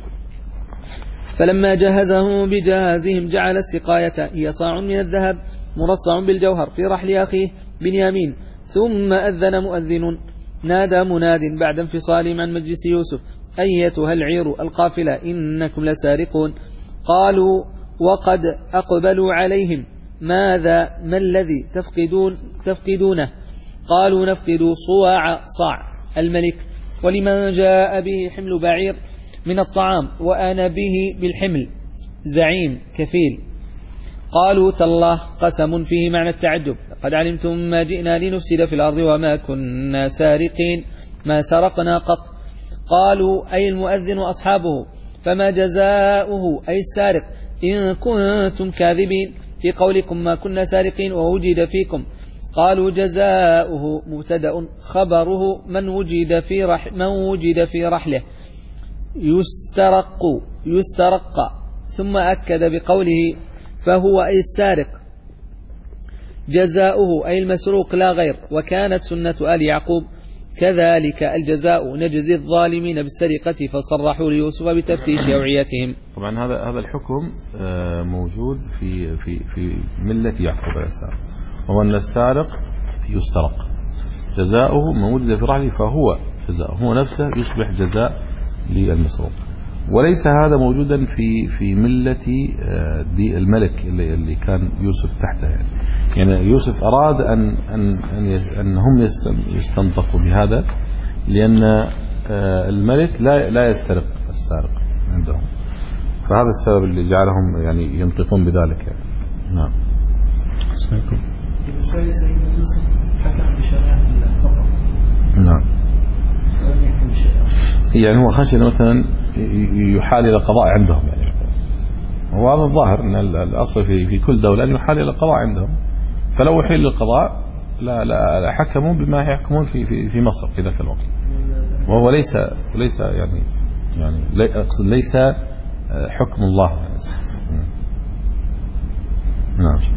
فلما جهزهم بجهازهم جعل السقاية هي صاع من الذهب مرصع بالجوهر في رحل أخيه بنيامين. ثم أذن مؤذن نادى مناد بعد انفصالهم عن مجلس يوسف أيتها العير القافلة إنكم لسارقون. قالوا وقد أقبلوا عليهم ماذا ما الذي تفقدون تفقدونه قالوا نفقد صواع صاع الملك ولمن جاء به حمل بعير من الطعام وأنا به بالحمل زعيم كفيل. قالوا تالله قسم فيه معنى التعجب قد علمتم ما جئنا لنفسد في الأرض وما كنا سارقين ما سرقنا قط. قالوا أي المؤذن وأصحابه فما جزاؤه أي السارق إن كنتم كاذبين في قولكم ما كنا سارقين ووجد فيكم. قالوا جزاؤه مبتدأ خبره من وجد في رح من وجد في رحله يسترق يسترق ثم أكد بقوله فهو أي السارق جزاؤه أي المسروق لا غير. وكانت سنة آل يعقوب كذلك الجزاء نجزي الظالمين بالسرقة فصرحوا ليوسف بتفتيش أوعيتهم. طبعا هذا هذا الحكم موجود في في في ملة يعقوب عليه السلام وهو أن السارق يسترق جزاؤه من وجد في رحله فهو جزاؤه هو نفسه يصبح جزاء للمسروق. وليس هذا موجودا في في ملة دي الملك اللي, اللي كان يوسف تحته يعني. يعني يوسف أراد أن أن أن, أن هم يستنطقوا بهذا لأن الملك لا لا يسترق السارق عندهم فهذا السبب اللي جعلهم يعني ينطقون بذلك يعني. نعم. نعم. يعني هو خشي مثلا يحال إلى القضاء عندهم يعني. وهذا الظاهر أن الأصل في في كل دولة أن يحال إلى القضاء عندهم فلو يحيل للقضاء لا لا حكموا بما يحكمون في في في مصر في ذاك الوقت. وهو ليس ليس يعني يعني ليس حكم الله يعني. نعم.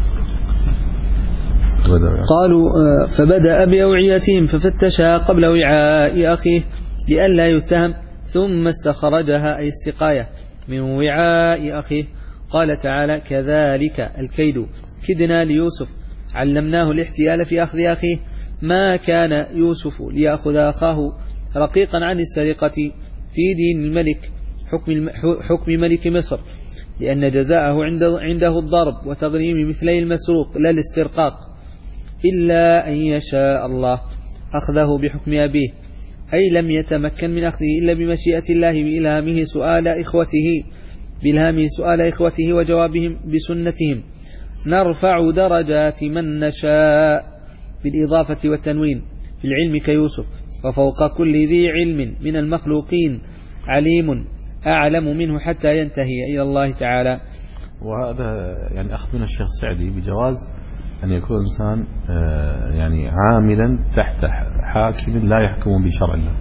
قالوا فبدأ بأوعيتهم ففتشها قبل وعاء أخيه لئلا يتهم ثم استخرجها أي السقاية من وعاء أخيه. قال تعالى كذلك الكيد كدنا ليوسف علمناه الاحتيال في أخذ أخيه. ما كان يوسف ليأخذ أخاه رقيقا عن السرقة في دين الملك حكم, حكم ملك مصر لأن جزاءه عنده الضرب وتغريم مثلي المسروق لا الاسترقاق إلا أن يشاء الله أخذه بحكم أبيه أي لم يتمكن من أخذه إلا بمشيئة الله بإلهامه سؤال إخوته بإلهامه سؤال إخوته وجوابهم بسنتهم. نرفع درجات من نشاء بالإضافة والتنوين في العلم كيوسف، وفوق كل ذي علم من المخلوقين عليم أعلم منه حتى ينتهي إلى الله تعالى. وهذا يعني أخذ من الشيخ السعدي بجواز أن يكون الإنسان يعني عاملا تحت حاكم لا يحكم بشرع الله.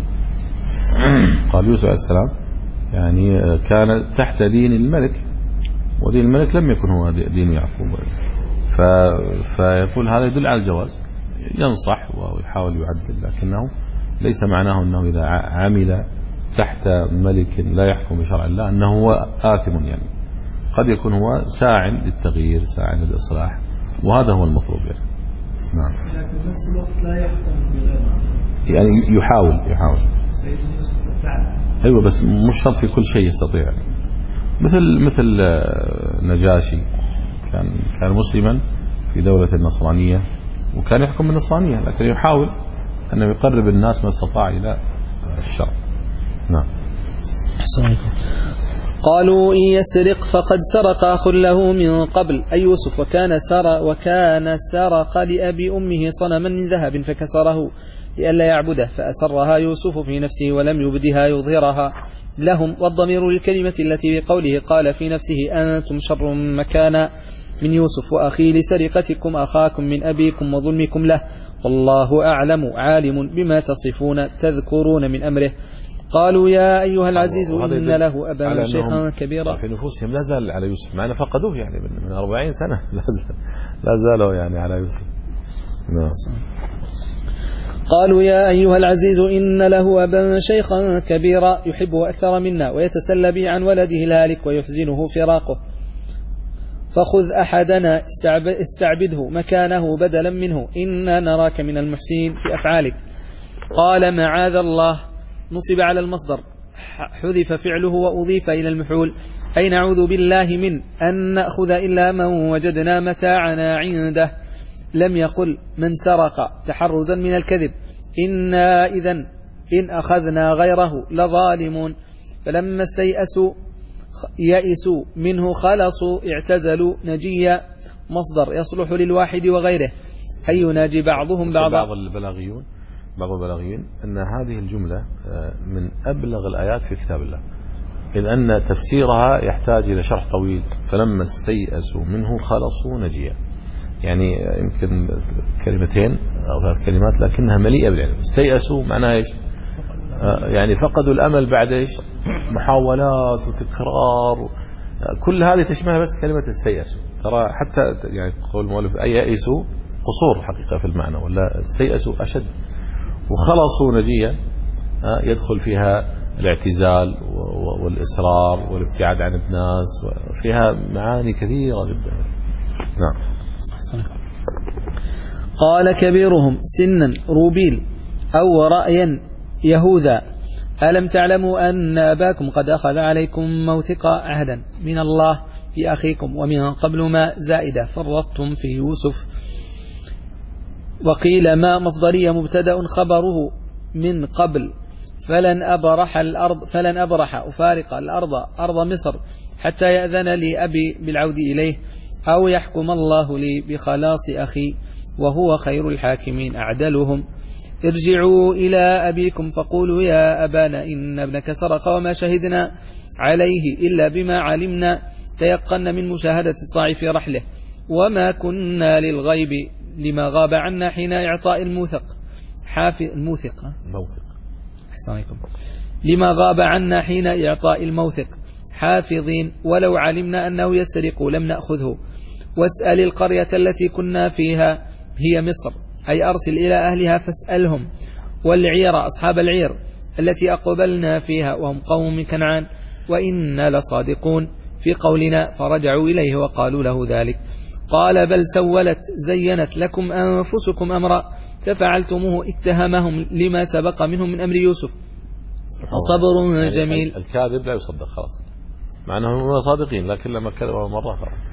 قال يوسف عليه السلام يعني كان تحت دين الملك، ودين الملك لم يكن هو دين يعقوب، فيقول هذا يدل على الجواز، ينصح ويحاول يعدل، لكنه ليس معناه أنه إذا عمل تحت ملك لا يحكم بشرع الله أنه هو آثم، يعني قد يكون هو ساع للتغيير ساع للإصلاح، وهذا هو المطلوب يعني. نعم. لكن نفس الوقت لا يحكم بغير يعني يحاول يحاول سيدنا يوسف فعل. أيوة، بس مش شرط في كل شيء يستطيع يعني. مثل مثل نجاشي كان كان مسلما في دولة النصرانية وكان يحكم بالنصرانية، لكن يحاول أنه يقرب الناس ما استطاع إلى الشرع. نعم. قالوا إن يسرق فقد سرق أخ له من قبل أي يوسف، وكان سرق وكان سرق لأبي أمه صنما من ذهب فكسره لئلا يعبده، فأسرها يوسف في نفسه ولم يبدها يظهرها لهم. والضمير للكلمة التي بقوله قال في نفسه أنتم شر مكانا من يوسف وأخي لسرقتكم أخاكم من أبيكم وظلمكم له، والله أعلم عالم بما تصفون تذكرون من أمره. قالوا يا أيها العزيز إن له أبا شيخا كبيرا. في نفوسهم لا زال على يوسف، معنا فقدوه يعني من أربعين سنة لا زالوا يعني على يوسف. نعم. قالوا يا أيها العزيز إن له أبا شيخا كبيرا يحبه أكثر منا ويتسلى به عن ولده الهالك ويحزنه فراقه، فخذ أحدنا استعبده مكانه بدلا منه إنا نراك من المحسنين في أفعالك. قال معاذ الله نصب على المصدر حذف فعله وأضيف إلى المفعول، أي نعوذ بالله من أن نأخذ إلا من وجدنا متاعنا عنده. لم يقل من سرق تحرزا من الكذب، إنا إذن إن أخذنا غيره لظالمون. فلما استيأسوا يئسوا منه خلصوا اعتزلوا. نجيا مصدر يصلح للواحد وغيره، أي يناجي بعضهم بعضا. بعض البلاغيون بعض البلاغيين أن هذه الجملة من أبلغ الآيات في كتاب الله، إذ أن تفسيرها يحتاج إلى شرح طويل. فلما استيأسوا منه خلصوا نجيا، يعني يمكن كلمتين أو ثلاث كلمات لكنها مليئة بالعلم. استيأسوا معناها إيش؟ يعني فقدوا الأمل بعد إيش؟ محاولات وتكرار، كل هذه تشملها بس كلمة استيأسوا. ترى حتى يعني قول المؤلف أي يئسوا قصور حقيقة في المعنى، ولا استيأسوا أشد. وخلصوا نجيا يدخل فيها الاعتزال والإصرار والابتعاد عن الناس، وفيها معاني كثيرة جدا. نعم. قال كبيرهم سنا روبيل أو رأيا يهوذا ألم تعلموا أن أباكم قد أخذ عليكم موثقا عهدا من الله في أخيكم ومن قبل ما زائدة فرطتم في يوسف. وقيل ما مصدرية مبتدأ خبره من قبل فلن أبرح الأرض فلن أبرح أفارق الأرض أرض مصر حتى يأذن لي أبي بالعود إليه أو يحكم الله لي بخلاص أخي وهو خير الحاكمين أعدلهم. ارجعوا إلى أبيكم فقولوا يا أبانا إن ابنك سرق وما شهدنا عليه إلا بما علمنا تيقن من مشاهدة الصاع في رحله وما كنا للغيب لما غاب عنا حين إعطاء الموثق حافظ الموثق موثق أحسنكم لما غاب عنا حين إعطاء الموثق حافظين ولو علمنا أنه يسرق لم نأخذه. واسأل القرية التي كنا فيها هي مصر أي أرسل إلى أهلها فاسألهم والعير أصحاب العير التي أقبلنا فيها وهم قوم من كنعان وإنا لصادقون في قولنا فرجعوا إليه وقالوا له ذلك. قال بل سولت زينت لكم أنفسكم أمرا ففعلتموه اتهمهم لما سبق منهم من أمر يوسف. صبر يعني جميل. الكاذب لا يصدق خلاص مع أنهم صادقين لكن لما كذبوا مرة خلاص.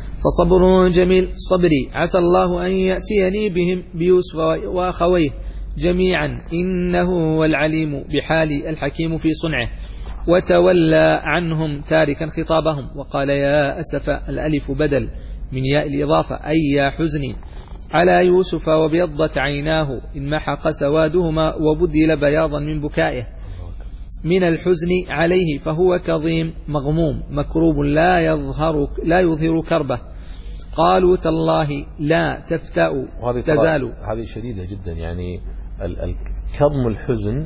فصبر جميل صبري عسى الله أن يأتيني بهم بيوسف وأخويه جميعا إنه هو العليم بحال الحكيم في صنعه. وتولى عنهم تاركا خطابهم وقال يا أسف الألف بدل من ياء الإضافة أي يا حزني على يوسف وبيضت عيناه إن محق سوادهما وبدل بياضا من بكائه من الحزن عليه فهو كظيم مغموم مكروب لا يظهر لا يظهر كربه. قالوا تالله لا تفتأ تزال. هذه شديدة جدا، يعني كظم الحزن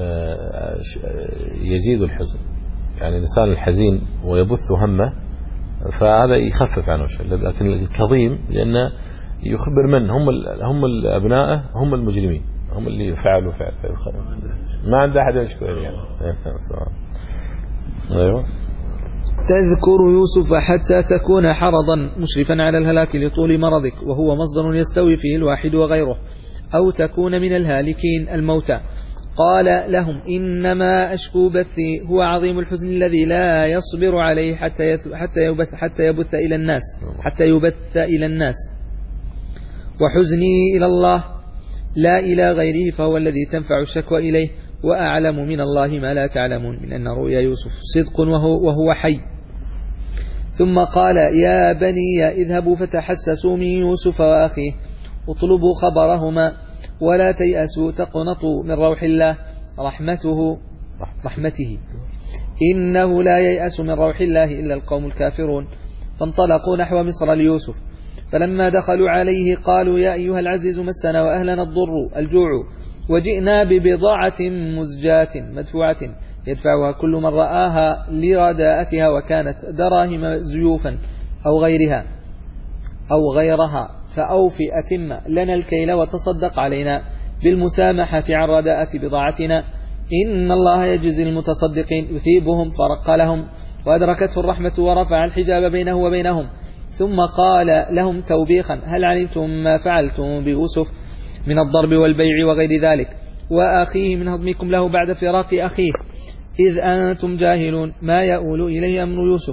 يزيد الحزن، يعني الإنسان الحزين ويبث همه فهذا يخفف عنه شيء، لكن الكظيم لأنه يخبر من هم هم الأبناء هم المجرمين هم اللي فعلوا فعل ما عنده أحد يشكر يعني. أيوه. تذكر يوسف حتى تكون حرضا مشرفا على الهلاك لطول مرضك وهو مصدر يستوي فيه الواحد وغيره، أو تكون من الهالكين الموتى. قال لهم إنما أشكو بثي هو عظيم الحزن الذي لا يصبر عليه حتى حتى يبث حتى يبث إلى الناس حتى يبث إلى الناس وحزني إلى الله لا إلى غيره فهو الذي تنفع الشكوى إليه وأعلم من الله ما لا تعلمون من أن رؤيا يوسف صدق وهو, وهو حي. ثم قال يا بني اذهبوا فتحسسوا من يوسف وأخيه اطلبوا خبرهما ولا تيأسوا تقنطوا من روح الله رحمته رحمته إنه لا ييأس من روح الله إلا القوم الكافرون. فانطلقوا نحو مصر ليوسف فلما دخلوا عليه قالوا يا أيها العزيز مسنا وأهلنا الضر الجوع وجئنا ببضاعة مزجاة مدفوعة يدفعها كل من رآها لرداءتها وكانت دراهم زيوفا أو غيرها أو غيرها فأوفي أتم لنا الكيل وتصدق علينا بالمسامحة عن رداءة بضاعتنا إن الله يجزي المتصدقين. يثيبهم فرق لهم وأدركته الرحمة ورفع الحجاب بينه وبينهم ثم قال لهم توبيخا هل علمتم ما فعلتم بيوسف من الضرب والبيع وغير ذلك وأخيه من هضمكم له بعد فراق أخيه إذ أنتم جاهلون ما يؤول إليه أمر يوسف.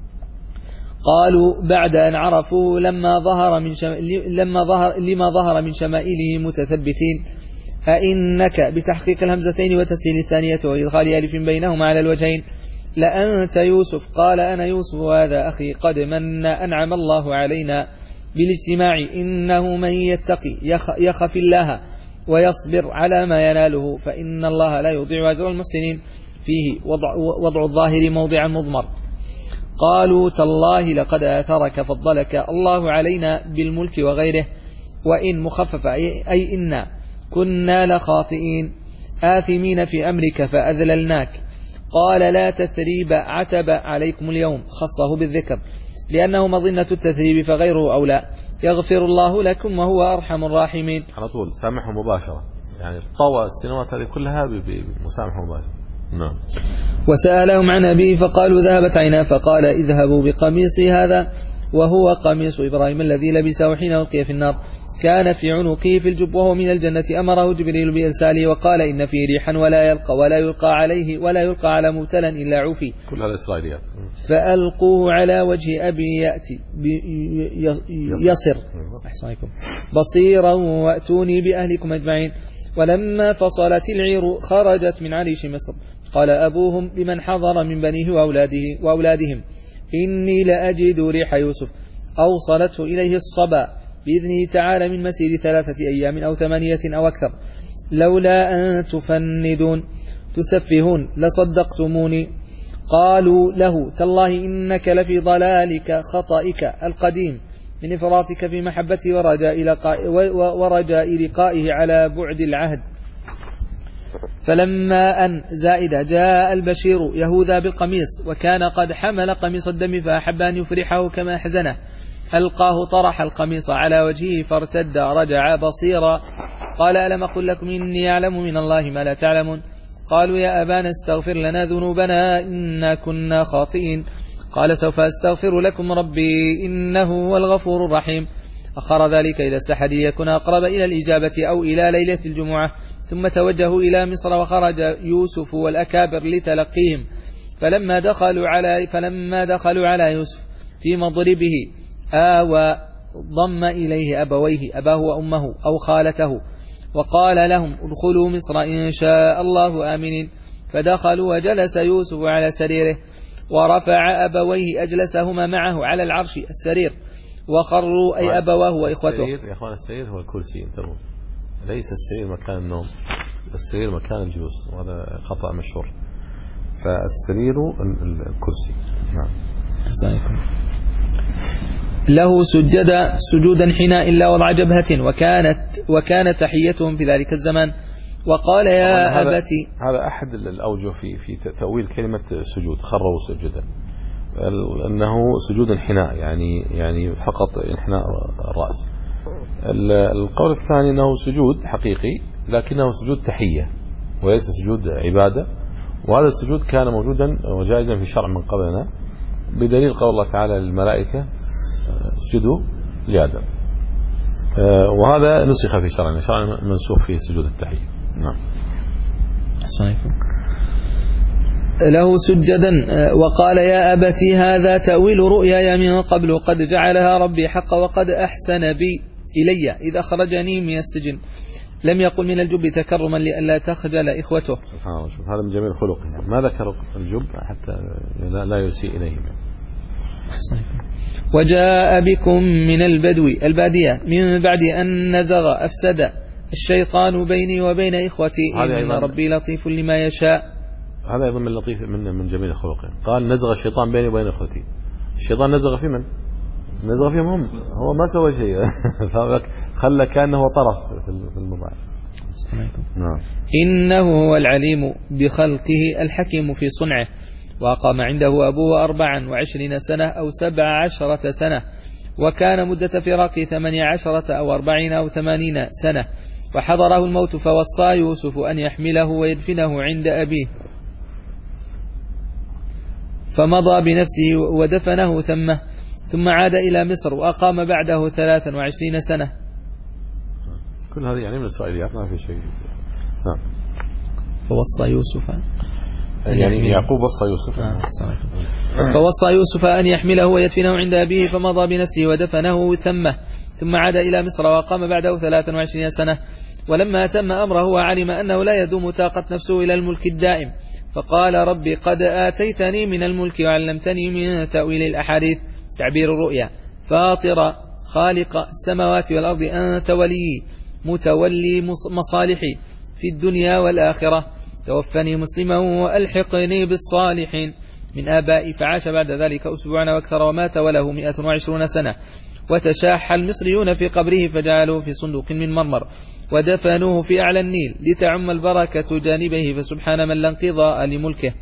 قالوا بعد أن عرفوا لما ظهر من شم... لما ظهر لما ظهر من شمائله متثبتين أئنك بتحقيق الهمزتين وتسهيل الثانية وإدخال ألف بينهما على الوجهين لأنت يوسف قال أنا يوسف وهذا أخي قد من أنعم الله علينا بالاجتماع إنه من يتقي يخ... يخف الله ويصبر على ما يناله فإن الله لا يضيع أجر المحسنين فيه وضع, وضع الظاهر موضع مضمر. قالوا تالله لقد آثرك فضلك الله علينا بالملك وغيره وإن مخففة أي إنا كنا لخاطئين آثمين في أمرك فأذللناك. قال لا تثريب عتب عليكم اليوم خصه بالذكر لأنه مظنة التثريب فغيره أولى يغفر الله لكم وهو أرحم الراحمين. على طول سامحه مباشرة يعني طوى السنوات هذه كلها بمسامحة مباشرة. نعم. وسألهم عن أبيه فقالوا ذهبت عيناه فقال اذهبوا بقميصي هذا وهو قميص إبراهيم الذي لبسه حين ألقي في النار كان في عنقه في الجب وهو من الجنة أمره جبريل بإرساله وقال إن فيه ريحا ولا يلقى ولا يلقى عليه ولا يلقى على مبتلا إلا عفي كل هذا إسرائيليات. فألقوه على وجه أبي يأتي يصر بصيرا وأتوني بأهلكم أجمعين. ولما فصلت العير خرجت من عريش مصر قال أبوهم لمن حضر من بنيه وأولاده وأولادهم إني لأجد ريح يوسف أوصلته إليه الصبا بإذنه تعالى من مسير ثلاثة أيام أو ثمانية أو أكثر لولا أن تفندون تسفهون لصدقتموني. قالوا له تالله إنك لفي ضلالك خطئك القديم من إفراطك في محبته ورجاء لقائه, ورجاء لقائه على بعد العهد. فلما أن زائدة جاء البشير يهوذا بالقميص وكان قد حمل قميص الدم فأحب أن يفرحه كما أحزنه ألقاه طرح القميص على وجهه فارتد رجع بصيرا. قال ألم أقل لكم إني أعلم من الله ما لا تعلمون. قالوا يا أبانا استغفر لنا ذنوبنا إنا كنا خاطئين. قال سوف أستغفر لكم ربي إنه هو الغفور الرحيم. أخر ذلك إلى السحر ليكون أقرب إلى الإجابة أو إلى ليلة الجمعة ثم توجهوا إلى مصر وخرج يوسف والأكابر لتلقيهم. فلما دخلوا على فلما دخلوا على يوسف في مضربه آوى ضم إليه أبويه أباه وأمه أو خالته وقال لهم ادخلوا مصر إن شاء الله آمنين. فدخلوا وجلس يوسف على سريره ورفع أبويه أجلسهما معه على العرش السرير وخروا أي أبواه وإخوته. يا أخوان السرير هو الكرسي، انتبهوا، ليس السرير مكان النوم، السرير مكان الجلوس، وهذا خطأ مشهور. فالسرير الكرسي. نعم. له سجد سجودا حين إلا وضع جبهة، وكانت وكانت تحيتهم في ذلك الزمان. وقال يا أبتي، هذا أحد الأوجه في في تأويل كلمة سجود، خروا سجدا، أنه سجود انحناء، يعني يعني فقط انحناء الرأس. القول الثاني أنه سجود حقيقي لكنه سجود تحية وليس سجود عبادة، وهذا السجود كان موجودا وجائزا في شرع من قبلنا بدليل قول الله تعالى للملائكة اسجدوا لآدم، وهذا نسخ في شرعنا، شرع منسوخ فيه سجود التحية. نعم. له سجدا. وقال يا أبتي هذا تأويل رؤياي من قبل قد جعلها ربي حقا وقد أحسن بي إلي إذا خرجني من السجن. لم يقل من الجب تكرما لئلا تخجل إخوته. سبحان الله، شوف هذا من جميل خلقه، ما ذكر الجب حتى لا يسيء إليهم. وجاء بكم من البدو البادية من بعد أن نزغ أفسد الشيطان بيني وبين إخوتي إن ربي لطيف لما يشاء. هذا أيضا من لطيف من من جميل خلقه. قال نزغ الشيطان بيني وبين إخوتي. الشيطان نزغ في من؟ نزغ فيهم هم، هو ما سوى شيء خلى كأنه طرف في المضاعف. نعم. إنه هو العليم بخلقه الحكيم في صنعه. وأقام عنده أبوه أربعا وعشرين سنة أو سبع عشرة سنة، وكان مدة فراقه ثمانية عشرة أو أربعين أو ثمانين سنة. وحضره الموت فوصى يوسف أن يحمله ويدفنه عند أبيه، فمضى بنفسه ودفنه ثمه، ثم عاد إلى مصر وأقام بعده ثلاثا وعشرين سنة. كل هذه يعني من الإسرائيليات ما في شيء. نعم. فوصى يوسف يعني يعقوب وصى يوسف. آه. فوصى يوسف أن يحمله ويدفنه عند أبيه، فمضى بنفسه ودفنه ثمه، ثم عاد إلى مصر وقام بعده ثلاثا وعشرين سنة. ولما أتم أمره وعلم أنه لا يدوم طاقة نفسه إلى الملك الدائم، فقال ربي قد آتيتني من الملك وعلمتني من تأويل الأحاديث تعبير الرؤيا فاطر خالق السماوات والأرض أنت ولي متولي مصالحي في الدنيا والآخرة، توفني مسلما وألحقني بالصالحين من آبائي. فعاش بعد ذلك أسبوعا وأكثر ومات وله مئة وعشرون سنة. وتشاح المصريون في قبره فجعلوه في صندوق من مرمر ودفنوه في أعلى النيل لتعم البركة جانبه، فسبحان من لا انقضاء لملكه.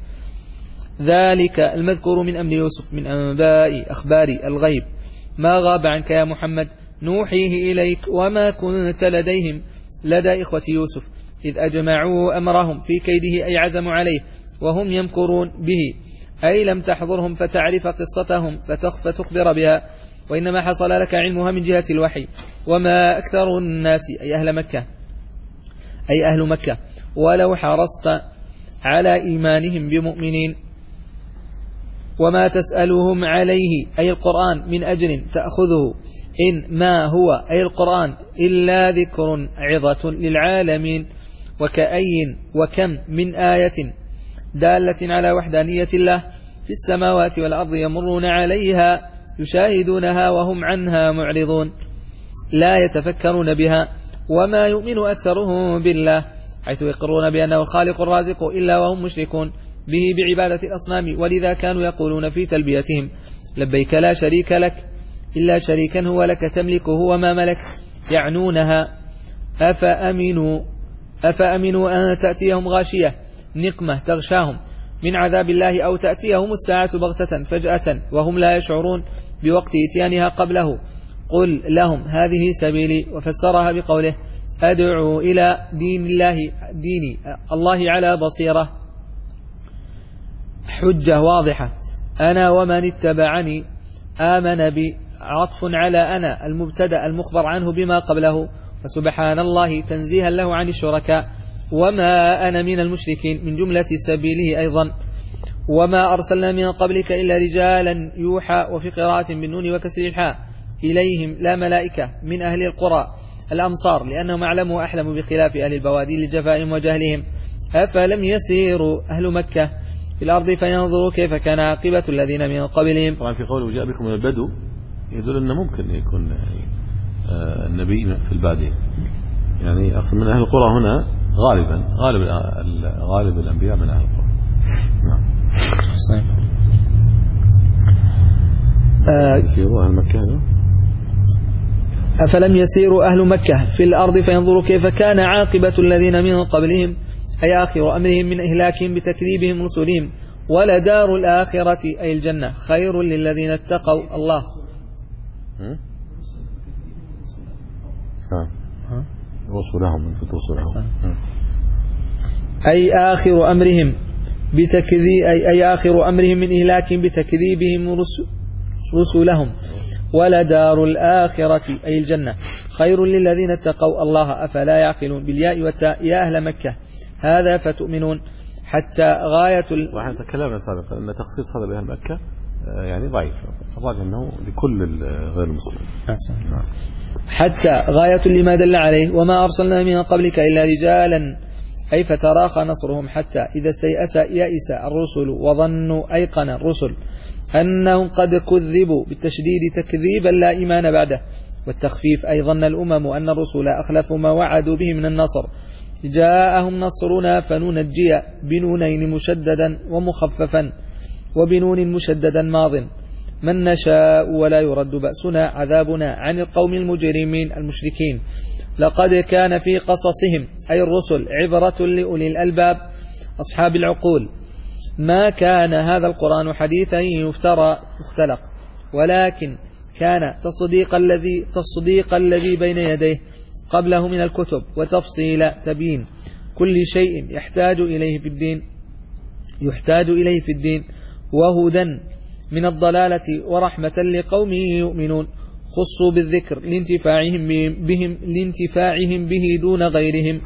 ذلك المذكور من أمر يوسف من أنباء أخبار الغيب ما غاب عنك يا محمد نوحيه إليك وما كنت لديهم لدى إخوة يوسف إذ أجمعوا أمرهم في كيده أي عزموا عليه وهم يمكرون به، أي لم تحضرهم فتعرف قصتهم فتخبر بها، وإنما حصل لك علمها من جهة الوحي. وما أكثر الناس أي أهل مكة أي أهل مكة ولو حرصت على إيمانهم بمؤمنين. وما تسألهم عليه أي القرآن من أجر تأخذه إن ما هو أي القرآن إلا ذكر عظة للعالمين. وكأي وكم من آية دالة على وحدانية الله في السماوات والأرض يمرون عليها يشاهدونها وهم عنها معرضون لا يتفكرون بها. وما يؤمن أكثرهم بالله حيث يقرون بأنه الخالق الرازق إلا وهم مشركون به بعبادة الأصنام، ولذا كانوا يقولون في تلبيتهم لبيك لا شريك لك إلا شريكا هو لك تملكه وما ملك، يعنونها أفأمنوا أفأمنوا أن تأتيهم غاشية نقمة تغشاهم من عذاب الله أو تأتيهم الساعة بغتة فجأة وهم لا يشعرون بوقت إتيانها قبله. قل لهم هذه سبيلي، وفسرها بقوله أدعو إلى دين الله ديني الله على بصيرة حجة واضحة أنا ومن اتبعني آمن بي عطف على أنا المبتدأ المخبر عنه بما قبله، فسبحان الله تنزيها له عن الشركاء. وما أنا من المشركين من جملة سبيله أيضا. وما أرسلنا من قبلك إلا رجالا يوحى، وفي قراءة بالنون وكسر الحاء إليهم لا ملائكة من أهل القرى الأمصار لأنهم أعلموا وأحلموا بخلاف أهل البوادي لجفائهم وجهلهم. أفلم يسيروا أهل مكة في الأرض فينظروا كيف كان عاقبة الذين من قبلهم. طبعا في قوله جاء بكم من البدو يدل أنه ممكن يكون النبي في البادية، يعني أصل من أهل القرى هنا غالبا غالب غالب الأنبياء من أهل القرى. نعم. يسيروا أهل مكة. أفلم يسيروا أهل مكة في الأرض فينظروا كيف كان عاقبة الذين من قبلهم أي آخر أمرهم من إهلاكهم بتكذيبهم رسلهم ولدار الآخرة أي الجنة خير للذين اتقوا الله. رسلهم رسلهم أي آخر أمرهم بتكذيب أي, أي آخر أمرهم من إهلاكهم بتكذيبهم رسلهم ولدار الآخرة أي الجنة خير للذين اتقوا الله أفلا يعقلون بالياء والتاء يا أهل مكة هذا فتؤمنون حتى غاية ال... وعن تكلمنا سابقا أن تخصيص هذا بأهل مكة يعني ضعيف، الراجح أنه لكل غير المسلمين. حتى غاية لما دل عليه وما أرسلنا من قبلك إلا رجالا أي فتراخى نصرهم حتى إذا استيأس يأس الرسل وظنوا أيقن الرسل أنهم قد كذبوا بالتشديد تكذيبا لا إيمان بعده والتخفيف أي ظن الأمم أن الرسل أخلفوا ما وعدوا به من النصر جاءهم نصرنا فننجي بنونين مشددا ومخففا وبنون مشددا ماض من نشاء ولا يرد بأسنا عذابنا عن القوم المجرمين المشركين. لقد كان في قصصهم أي الرسل عبرة لأولي الألباب أصحاب العقول ما كان هذا القرآن حديثا يفترى يختلق ولكن كان تصديق الذي تصديق الذي بين يديه قبله من الكتب وتفصيل تبيين كل شيء يحتاج إليه في الدين يحتاج إليه في الدين وهدى من الضلالة ورحمة لقوم يؤمنون خصوا بالذكر لانتفاعهم بهم لانتفاعهم به دون غيرهم.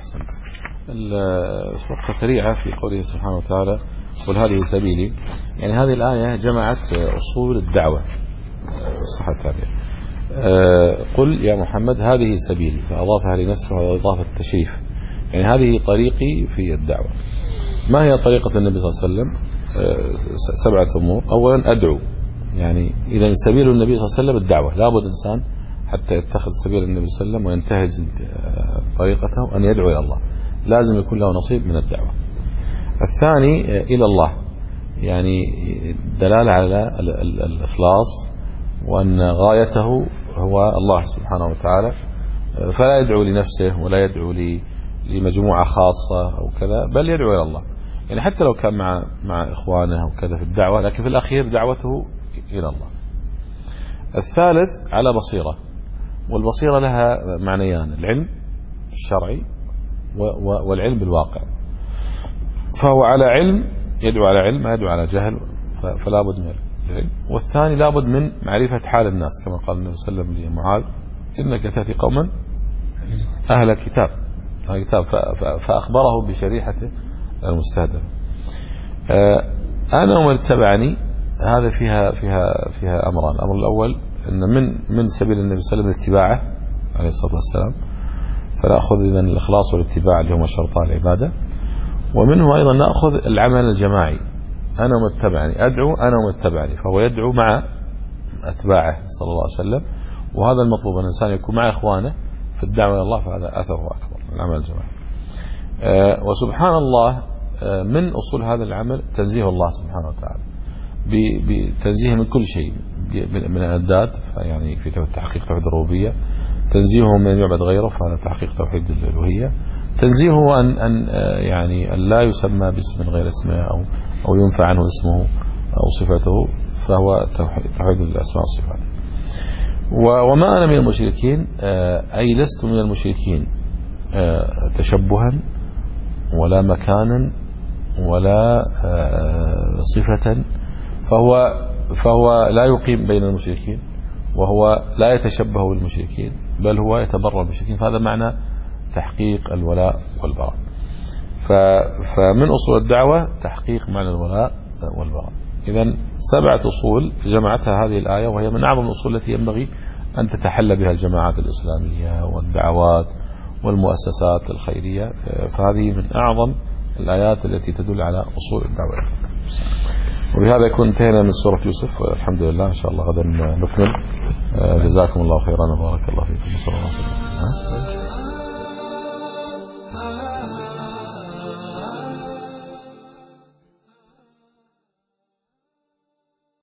الصفحة سريعة في قوله سبحانه وتعالى قل هذه سبيلي، يعني هذه الآية جمعت أصول الدعوة الصفحة الثانية. قل يا محمد هذه سبيلي فأضافها لنفسه وإضافة التشريف، يعني هذه طريقي في الدعوة. ما هي طريقة النبي صلى الله عليه وسلم؟ سبعة أمور. أولا أدعو، يعني إذا سبيل النبي صلى الله عليه وسلم الدعوة، لابد إنسان حتى يتخذ سبيل النبي صلى الله عليه وسلم وينتهج طريقته أن يدعو إلى الله، لازم يكون له نصيب من الدعوة. الثاني إلى الله، يعني دلالة على الإخلاص وأن غايته هو الله سبحانه وتعالى، فلا يدعو لنفسه ولا يدعو لمجموعة خاصة أو كذا، بل يدعو إلى الله، يعني حتى لو كان مع مع إخوانه وكذا في الدعوة، لكن في الأخير دعوته إلى الله. الثالث على بصيرة، والبصيرة لها معنيان، العلم الشرعي والعلم بالواقع، فهو على علم يدعو على علم ما يدعو على جهل، فلا بد من العلم. والثاني لا بد من معرفة حال الناس كما قال النبي صلى الله عليه وسلم لمعاذ إنك تأتي قوما أهل الكتاب فأخبره بشريحته المستهدف. أنا ومن اتبعني هذا فيها فيها فيها أمران. الأمر الأول أن من من سبيل النبي صلى الله عليه وسلم اتباعه عليه الصلاة والسلام، فنأخذ إذن الإخلاص والاتباع اللي هما شرطان العبادة، ومنه أيضا نأخذ العمل الجماعي، أنا ومن اتبعني أدعو أنا ومن اتبعني، فهو يدعو مع أتباعه صلى الله عليه وسلم، وهذا المطلوب أن الإنسان يكون مع إخوانه في الدعوة إلى الله، فهذا أثره أكبر العمل الجماعي. أه وسبحان الله أه من أصول هذا العمل تنزيه الله سبحانه وتعالى، بتنزيه من كل شيء من الأنداد، يعني في تحقيق توحيد الربوبية، تنزيهه من يعبد غيره فهذا تحقيق توحيد الألوهية، تنزيهه أن أن يعني أن لا يسمى باسم غير اسمه أو أو ينفع عنه اسمه أو صفته، فهو توحيد الأسماء والصفات. وما أنا من المشركين، أي لست من المشركين تشبها ولا مكانا ولا صفة، فهو فهو لا يقيم بين المشركين وهو لا يتشبه بالمشركين، بل هو يتبرأ بالمشركين، فهذا معنى تحقيق الولاء والبراء. فمن أصول الدعوة تحقيق معنى الولاء والبراء. إذن سبعة أصول جمعتها هذه الآية، وهي من أعظم الأصول التي ينبغي أن تتحلى بها الجماعات الإسلامية والدعوات والمؤسسات الخيرية. فهذه من أعظم الآيات التي تدل على أصول الدعوة. وبهذا يكون انتهينا من سورة يوسف، والحمد لله. إن شاء الله غدا نكمل. جزاكم الله خيرا وبارك الله فيكم. صلى الله عليه وسلم.